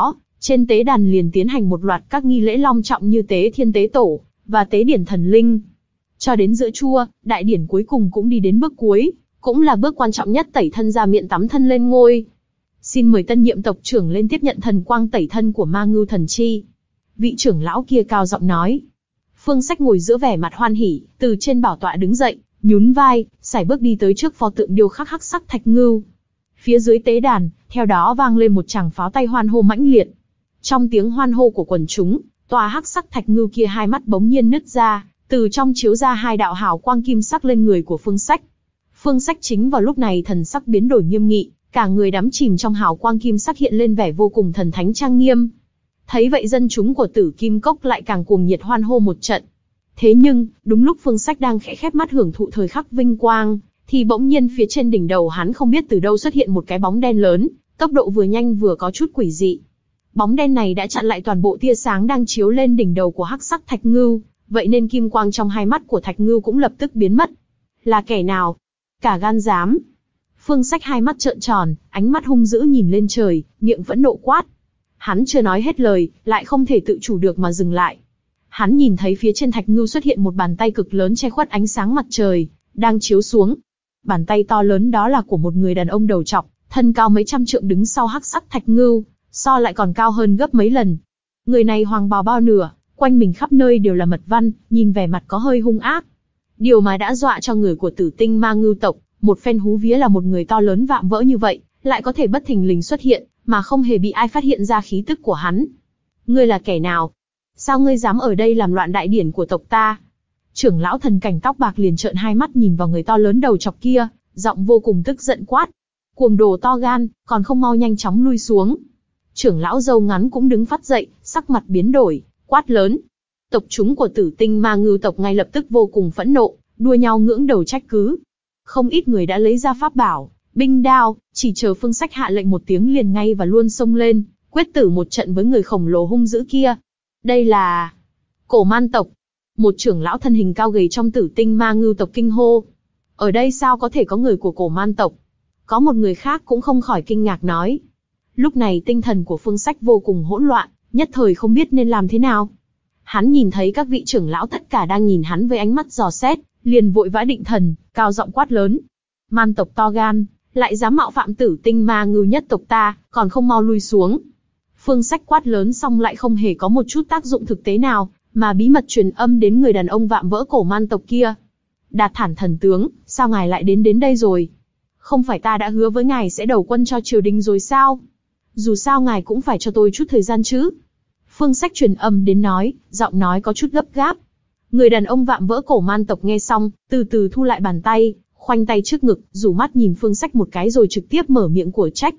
Trên tế đàn liền tiến hành một loạt các nghi lễ long trọng như tế thiên tế tổ, và tế điển thần linh. Cho đến giữa trưa, đại điển cuối cùng cũng đi đến bước cuối, cũng là bước quan trọng nhất, tẩy thân ra miệng tắm thân lên ngôi. Xin mời tân nhiệm tộc trưởng lên tiếp nhận thần quang tẩy thân của Ma Ngưu Thần Chi. Vị trưởng lão kia cao giọng nói. Phương Sách ngồi giữa vẻ mặt hoan hỉ, từ trên bảo tọa đứng dậy, nhún vai, sải bước đi tới trước pho tượng điêu khắc hắc sắc thạch ngưu. Phía dưới tế đàn, theo đó vang lên một tràng pháo tay hoan hô mãnh liệt. Trong tiếng hoan hô của quần chúng, tòa hắc sắc thạch ngưu kia hai mắt bỗng nhiên nứt ra, từ trong chiếu ra hai đạo hào quang kim sắc lên người của Phương Sách. Phương Sách chính vào lúc này thần sắc biến đổi nghiêm nghị, cả người đắm chìm trong hào quang kim sắc hiện lên vẻ vô cùng thần thánh trang nghiêm. Thấy vậy dân chúng của Tử Kim Cốc lại càng cuồng nhiệt hoan hô một trận. Thế nhưng, đúng lúc Phương Sách đang khẽ khép mắt hưởng thụ thời khắc vinh quang, thì bỗng nhiên phía trên đỉnh đầu hắn không biết từ đâu xuất hiện một cái bóng đen lớn, tốc độ vừa nhanh vừa có chút quỷ dị. Bóng đen này đã chặn lại toàn bộ tia sáng đang chiếu lên đỉnh đầu của hắc sắc thạch ngưu, vậy nên kim quang trong hai mắt của thạch ngưu cũng lập tức biến mất. Là kẻ nào? Cả gan dám! Phương Sách hai mắt trợn tròn, ánh mắt hung dữ nhìn lên trời, miệng phẫn nộ quát. Hắn chưa nói hết lời, lại không thể tự chủ được mà dừng lại. Hắn nhìn thấy phía trên thạch ngưu xuất hiện một bàn tay cực lớn che khuất ánh sáng mặt trời, đang chiếu xuống. Bàn tay to lớn đó là của một người đàn ông đầu trọc, thân cao mấy trăm trượng đứng sau hắc sắc thạch ngưu, so lại còn cao hơn gấp mấy lần. Người này hoàng bào bao nửa, quanh mình khắp nơi đều là mật văn, nhìn vẻ mặt có hơi hung ác. Điều mà đã dọa cho người của Tử Tinh Ma Ngưu tộc, một phen hú vía là một người to lớn vạm vỡ như vậy, lại có thể bất thình lình xuất hiện, mà không hề bị ai phát hiện ra khí tức của hắn. Ngươi là kẻ nào? Sao ngươi dám ở đây làm loạn đại điển của tộc ta? Trưởng lão thần cảnh tóc bạc liền trợn hai mắt nhìn vào người to lớn đầu chọc kia, giọng vô cùng tức giận quát. Cuồng đồ to gan, còn không mau nhanh chóng lui xuống. Trưởng lão râu ngắn cũng đứng phát dậy, sắc mặt biến đổi, quát lớn. Tộc chúng của Tử Tinh Ma Ngưu tộc ngay lập tức vô cùng phẫn nộ, đua nhau ngưỡng đầu trách cứ. Không ít người đã lấy ra pháp bảo, binh đao, chỉ chờ Phương Sách hạ lệnh một tiếng liền ngay và luôn xông lên, quyết tử một trận với người khổng lồ hung dữ kia. Đây là Cổ Man tộc. Một trưởng lão thân hình cao gầy trong Tử Tinh Ma Ngưu tộc kinh hô. Ở đây sao có thể có người của Cổ Man tộc? Có một người khác cũng không khỏi kinh ngạc nói. Lúc này tinh thần của Phương Sách vô cùng hỗn loạn, nhất thời không biết nên làm thế nào. Hắn nhìn thấy các vị trưởng lão tất cả đang nhìn hắn với ánh mắt dò xét, liền vội vã định thần, cao giọng quát lớn. Man tộc to gan, lại dám mạo phạm Tử Tinh Ma Ngưu nhất tộc ta, còn không mau lui xuống. Phương Sách quát lớn xong lại không hề có một chút tác dụng thực tế nào, mà bí mật truyền âm đến người đàn ông vạm vỡ cổ man tộc kia. Đạt Thản thần tướng, sao ngài lại đến đến đây rồi? Không phải ta đã hứa với ngài sẽ đầu quân cho triều đình rồi sao? Dù sao ngài cũng phải cho tôi chút thời gian chứ. Phương Sách truyền âm đến nói, giọng nói có chút gấp gáp. Người đàn ông vạm vỡ cổ man tộc nghe xong, từ từ thu lại bàn tay, khoanh tay trước ngực, rủ mắt nhìn Phương Sách một cái rồi trực tiếp mở miệng của trách.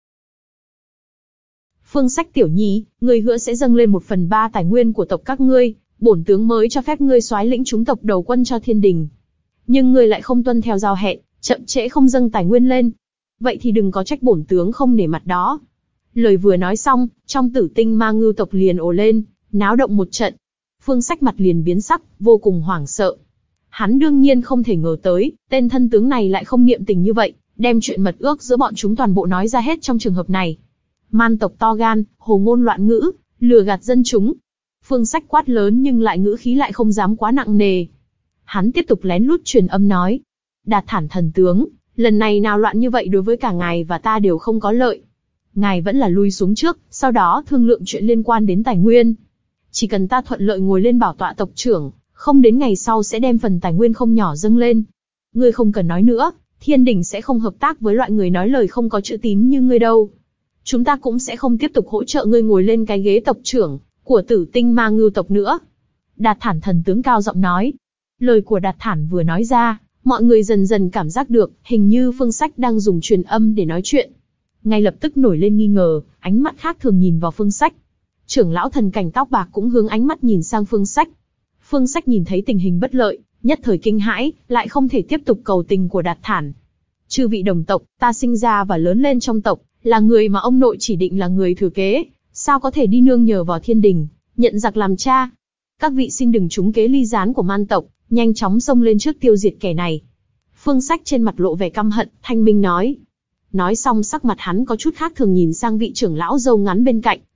Phương Sách tiểu nhi, ngươi hứa sẽ dâng lên một phần ba tài nguyên của tộc các ngươi, bổn tướng mới cho phép ngươi soái lĩnh chúng tộc đầu quân cho thiên đình. Nhưng ngươi lại không tuân theo giao hẹn, chậm trễ không dâng tài nguyên lên. Vậy thì đừng có trách bổn tướng không nể mặt đó. Lời vừa nói xong, trong Tử Tinh Ma Ngưu tộc liền ồ lên, náo động một trận. Phương Sách mặt liền biến sắc, vô cùng hoảng sợ. Hắn đương nhiên không thể ngờ tới, tên thân tướng này lại không niệm tình như vậy, đem chuyện mật ước giữa bọn chúng toàn bộ nói ra hết trong trường hợp này. Man tộc to gan, hồ ngôn loạn ngữ, lừa gạt dân chúng. Phương Sách quát lớn nhưng lại ngữ khí lại không dám quá nặng nề. Hắn tiếp tục lén lút truyền âm nói. Đạt Thản thần tướng, lần này nào loạn như vậy đối với cả ngài và ta đều không có lợi. Ngài vẫn là lui xuống trước, sau đó thương lượng chuyện liên quan đến tài nguyên. Chỉ cần ta thuận lợi ngồi lên bảo tọa tộc trưởng, không đến ngày sau sẽ đem phần tài nguyên không nhỏ dâng lên. Ngươi không cần nói nữa, thiên đình sẽ không hợp tác với loại người nói lời không có chữ tín như ngươi đâu. Chúng ta cũng sẽ không tiếp tục hỗ trợ ngươi ngồi lên cái ghế tộc trưởng của Tử Tinh Ma Ngưu tộc nữa. Đạt Thản thần tướng cao giọng nói. Lời của Đạt Thản vừa nói ra, mọi người dần dần cảm giác được, hình như Phương Sách đang dùng truyền âm để nói chuyện. Ngay lập tức nổi lên nghi ngờ, ánh mắt khác thường nhìn vào Phương Sách. Trưởng lão thần cảnh tóc bạc cũng hướng ánh mắt nhìn sang Phương Sách. Phương Sách nhìn thấy tình hình bất lợi, nhất thời kinh hãi, lại không thể tiếp tục cầu tình của Đạt Thản. Chư vị đồng tộc, ta sinh ra và lớn lên trong tộc, là người mà ông nội chỉ định là người thừa kế, sao có thể đi nương nhờ vào thiên đình, nhận giặc làm cha. Các vị xin đừng trúng kế ly gián của man tộc, nhanh chóng xông lên trước tiêu diệt kẻ này. Phương Sách trên mặt lộ vẻ căm hận, thanh minh nói. Nói xong sắc mặt hắn có chút khác thường nhìn sang vị trưởng lão râu ngắn bên cạnh,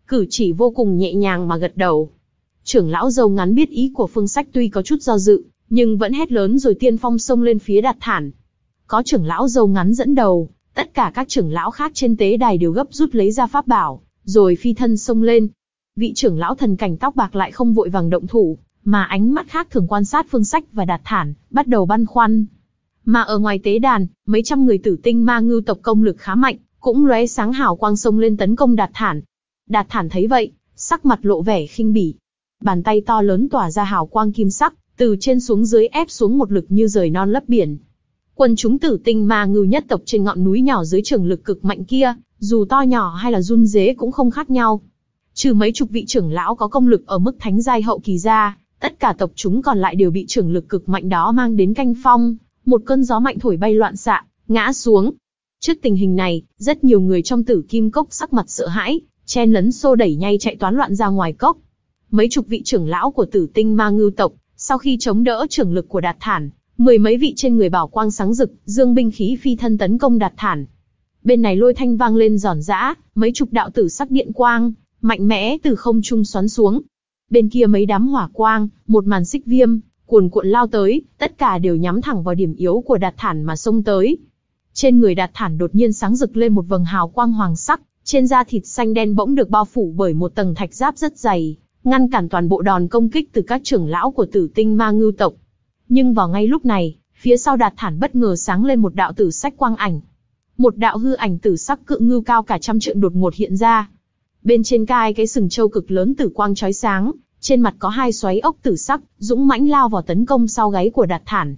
cử chỉ vô cùng nhẹ nhàng mà gật đầu. Trưởng lão râu ngắn biết ý của Phương Sách tuy có chút do dự, nhưng vẫn hét lớn rồi tiên phong xông lên phía Đạt Thản. Có trưởng lão râu ngắn dẫn đầu, tất cả các trưởng lão khác trên tế đài đều gấp rút lấy ra pháp bảo, rồi phi thân xông lên. Vị trưởng lão thần cảnh tóc bạc lại không vội vàng động thủ, mà ánh mắt khác thường quan sát Phương Sách và Đạt Thản, bắt đầu băn khoăn. Mà ở ngoài tế đàn, mấy trăm người tử tinh ma ngưu tộc công lực khá mạnh, cũng lóe sáng hào quang xông lên tấn công Đạt Thản. Đạt Thản thấy vậy, sắc mặt lộ vẻ khinh bỉ. Bàn tay to lớn tỏa ra hào quang kim sắc, từ trên xuống dưới ép xuống một lực như rời non lấp biển. Quần chúng tử tinh ma ngưu nhất tộc trên ngọn núi nhỏ dưới trường lực cực mạnh kia, dù to nhỏ hay là run rế cũng không khác nhau. Trừ mấy chục vị trưởng lão có công lực ở mức thánh giai hậu kỳ ra, tất cả tộc chúng còn lại đều bị trường lực cực mạnh đó mang đến canh phong, một cơn gió mạnh thổi bay loạn xạ, ngã xuống. Trước tình hình này, rất nhiều người trong Tử Kim Cốc sắc mặt sợ hãi, chen lấn xô đẩy nhay chạy toán loạn ra ngoài cốc. Mấy chục vị trưởng lão của Tử Tinh Ma Ngưu tộc, sau khi chống đỡ trường lực của Đạt Thản, mười mấy vị trên người bảo quang sáng rực, dương binh khí phi thân tấn công Đạt Thản. Bên này lôi thanh vang lên giòn giã, mấy chục đạo tử sắc điện quang mạnh mẽ từ không trung xoắn xuống. Bên kia mấy đám hỏa quang, một màn xích viêm cuồn cuộn lao tới, tất cả đều nhắm thẳng vào điểm yếu của Đạt Thản mà xông tới. Trên người Đạt Thản đột nhiên sáng rực lên một vầng hào quang hoàng sắc, trên da thịt xanh đen bỗng được bao phủ bởi một tầng thạch giáp rất dày, ngăn cản toàn bộ đòn công kích từ các trưởng lão của Tử Tinh Ma Ngưu tộc. Nhưng vào ngay lúc này, phía sau Đạt Thản bất ngờ sáng lên một đạo tử sắc quang ảnh. Một đạo hư ảnh tử sắc cự ngưu cao cả trăm trượng đột ngột hiện ra. Bên trên cai cái sừng trâu cực lớn tử quang chói sáng, trên mặt có hai xoáy ốc tử sắc, dũng mãnh lao vào tấn công sau gáy của Đạt Thản.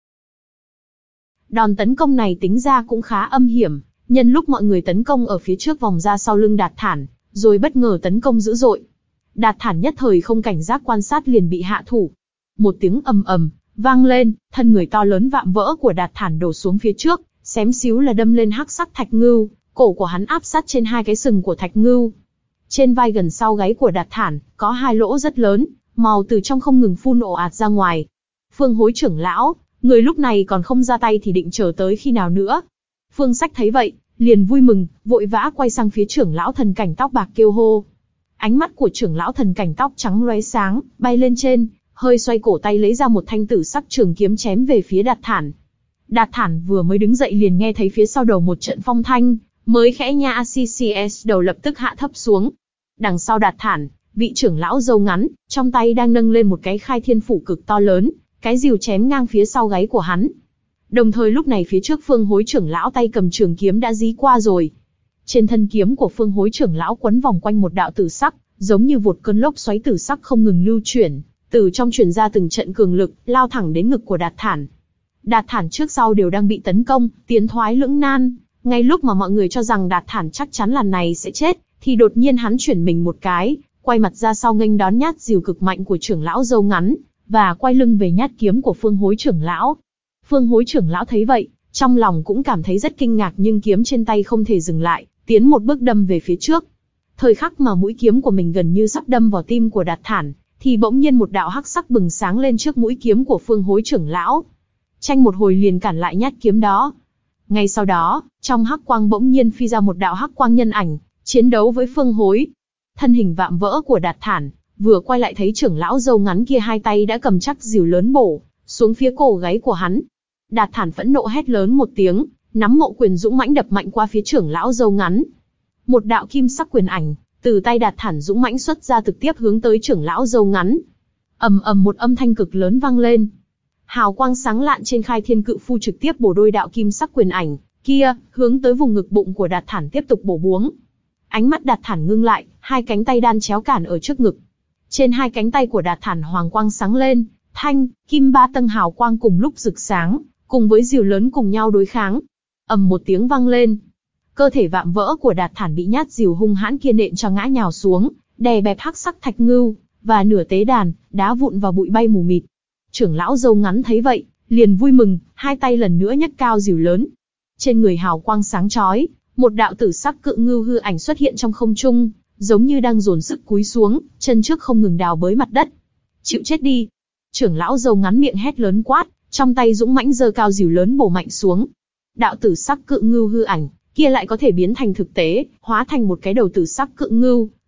Đòn tấn công này tính ra cũng khá âm hiểm, nhân lúc mọi người tấn công ở phía trước vòng ra sau lưng Đạt Thản, rồi bất ngờ tấn công dữ dội. Đạt Thản nhất thời không cảnh giác quan sát liền bị hạ thủ. Một tiếng ầm ầm vang lên, thân người to lớn vạm vỡ của Đạt Thản đổ xuống phía trước, xém xíu là đâm lên hắc sắc thạch ngưu, cổ của hắn áp sát trên hai cái sừng của thạch ngưu. Trên vai gần sau gáy của Đạt Thản, có hai lỗ rất lớn, màu từ trong không ngừng phun ồ ạt ra ngoài. Phương Hối trưởng lão, người lúc này còn không ra tay thì định chờ tới khi nào nữa? Phương Sách thấy vậy, liền vui mừng, vội vã quay sang phía trưởng lão thần cảnh tóc bạc kêu hô. Ánh mắt của trưởng lão thần cảnh tóc trắng lóe sáng, bay lên trên, hơi xoay cổ tay lấy ra một thanh tử sắc trường kiếm chém về phía Đạt Thản. Đạt Thản vừa mới đứng dậy liền nghe thấy phía sau đầu một trận phong thanh, mới khẽ nha ccs đầu lập tức hạ thấp xuống. Đằng sau Đạt Thản, vị trưởng lão râu ngắn, trong tay đang nâng lên một cái khai thiên phủ cực to lớn, cái rìu chém ngang phía sau gáy của hắn. Đồng thời lúc này phía trước Phương Hối trưởng lão tay cầm trường kiếm đã dí qua rồi. Trên thân kiếm của Phương Hối trưởng lão quấn vòng quanh một đạo tử sắc, giống như một cơn lốc xoáy tử sắc không ngừng lưu chuyển, từ trong truyền ra từng trận cường lực, lao thẳng đến ngực của Đạt Thản. Đạt Thản trước sau đều đang bị tấn công, tiến thoái lưỡng nan. Ngay lúc mà mọi người cho rằng Đạt Thản chắc chắn lần này sẽ chết, thì đột nhiên hắn chuyển mình một cái, quay mặt ra sau nghênh đón nhát rìu cực mạnh của trưởng lão râu ngắn, và quay lưng về nhát kiếm của Phương Hối trưởng lão. Phương Hối trưởng lão thấy vậy, trong lòng cũng cảm thấy rất kinh ngạc, nhưng kiếm trên tay không thể dừng lại, tiến một bước đâm về phía trước. Thời khắc mà mũi kiếm của mình gần như sắp đâm vào tim của Đạt Thản, thì bỗng nhiên một đạo hắc sắc bừng sáng lên trước mũi kiếm của Phương Hối trưởng lão. Tranh một hồi liền cản lại nhát kiếm đó. Ngay sau đó, trong hắc quang bỗng nhiên phi ra một đạo hắc quang nhân ảnh, chiến đấu với Phương Hối. Thân hình vạm vỡ của Đạt Thản, vừa quay lại thấy trưởng lão râu ngắn kia hai tay đã cầm chắc rìu lớn bổ xuống phía cổ gáy của hắn. Đạt Thản phẫn nộ hét lớn một tiếng, nắm mộ quyền dũng mãnh đập mạnh qua phía trưởng lão râu ngắn. Một đạo kim sắc quyền ảnh từ tay Đạt Thản dũng mãnh xuất ra trực tiếp hướng tới trưởng lão râu ngắn. Ầm ầm một âm thanh cực lớn vang lên. Hào quang sáng lạn trên khai thiên cự phu trực tiếp bổ đôi đạo kim sắc quyền ảnh kia, hướng tới vùng ngực bụng của Đạt Thản tiếp tục bổ buống. Ánh mắt Đạt Thản ngưng lại, hai cánh tay đan chéo cản ở trước ngực. Trên hai cánh tay của Đạt Thản hoàng quang sáng lên, thanh, kim ba tầng hào quang cùng lúc rực sáng, cùng với rìu lớn cùng nhau đối kháng. Ầm một tiếng vang lên. Cơ thể vạm vỡ của Đạt Thản bị nhát rìu hung hãn kia nện cho ngã nhào xuống, đè bẹp hắc sắc thạch ngưu, và nửa tế đàn, đá vụn và bụi bay mù mịt. Trưởng lão râu ngắn thấy vậy, liền vui mừng, hai tay lần nữa nhấc cao rìu lớn. Trên người hào quang sáng chói, một đạo tử sắc cự ngưu hư ảnh xuất hiện trong không trung, giống như đang dồn sức cúi xuống, chân trước không ngừng đào bới mặt đất. Chịu chết đi! Trưởng lão râu ngắn miệng hét lớn quát, trong tay dũng mãnh giơ cao rìu lớn bổ mạnh xuống. Đạo tử sắc cự ngưu hư ảnh kia lại có thể biến thành thực tế, hóa thành một cái đầu tử sắc cự ngưu,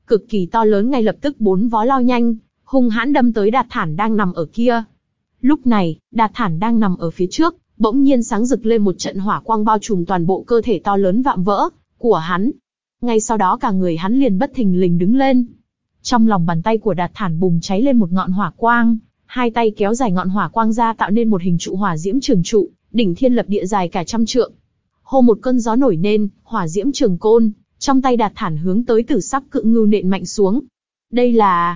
cực kỳ to lớn ngay lập tức bốn vó lao nhanh, hung hãn đâm tới Đạt Thản đang nằm ở kia. Lúc này, Đạt Thản đang nằm ở phía trước, bỗng nhiên sáng rực lên một trận hỏa quang bao trùm toàn bộ cơ thể to lớn vạm vỡ của hắn. Ngay sau đó cả người hắn liền bất thình lình đứng lên. Trong lòng bàn tay của Đạt Thản bùng cháy lên một ngọn hỏa quang, hai tay kéo dài ngọn hỏa quang ra tạo nên một hình trụ hỏa diễm trường trụ, đỉnh thiên lập địa dài cả trăm trượng. Hô một cơn gió nổi lên, hỏa diễm trường côn, trong tay Đạt Thản hướng tới Tử Sắc Cự Ngưu nện mạnh xuống. Đây là...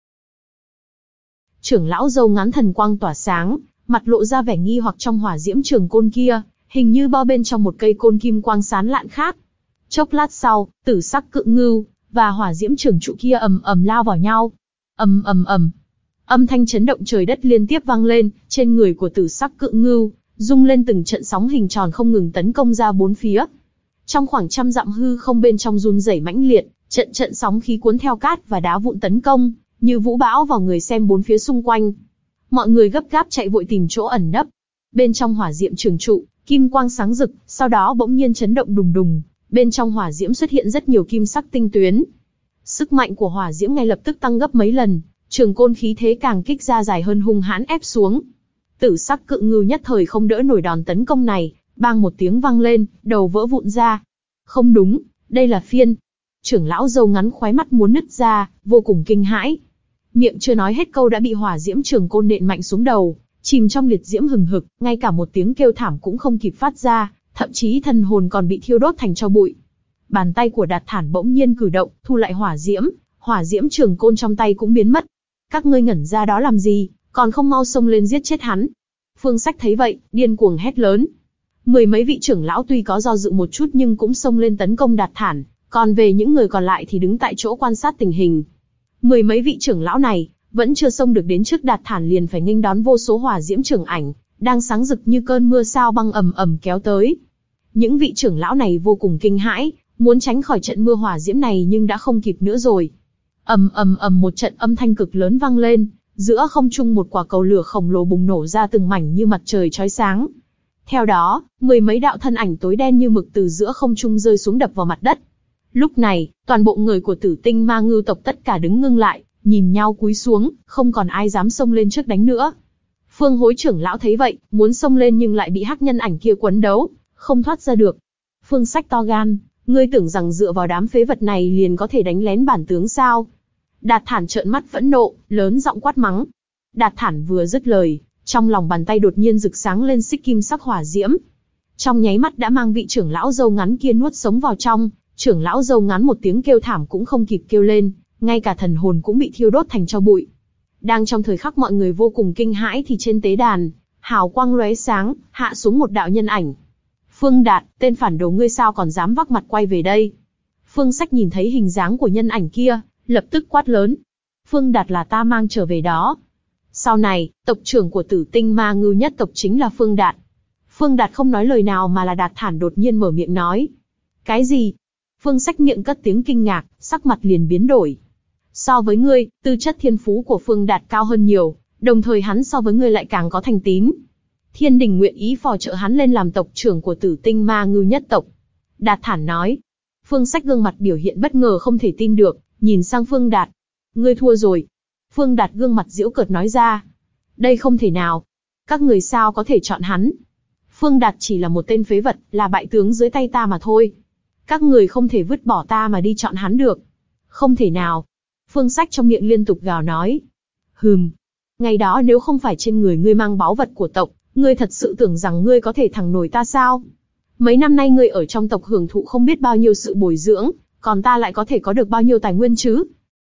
Trưởng lão râu ngắn thần quang tỏa sáng, mặt lộ ra vẻ nghi hoặc trong hỏa diễm trường côn kia, hình như bao bên trong một cây côn kim quang sáng lạn khác. Chốc lát sau, Tử Sắc Cự Ngưu và hỏa diễm trường trụ kia ầm ầm lao vào nhau. Ầm ầm ầm. Âm thanh chấn động trời đất liên tiếp vang lên, trên người của Tử Sắc Cự Ngưu rung lên từng trận sóng hình tròn không ngừng tấn công ra bốn phía. Trong khoảng trăm dặm hư không bên trong run rẩy mãnh liệt, trận trận sóng khí cuốn theo cát và đá vụn tấn công, như vũ bão vào người xem bốn phía xung quanh. Mọi người gấp gáp chạy vội tìm chỗ ẩn nấp. Bên trong hỏa diễm trường trụ, kim quang sáng rực, sau đó bỗng nhiên chấn động đùng đùng, bên trong hỏa diễm xuất hiện rất nhiều kim sắc tinh tuyến. Sức mạnh của hỏa diễm ngay lập tức tăng gấp mấy lần, trường côn khí thế càng kích ra dài hơn hung hãn ép xuống. Tử Sắc Cự Ngưu nhất thời không đỡ nổi đòn tấn công này, bang một tiếng vang lên, đầu vỡ vụn ra. Không đúng, đây là phiên. Trưởng lão râu ngắn khóe mắt muốn nứt ra, vô cùng kinh hãi. Miệng chưa nói hết câu đã bị hỏa diễm trường côn nện mạnh xuống đầu, chìm trong liệt diễm hừng hực, ngay cả một tiếng kêu thảm cũng không kịp phát ra, thậm chí thần hồn còn bị thiêu đốt thành tro bụi. Bàn tay của Đạt Thản bỗng nhiên cử động, thu lại hỏa diễm, hỏa diễm trường côn trong tay cũng biến mất. Các ngươi ngẩn ra đó làm gì, còn không mau xông lên giết chết hắn. Phương Sách thấy vậy, điên cuồng hét lớn. Mười mấy vị trưởng lão tuy có do dự một chút nhưng cũng xông lên tấn công Đạt Thản, còn về những người còn lại thì đứng tại chỗ quan sát tình hình. Mười mấy vị trưởng lão này vẫn chưa xông được đến trước Đạt Thản liền phải nghênh đón vô số hỏa diễm trường ảnh, đang sáng rực như cơn mưa sao băng ầm ầm kéo tới. Những vị trưởng lão này vô cùng kinh hãi, muốn tránh khỏi trận mưa hỏa diễm này nhưng đã không kịp nữa rồi. Ầm ầm ầm một trận âm thanh cực lớn vang lên, giữa không trung một quả cầu lửa khổng lồ bùng nổ ra từng mảnh như mặt trời chói sáng. Theo đó, mười mấy đạo thân ảnh tối đen như mực từ giữa không trung rơi xuống đập vào mặt đất. Lúc này, toàn bộ người của Tử Tinh Ma Ngưu tộc tất cả đứng ngưng lại, nhìn nhau cúi xuống, không còn ai dám xông lên trước đánh nữa. Phương Hối trưởng lão thấy vậy, muốn xông lên nhưng lại bị hắc nhân ảnh kia quấn đấu, không thoát ra được. Phương Sách to gan, ngươi tưởng rằng dựa vào đám phế vật này liền có thể đánh lén bản tướng sao? Đạt Thản trợn mắt phẫn nộ, lớn giọng quát mắng. Đạt Thản vừa dứt lời, trong lòng bàn tay đột nhiên rực sáng lên xích kim sắc hỏa diễm. Trong nháy mắt đã mang vị trưởng lão râu ngắn kia nuốt sống vào trong, trưởng lão râu ngắn một tiếng kêu thảm cũng không kịp kêu lên, ngay cả thần hồn cũng bị thiêu đốt thành tro bụi. Đang trong thời khắc mọi người vô cùng kinh hãi thì trên tế đàn, hào quang lóe sáng, hạ xuống một đạo nhân ảnh. Phương Đạt, tên phản đồ ngươi sao còn dám vác mặt quay về đây? Phương Sách nhìn thấy hình dáng của nhân ảnh kia, lập tức quát lớn. Phương Đạt là ta mang trở về đó. Sau này, tộc trưởng của Tử Tinh Ma Ngưu nhất tộc chính là Phương Đạt. Phương Đạt không nói lời nào mà là Đạt Thản đột nhiên mở miệng nói. Cái gì? Phương Sách miệng cất tiếng kinh ngạc, sắc mặt liền biến đổi. So với ngươi, tư chất thiên phú của Phương Đạt cao hơn nhiều, đồng thời hắn so với ngươi lại càng có thành tín. Thiên đình nguyện ý phò trợ hắn lên làm tộc trưởng của Tử Tinh Ma Ngưu nhất tộc. Đạt Thản nói. Phương Sách gương mặt biểu hiện bất ngờ không thể tin được, nhìn sang Phương Đạt. Ngươi thua rồi. Phương Đạt gương mặt giễu cợt nói ra. Đây không thể nào. Các người sao có thể chọn hắn? Phương Đạt chỉ là một tên phế vật, là bại tướng dưới tay ta mà thôi. Các người không thể vứt bỏ ta mà đi chọn hắn được. Không thể nào. Phương Sách trong miệng liên tục gào nói. Hừm. Ngày đó nếu không phải trên người ngươi mang báu vật của tộc, ngươi thật sự tưởng rằng ngươi có thể thẳng nổi ta sao? Mấy năm nay ngươi ở trong tộc hưởng thụ không biết bao nhiêu sự bồi dưỡng, còn ta lại có thể có được bao nhiêu tài nguyên chứ?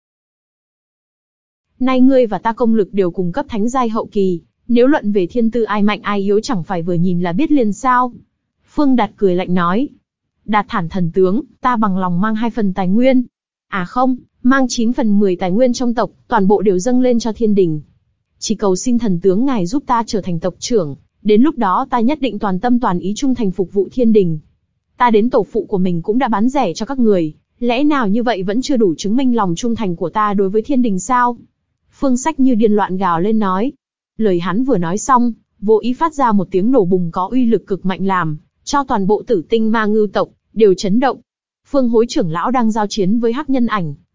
Nay ngươi và ta công lực đều cùng cấp thánh giai hậu kỳ, nếu luận về thiên tư ai mạnh ai yếu chẳng phải vừa nhìn là biết liền sao? Phương Đạt cười lạnh nói. Đạt Thản thần tướng, ta bằng lòng mang hai phần tài nguyên. À không, mang chín phần mười tài nguyên trong tộc, toàn bộ đều dâng lên cho thiên đình. Chỉ cầu xin thần tướng ngài giúp ta trở thành tộc trưởng, đến lúc đó ta nhất định toàn tâm toàn ý trung thành phục vụ thiên đình. Ta đến tổ phụ của mình cũng đã bán rẻ cho các người, lẽ nào như vậy vẫn chưa đủ chứng minh lòng trung thành của ta đối với thiên đình sao? Phương Sách như điên loạn gào lên nói. Lời hắn vừa nói xong, vô ý phát ra một tiếng nổ bùng có uy lực cực mạnh làm cho toàn bộ Tử Tinh Ma Ngưu tộc đều chấn động. Phương Hối trưởng lão đang giao chiến với hắc nhân ảnh,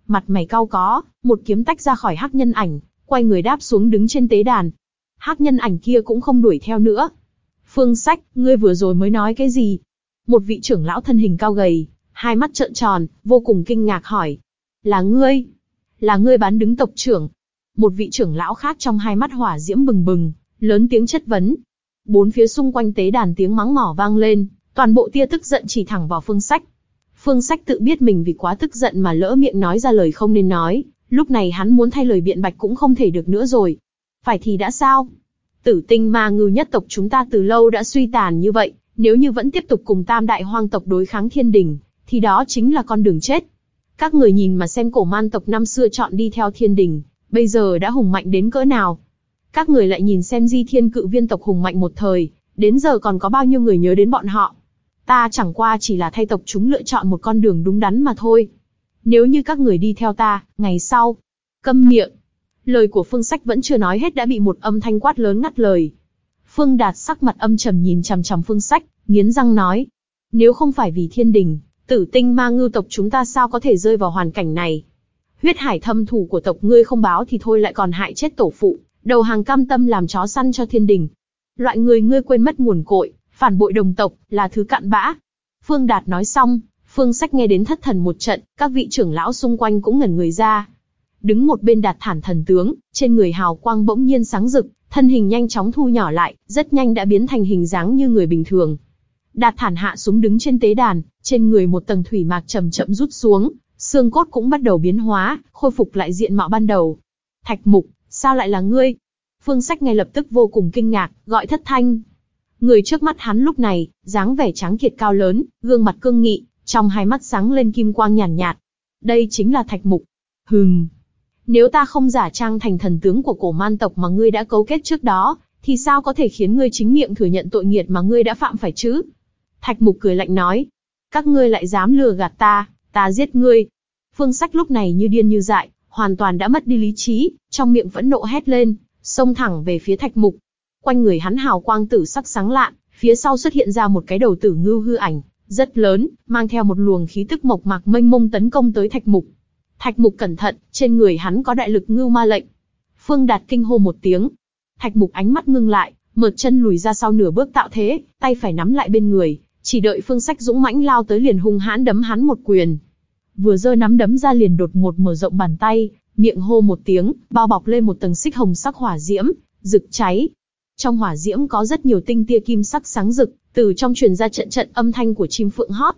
mặt mày cau có, một kiếm tách ra khỏi hắc nhân ảnh, quay người đáp xuống đứng trên tế đàn. Hắc nhân ảnh kia cũng không đuổi theo nữa. Phương Sách, ngươi vừa rồi mới nói cái gì? Một vị trưởng lão thân hình cao gầy, hai mắt trợn tròn, vô cùng kinh ngạc hỏi. Là ngươi? Là ngươi bán đứng tộc trưởng? Một vị trưởng lão khác trong hai mắt hỏa diễm bừng bừng, lớn tiếng chất vấn. Bốn phía xung quanh tế đàn tiếng mắng mỏ vang lên, toàn bộ tia tức giận chỉ thẳng vào Phương Sách. Phương Sách tự biết mình vì quá tức giận mà lỡ miệng nói ra lời không nên nói, lúc này hắn muốn thay lời biện bạch cũng không thể được nữa rồi. Phải thì đã sao? Tử Tinh Ma Ngưu nhất tộc chúng ta từ lâu đã suy tàn như vậy, nếu như vẫn tiếp tục cùng Tam Đại Hoang tộc đối kháng Thiên Đình, thì đó chính là con đường chết. Các người nhìn mà xem Cổ Man tộc năm xưa chọn đi theo Thiên Đình, bây giờ đã hùng mạnh đến cỡ nào. Các người lại nhìn xem Di Thiên Cự Viên tộc hùng mạnh một thời, đến giờ còn có bao nhiêu người nhớ đến bọn họ. Ta chẳng qua chỉ là thay tộc chúng lựa chọn một con đường đúng đắn mà thôi. Nếu như các người đi theo ta, ngày sau... Câm miệng. Lời của Phương Sách vẫn chưa nói hết đã bị một âm thanh quát lớn ngắt lời. Phương Đạt sắc mặt âm trầm nhìn chằm chằm Phương Sách, nghiến răng nói. Nếu không phải vì Thiên Đình, Tử Tinh Ma Ngưu tộc chúng ta sao có thể rơi vào hoàn cảnh này? Huyết hải thâm thù của tộc ngươi không báo thì thôi lại còn hại chết tổ phụ, đầu hàng cam tâm làm chó săn cho Thiên Đình. Loại người ngươi quên mất nguồn cội, phản bội đồng tộc, là thứ cặn bã. Phương Đạt nói xong, Phương Sách nghe đến thất thần một trận, các vị trưởng lão xung quanh cũng ngẩn người ra. Đứng một bên Đạt Thản thần tướng, trên người hào quang bỗng nhiên sáng rực, thân hình nhanh chóng thu nhỏ lại, rất nhanh đã biến thành hình dáng như người bình thường. Đạt Thản hạ xuống đứng trên tế đàn, trên người một tầng thủy mạc chậm chậm rút xuống, xương cốt cũng bắt đầu biến hóa, khôi phục lại diện mạo ban đầu. Thạch Mục, sao lại là ngươi? Phương Sách ngay lập tức vô cùng kinh ngạc, gọi thất thanh. Người trước mắt hắn lúc này, dáng vẻ trắng kiệt cao lớn, gương mặt cương nghị, trong hai mắt sáng lên kim quang nhàn nhạt, nhạt. Đây chính là Thạch Mục. Hừm. Nếu ta không giả trang thành thần tướng của Cổ Man tộc mà ngươi đã cấu kết trước đó, thì sao có thể khiến ngươi chính miệng thừa nhận tội nghiệt mà ngươi đã phạm phải chứ? Thạch Mục cười lạnh nói. Các ngươi lại dám lừa gạt ta, ta giết ngươi. Phương Sách lúc này như điên như dại, hoàn toàn đã mất đi lý trí, trong miệng phẫn nộ hét lên, xông thẳng về phía Thạch Mục. Quanh người hắn hào quang tử sắc sáng lạn, phía sau xuất hiện ra một cái đầu tử ngưu hư ảnh, rất lớn, mang theo một luồng khí tức mộc mạc mênh mông tấn công tới Thạch Mục. Thạch Mục cẩn thận, trên người hắn có đại lực ngưu ma lệnh. Phương Đạt kinh hô một tiếng. Thạch Mục ánh mắt ngưng lại, mượt chân lùi ra sau nửa bước tạo thế, tay phải nắm lại bên người, chỉ đợi Phương Sách dũng mãnh lao tới liền hung hãn đấm hắn một quyền. Vừa giơ nắm đấm ra liền đột ngột mở rộng bàn tay, miệng hô một tiếng, bao bọc lên một tầng xích hồng sắc hỏa diễm, rực cháy. Trong hỏa diễm có rất nhiều tinh tia kim sắc sáng rực, từ trong truyền ra trận trận âm thanh của chim phượng hót.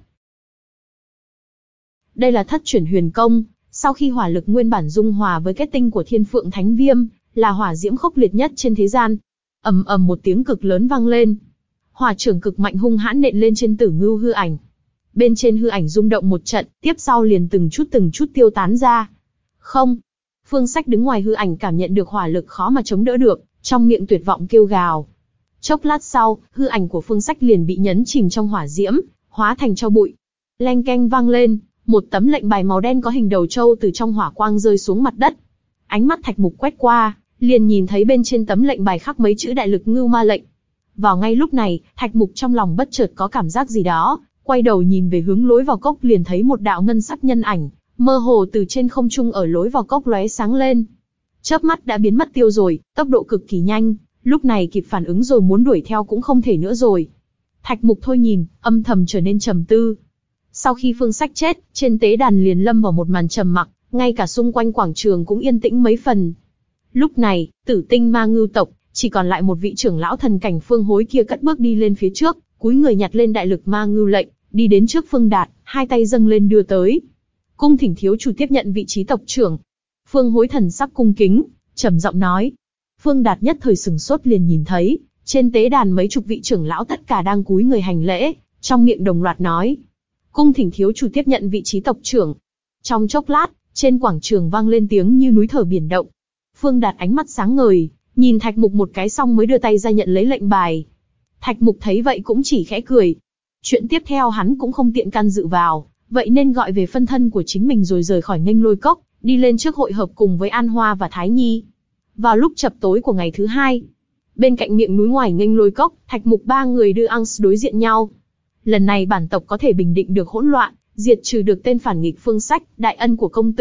Đây là thất chuyển huyền công, sau khi hỏa lực nguyên bản dung hòa với kết tinh của Thiên Phượng Thánh Viêm, là hỏa diễm khốc liệt nhất trên thế gian. Ầm ầm một tiếng cực lớn vang lên. Hỏa trưởng cực mạnh hung hãn nện lên trên Tử Ngưu hư ảnh. Bên trên hư ảnh rung động một trận, tiếp sau liền từng chút từng chút tiêu tán ra. Không. Phương Sách đứng ngoài hư ảnh cảm nhận được hỏa lực khó mà chống đỡ được, trong miệng tuyệt vọng kêu gào. Chốc lát sau, hư ảnh của Phương Sách liền bị nhấn chìm trong hỏa diễm, hóa thành tro bụi. Leng keng vang lên, một tấm lệnh bài màu đen có hình đầu trâu từ trong hỏa quang rơi xuống mặt đất. Ánh mắt Thạch Mục quét qua, liền nhìn thấy bên trên tấm lệnh bài khắc mấy chữ đại lực ngưu ma lệnh. Vào ngay lúc này, Thạch Mục trong lòng bất chợt có cảm giác gì đó, quay đầu nhìn về hướng lối vào cốc liền thấy một đạo ngân sắc nhân ảnh, mơ hồ từ trên không trung ở lối vào cốc lóe sáng lên. Chớp mắt đã biến mất tiêu rồi, tốc độ cực kỳ nhanh, lúc này kịp phản ứng rồi muốn đuổi theo cũng không thể nữa rồi. Thạch Mục thôi nhìn, âm thầm trở nên trầm tư. Sau khi Phương Sách chết, trên tế đàn liền lâm vào một màn trầm mặc, ngay cả xung quanh quảng trường cũng yên tĩnh mấy phần. Lúc này, Tử Tinh Ma Ngưu tộc, chỉ còn lại một vị trưởng lão thần cảnh Phương Hối kia cất bước đi lên phía trước, cúi người nhặt lên đại lực ma ngưu lệnh, đi đến trước Phương Đạt, hai tay dâng lên đưa tới. Cung thỉnh thiếu chủ tiếp nhận vị trí tộc trưởng. Phương Hối thần sắc cung kính, trầm giọng nói. Phương Đạt nhất thời sừng sốt liền nhìn thấy, trên tế đàn mấy chục vị trưởng lão tất cả đang cúi người hành lễ, trong miệng đồng loạt nói. Cung thỉnh thiếu chủ tiếp nhận vị trí tộc trưởng. Trong chốc lát, trên quảng trường vang lên tiếng như núi thở biển động. Phương Đạt ánh mắt sáng ngời, nhìn Thạch Mục một cái xong mới đưa tay ra nhận lấy lệnh bài. Thạch Mục thấy vậy cũng chỉ khẽ cười. Chuyện tiếp theo hắn cũng không tiện can dự vào, vậy nên gọi về phân thân của chính mình rồi rời khỏi Nghênh Lôi Cốc, đi lên trước hội hợp cùng với An Hoa và Thái Nhi. Vào lúc chập tối của ngày thứ hai, bên cạnh miệng núi ngoài Nghênh Lôi Cốc, Thạch Mục ba người đưa Ans đối diện nhau. Lần này bản tộc có thể bình định được hỗn loạn, diệt trừ được tên phản nghịch Phương Sách, đại ân của công tử,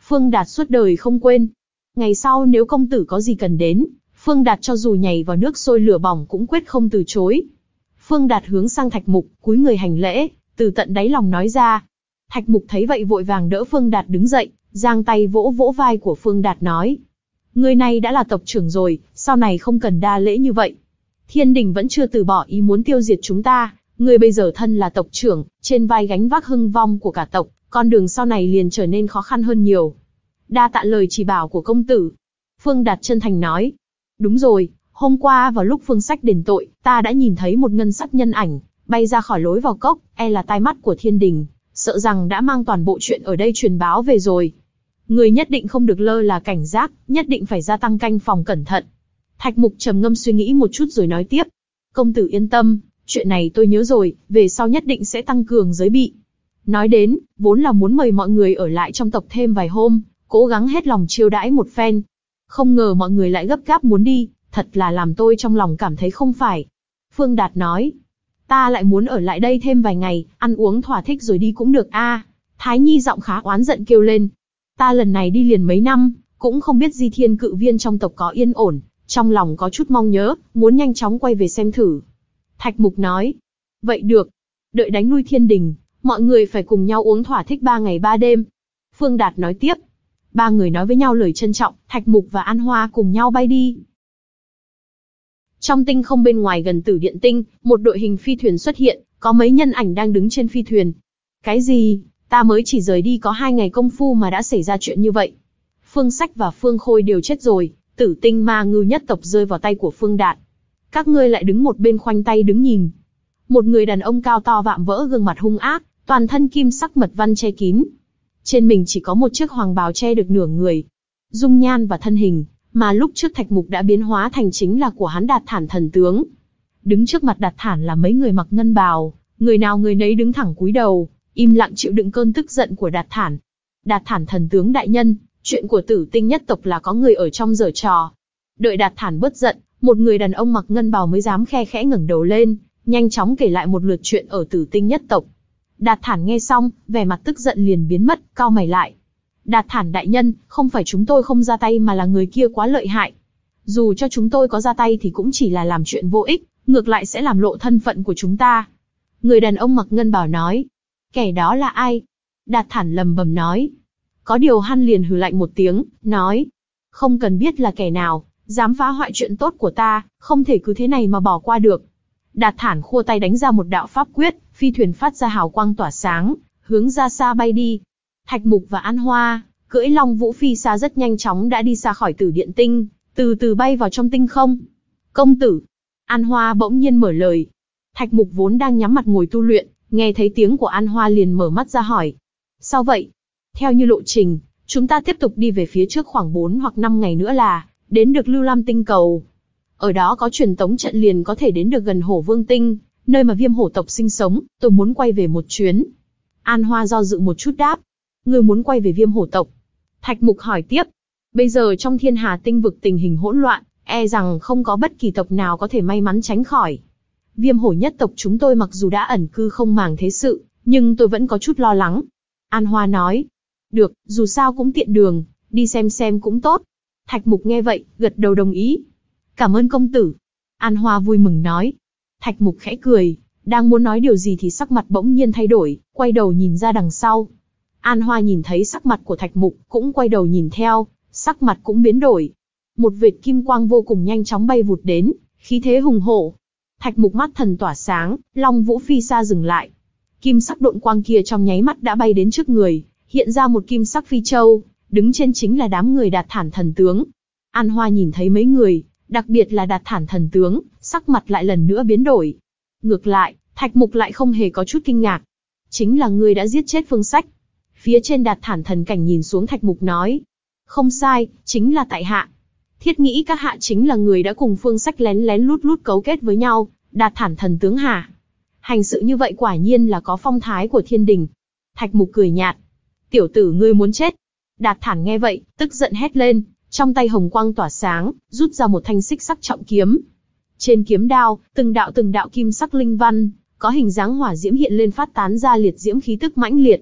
Phương Đạt suốt đời không quên. Ngày sau nếu công tử có gì cần đến, Phương Đạt cho dù nhảy vào nước sôi lửa bỏng cũng quyết không từ chối. Phương Đạt hướng sang Thạch Mục, cúi người hành lễ, từ tận đáy lòng nói ra. Thạch Mục thấy vậy vội vàng đỡ Phương Đạt đứng dậy, giang tay vỗ vỗ vai của Phương Đạt nói. Người này đã là tộc trưởng rồi, sau này không cần đa lễ như vậy. Thiên đình vẫn chưa từ bỏ ý muốn tiêu diệt chúng ta, người bây giờ thân là tộc trưởng, trên vai gánh vác hưng vong của cả tộc, con đường sau này liền trở nên khó khăn hơn nhiều. Đa tạ lời chỉ bảo của công tử. Phương Đạt chân thành nói. Đúng rồi, hôm qua vào lúc Phương Sách đền tội, ta đã nhìn thấy một ngân sắc nhân ảnh, bay ra khỏi lối vào cốc, e là tai mắt của thiên đình, sợ rằng đã mang toàn bộ chuyện ở đây truyền báo về rồi. Người nhất định không được lơ là cảnh giác, nhất định phải gia tăng canh phòng cẩn thận. Thạch Mục trầm ngâm suy nghĩ một chút rồi nói tiếp. Công tử yên tâm, chuyện này tôi nhớ rồi, về sau nhất định sẽ tăng cường giới bị. Nói đến, vốn là muốn mời mọi người ở lại trong tộc thêm vài hôm, cố gắng hết lòng chiêu đãi một phen. Không ngờ mọi người lại gấp gáp muốn đi, thật là làm tôi trong lòng cảm thấy không phải. Phương Đạt nói, ta lại muốn ở lại đây thêm vài ngày, ăn uống thỏa thích rồi đi cũng được a. À, Thái Nhi giọng khá oán giận kêu lên. Ta lần này đi liền mấy năm, cũng không biết Di Thiên cự viên trong tộc có yên ổn, trong lòng có chút mong nhớ, muốn nhanh chóng quay về xem thử. Thạch Mục nói, vậy được, đợi đánh lui thiên đình, mọi người phải cùng nhau uống thỏa thích ba ngày ba đêm. Phương Đạt nói tiếp, ba người nói với nhau lời trân trọng, Thạch Mục và An Hoa cùng nhau bay đi. Trong tinh không bên ngoài gần Tử Điện Tinh, một đội hình phi thuyền xuất hiện, có mấy nhân ảnh đang đứng trên phi thuyền. Cái gì? Ta mới chỉ rời đi có hai ngày công phu mà đã xảy ra chuyện như vậy. Phương Sách và Phương Khôi đều chết rồi, Tử Tinh ma ngư nhất tộc rơi vào tay của Phương Đạt. Các ngươi lại đứng một bên khoanh tay đứng nhìn. Một người đàn ông cao to vạm vỡ gương mặt hung ác, toàn thân kim sắc mật văn che kín. Trên mình chỉ có một chiếc hoàng bào che được nửa người. Dung nhan và thân hình, mà lúc trước Thạch Mục đã biến hóa thành chính là của hắn Đạt Thản thần tướng. Đứng trước mặt Đạt Thản là mấy người mặc ngân bào, người nào người nấy đứng thẳng cúi đầu, im lặng chịu đựng cơn tức giận của Đạt Thản. Đạt Thản thần tướng đại nhân, chuyện của Tử Tinh nhất tộc là có người ở trong giở trò. Đợi Đạt Thản bớt giận, một người đàn ông mặc ngân bào mới dám khe khẽ ngẩng đầu lên, nhanh chóng kể lại một lượt chuyện ở Tử Tinh nhất tộc. Đạt Thản nghe xong, vẻ mặt tức giận liền biến mất, cau mày lại. Đạt Thản đại nhân, không phải chúng tôi không ra tay mà là người kia quá lợi hại. Dù cho chúng tôi có ra tay thì cũng chỉ là làm chuyện vô ích, ngược lại sẽ làm lộ thân phận của chúng ta. Người đàn ông mặc ngân bào nói. Kẻ đó là ai? Đạt Thản lầm bầm nói. Có điều hắn liền hừ lạnh một tiếng, nói. Không cần biết là kẻ nào, dám phá hoại chuyện tốt của ta, không thể cứ thế này mà bỏ qua được. Đạt Thản khua tay đánh ra một đạo pháp quyết, phi thuyền phát ra hào quang tỏa sáng, hướng ra xa bay đi. Thạch Mục và An Hoa, cưỡi Long Vũ phi xa rất nhanh chóng đã đi xa khỏi Tử Điện Tinh, từ từ bay vào trong tinh không. Công tử. An Hoa bỗng nhiên mở lời. Thạch Mục vốn đang nhắm mặt ngồi tu luyện, nghe thấy tiếng của An Hoa liền mở mắt ra hỏi. Sao vậy? Theo như lộ trình, chúng ta tiếp tục đi về phía trước khoảng bốn hoặc năm ngày nữa là đến được Lưu Lam tinh cầu. Ở đó có truyền tống trận liền có thể đến được gần Hổ Vương tinh, nơi mà Viêm hổ tộc sinh sống, tôi muốn quay về một chuyến. An Hoa do dự một chút đáp. Ngươi muốn quay về Viêm hổ tộc? Thạch Mục hỏi tiếp. Bây giờ trong Thiên Hà tinh vực tình hình hỗn loạn, e rằng không có bất kỳ tộc nào có thể may mắn tránh khỏi. Viêm hổ nhất tộc chúng tôi mặc dù đã ẩn cư không màng thế sự, nhưng tôi vẫn có chút lo lắng. An Hoa nói. Được, dù sao cũng tiện đường, đi xem xem cũng tốt. Thạch Mục nghe vậy, gật đầu đồng ý. Cảm ơn công tử. An Hoa vui mừng nói. Thạch Mục khẽ cười, đang muốn nói điều gì thì sắc mặt bỗng nhiên thay đổi, quay đầu nhìn ra đằng sau. An Hoa nhìn thấy sắc mặt của Thạch Mục, cũng quay đầu nhìn theo, sắc mặt cũng biến đổi. Một vệt kim quang vô cùng nhanh chóng bay vụt đến, khí thế hùng hổ. Thạch Mục mắt thần tỏa sáng, Long Vũ phi xa dừng lại. Kim sắc độn quang kia trong nháy mắt đã bay đến trước người, hiện ra một kim sắc phi châu, đứng trên chính là đám người Đạt Thản thần tướng. An Hoa nhìn thấy mấy người, đặc biệt là Đạt Thản thần tướng, sắc mặt lại lần nữa biến đổi. Ngược lại, Thạch Mục lại không hề có chút kinh ngạc. Chính là ngươi đã giết chết Phương Sách. Phía trên Đạt Thản thần cảnh nhìn xuống Thạch Mục nói. Không sai, chính là tại hạ. Thiết nghĩ các hạ chính là người đã cùng Phương Sách lén lén lút lút cấu kết với nhau, Đạt Thản thần tướng hả? Hành sự như vậy quả nhiên là có phong thái của thiên đình. Thạch Mục cười nhạt. Tiểu tử ngươi muốn chết. Đạt Thản nghe vậy, tức giận hét lên, trong tay hồng quang tỏa sáng, rút ra một thanh xích sắc trọng kiếm. Trên kiếm đao, từng đạo từng đạo kim sắc linh văn, có hình dáng hỏa diễm hiện lên phát tán ra liệt diễm khí tức mãnh liệt.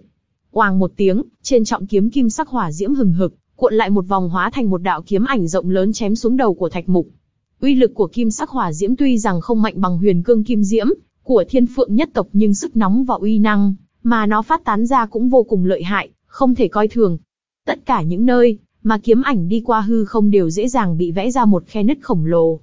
Oàng một tiếng, trên trọng kiếm kim sắc hỏa diễm hừng hực, cuộn lại một vòng hóa thành một đạo kiếm ảnh rộng lớn chém xuống đầu của Thạch Mục. Uy lực của kim sắc hỏa diễm tuy rằng không mạnh bằng huyền cương kim diễm của Thiên Phượng nhất tộc, nhưng sức nóng và uy năng mà nó phát tán ra cũng vô cùng lợi hại, không thể coi thường. Tất cả những nơi mà kiếm ảnh đi qua hư không đều dễ dàng bị vẽ ra một khe nứt khổng lồ.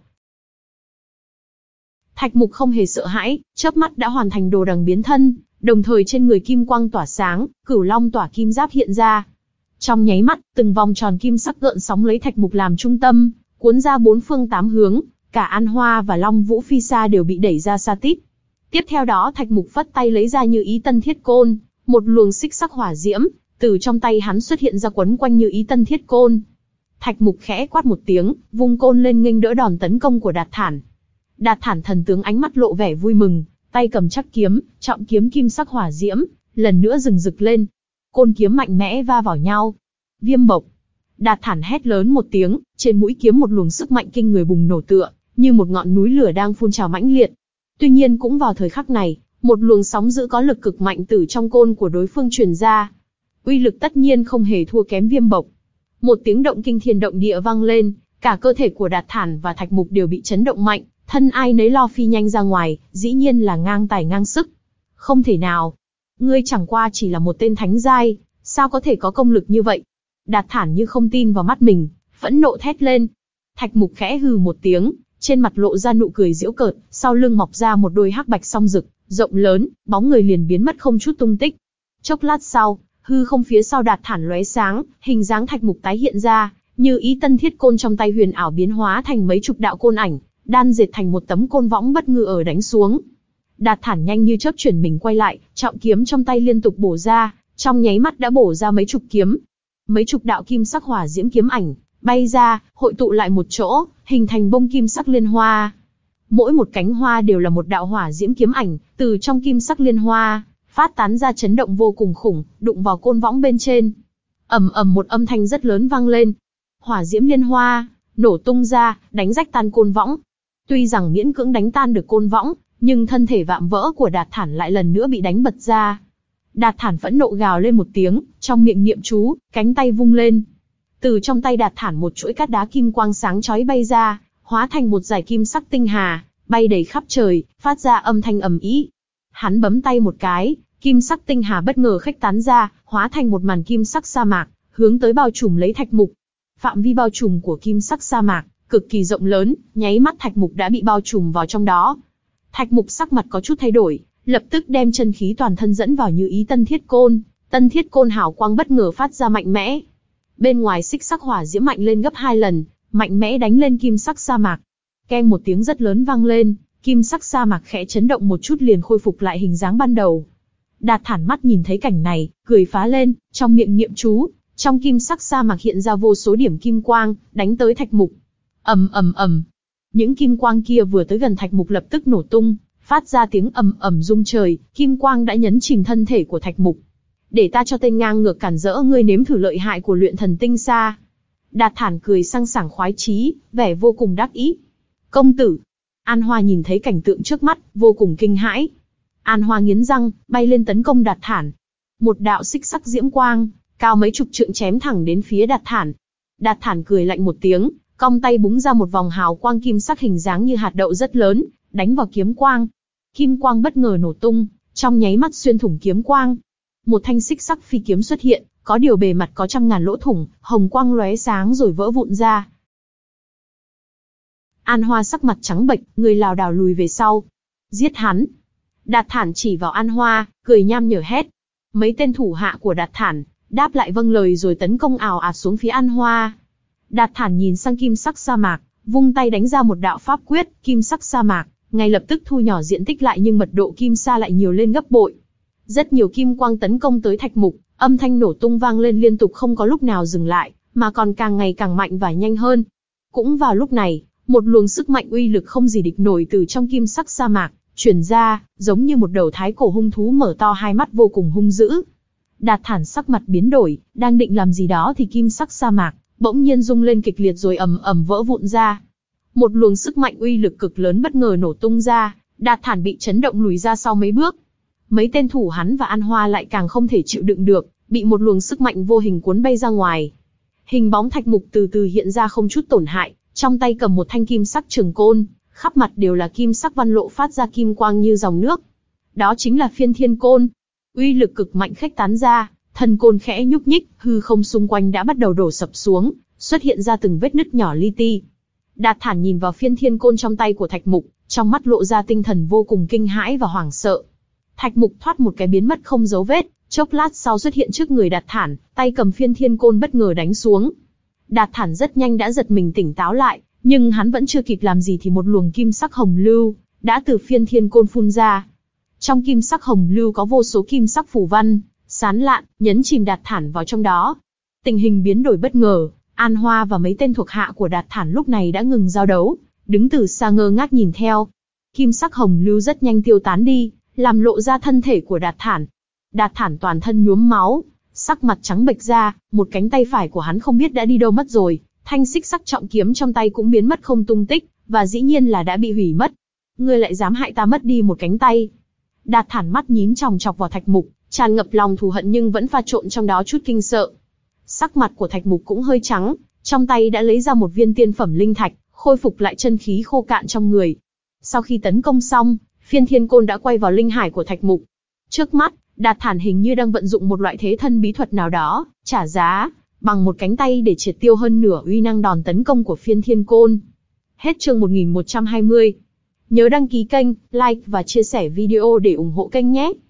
Thạch Mục không hề sợ hãi, chớp mắt đã hoàn thành đồ đằng biến thân, đồng thời trên người kim quang tỏa sáng, cửu long tỏa kim giáp hiện ra. Trong nháy mắt, từng vòng tròn kim sắc gợn sóng lấy Thạch Mục làm trung tâm, cuốn ra bốn phương tám hướng, cả An Hoa và Long Vũ Phi Sa đều bị đẩy ra xa tít. Tiếp theo đó Thạch Mục phất tay lấy ra Như Ý Tân Thiết Côn, một luồng xích sắc hỏa diễm, từ trong tay hắn xuất hiện ra quấn quanh Như Ý Tân Thiết Côn. Thạch Mục khẽ quát một tiếng, vung côn lên nghênh đỡ đòn tấn công của Đạt Thản. Đạt Thản thần tướng ánh mắt lộ vẻ vui mừng, tay cầm chắc kiếm, trọng kiếm kim sắc hỏa diễm, lần nữa rừng rực lên. Côn kiếm mạnh mẽ va vào nhau. Viêm bộc. Đạt Thản hét lớn một tiếng, trên mũi kiếm một luồng sức mạnh kinh người bùng nổ tựa như một ngọn núi lửa đang phun trào mãnh liệt. Tuy nhiên cũng vào thời khắc này, một luồng sóng dữ có lực cực mạnh từ trong côn của đối phương truyền ra. Uy lực tất nhiên không hề thua kém Viêm bộc. Một tiếng động kinh thiên động địa vang lên, cả cơ thể của Đạt Thản và Thạch Mục đều bị chấn động mạnh, thân ai nấy lo phi nhanh ra ngoài, dĩ nhiên là ngang tài ngang sức. Không thể nào. Ngươi chẳng qua chỉ là một tên thánh giai, sao có thể có công lực như vậy? Đạt Thản như không tin vào mắt mình, phẫn nộ thét lên. Thạch Mục khẽ hừ một tiếng, trên mặt lộ ra nụ cười giễu cợt, sau lưng mọc ra một đôi hắc bạch song rực, rộng lớn, bóng người liền biến mất không chút tung tích. Chốc lát sau, hư không phía sau Đạt Thản lóe sáng, hình dáng Thạch Mục tái hiện ra, Như Ý Tân Thiết Côn trong tay huyền ảo biến hóa thành mấy chục đạo côn ảnh, đan dệt thành một tấm côn võng bất ngờ ở đánh xuống. Đạt Thản nhanh như chớp chuyển mình quay lại, trọng kiếm trong tay liên tục bổ ra, trong nháy mắt đã bổ ra mấy chục kiếm. Mấy chục đạo kim sắc hỏa diễm kiếm ảnh bay ra, hội tụ lại một chỗ, hình thành bông kim sắc liên hoa. Mỗi một cánh hoa đều là một đạo hỏa diễm kiếm ảnh, từ trong kim sắc liên hoa phát tán ra chấn động vô cùng khủng, đụng vào côn võng bên trên. Ầm ầm một âm thanh rất lớn vang lên. Hỏa diễm liên hoa nổ tung ra, đánh rách tan côn võng. Tuy rằng miễn cưỡng đánh tan được côn võng, nhưng thân thể vạm vỡ của Đạt Thản lại lần nữa bị đánh bật ra. Đạt Thản phẫn nộ gào lên một tiếng, trong miệng niệm chú, cánh tay vung lên. Từ trong tay Đạt Thản một chuỗi cát đá kim quang sáng chói bay ra, hóa thành một dải kim sắc tinh hà, bay đầy khắp trời, phát ra âm thanh ầm ĩ. Hắn bấm tay một cái, kim sắc tinh hà bất ngờ khuếch tán ra, hóa thành một màn kim sắc sa mạc, hướng tới bao trùm lấy Thạch Mục. Phạm vi bao trùm của kim sắc sa mạc cực kỳ rộng lớn, nháy mắt Thạch Mục đã bị bao trùm vào trong đó. Thạch Mục sắc mặt có chút thay đổi, lập tức đem chân khí toàn thân dẫn vào Như Ý Tân Thiết Côn. Tân Thiết Côn hào quang bất ngờ phát ra mạnh mẽ. Bên ngoài xích sắc hỏa diễm mạnh lên gấp hai lần, mạnh mẽ đánh lên kim sắc sa mạc. Keng một tiếng rất lớn vang lên, kim sắc sa mạc khẽ chấn động một chút liền khôi phục lại hình dáng ban đầu. Đạt Thản mắt nhìn thấy cảnh này, cười phá lên, trong miệng niệm chú, trong kim sắc sa mạc hiện ra vô số điểm kim quang, đánh tới Thạch Mục. Ầm ầm ầm. Những kim quang kia vừa tới gần Thạch Mục lập tức nổ tung, phát ra tiếng ầm ầm rung trời, kim quang đã nhấn chìm thân thể của Thạch Mục. Để ta cho tên ngang ngược cản rỡ ngươi nếm thử lợi hại của luyện thần tinh sa. Đạt Thản cười sang sảng khoái chí, vẻ vô cùng đắc ý. Công tử. An Hoa nhìn thấy cảnh tượng trước mắt, vô cùng kinh hãi. An Hoa nghiến răng, bay lên tấn công Đạt Thản. Một đạo xích sắc diễm quang, cao mấy chục trượng chém thẳng đến phía Đạt Thản. Đạt Thản cười lạnh một tiếng, cong tay búng ra một vòng hào quang kim sắc hình dáng như hạt đậu rất lớn, đánh vào kiếm quang. Kim quang bất ngờ nổ tung, trong nháy mắt xuyên thủng kiếm quang. Một thanh xích sắc phi kiếm xuất hiện, có điều bề mặt có trăm ngàn lỗ thủng, hồng quang lóe sáng rồi vỡ vụn ra. An Hoa sắc mặt trắng bệch, người lảo đảo lùi về sau. Giết hắn! Đạt Thản chỉ vào An Hoa, cười nham nhở hét. Mấy tên thủ hạ của Đạt Thản đáp lại vâng lời rồi tấn công ào ạt xuống phía An Hoa. Đạt Thản nhìn sang kim sắc sa mạc, vung tay đánh ra một đạo pháp quyết, kim sắc sa mạc ngay lập tức thu nhỏ diện tích lại, nhưng mật độ kim sa lại nhiều lên gấp bội. Rất nhiều kim quang tấn công tới Thạch Mục, âm thanh nổ tung vang lên liên tục không có lúc nào dừng lại, mà còn càng ngày càng mạnh và nhanh hơn. Cũng vào lúc này, một luồng sức mạnh uy lực không gì địch nổi từ trong kim sắc sa mạc truyền ra, giống như một đầu thái cổ hung thú mở to hai mắt vô cùng hung dữ. Đạt Thản sắc mặt biến đổi, đang định làm gì đó thì kim sắc sa mạc bỗng nhiên rung lên kịch liệt rồi ầm ầm vỡ vụn ra. Một luồng sức mạnh uy lực cực lớn bất ngờ nổ tung ra, Đạt Thản bị chấn động lùi ra sau mấy bước. Mấy tên thủ hắn và An Hoa lại càng không thể chịu đựng được, bị một luồng sức mạnh vô hình cuốn bay ra ngoài. Hình bóng Thạch Mục từ từ hiện ra không chút tổn hại, trong tay cầm một thanh kim sắc trường côn, khắp mặt đều là kim sắc văn lộ phát ra kim quang như dòng nước. Đó chính là Phiên Thiên Côn. Uy lực cực mạnh khuếch tán ra, thân côn khẽ nhúc nhích, hư không xung quanh đã bắt đầu đổ sập xuống, xuất hiện ra từng vết nứt nhỏ li ti. Đạt Thản nhìn vào Phiên Thiên Côn trong tay của Thạch Mục, trong mắt lộ ra tinh thần vô cùng kinh hãi và hoảng sợ. Thạch Mục thoát một cái biến mất không dấu vết, chốc lát sau xuất hiện trước người Đạt Thản, tay cầm Phiên Thiên Côn bất ngờ đánh xuống. Đạt Thản rất nhanh đã giật mình tỉnh táo lại, nhưng hắn vẫn chưa kịp làm gì thì một luồng kim sắc hồng lưu đã từ Phiên Thiên Côn phun ra. Trong kim sắc hồng lưu có vô số kim sắc phù văn, sán lạn, nhấn chìm Đạt Thản vào trong đó. Tình hình biến đổi bất ngờ, An Hoa và mấy tên thuộc hạ của Đạt Thản lúc này đã ngừng giao đấu, đứng từ xa ngơ ngác nhìn theo. Kim sắc hồng lưu rất nhanh tiêu tán đi, làm lộ ra thân thể của Đạt Thản. Đạt Thản toàn thân nhuốm máu, sắc mặt trắng bệch ra, một cánh tay phải của hắn không biết đã đi đâu mất rồi, thanh xích sắc trọng kiếm trong tay cũng biến mất không tung tích, và dĩ nhiên là đã bị hủy mất. Ngươi lại dám hại ta mất đi một cánh tay? Đạt Thản mắt nhím chòng chọc vào Thạch Mục, tràn ngập lòng thù hận nhưng vẫn pha trộn trong đó chút kinh sợ. Sắc mặt của Thạch Mục cũng hơi trắng, trong tay đã lấy ra một viên tiên phẩm linh thạch, khôi phục lại chân khí khô cạn trong người. Sau khi tấn công xong, Phiên Thiên Côn đã quay vào linh hải của Thạch Mục. Trước mắt, Đạt Thản hình như đang vận dụng một loại thế thân bí thuật nào đó, trả giá bằng một cánh tay để triệt tiêu hơn nửa uy năng đòn tấn công của Phiên Thiên Côn. Hết chương một nghìn một trăm hai mươi. Nhớ đăng ký kênh, like và chia sẻ video để ủng hộ kênh nhé.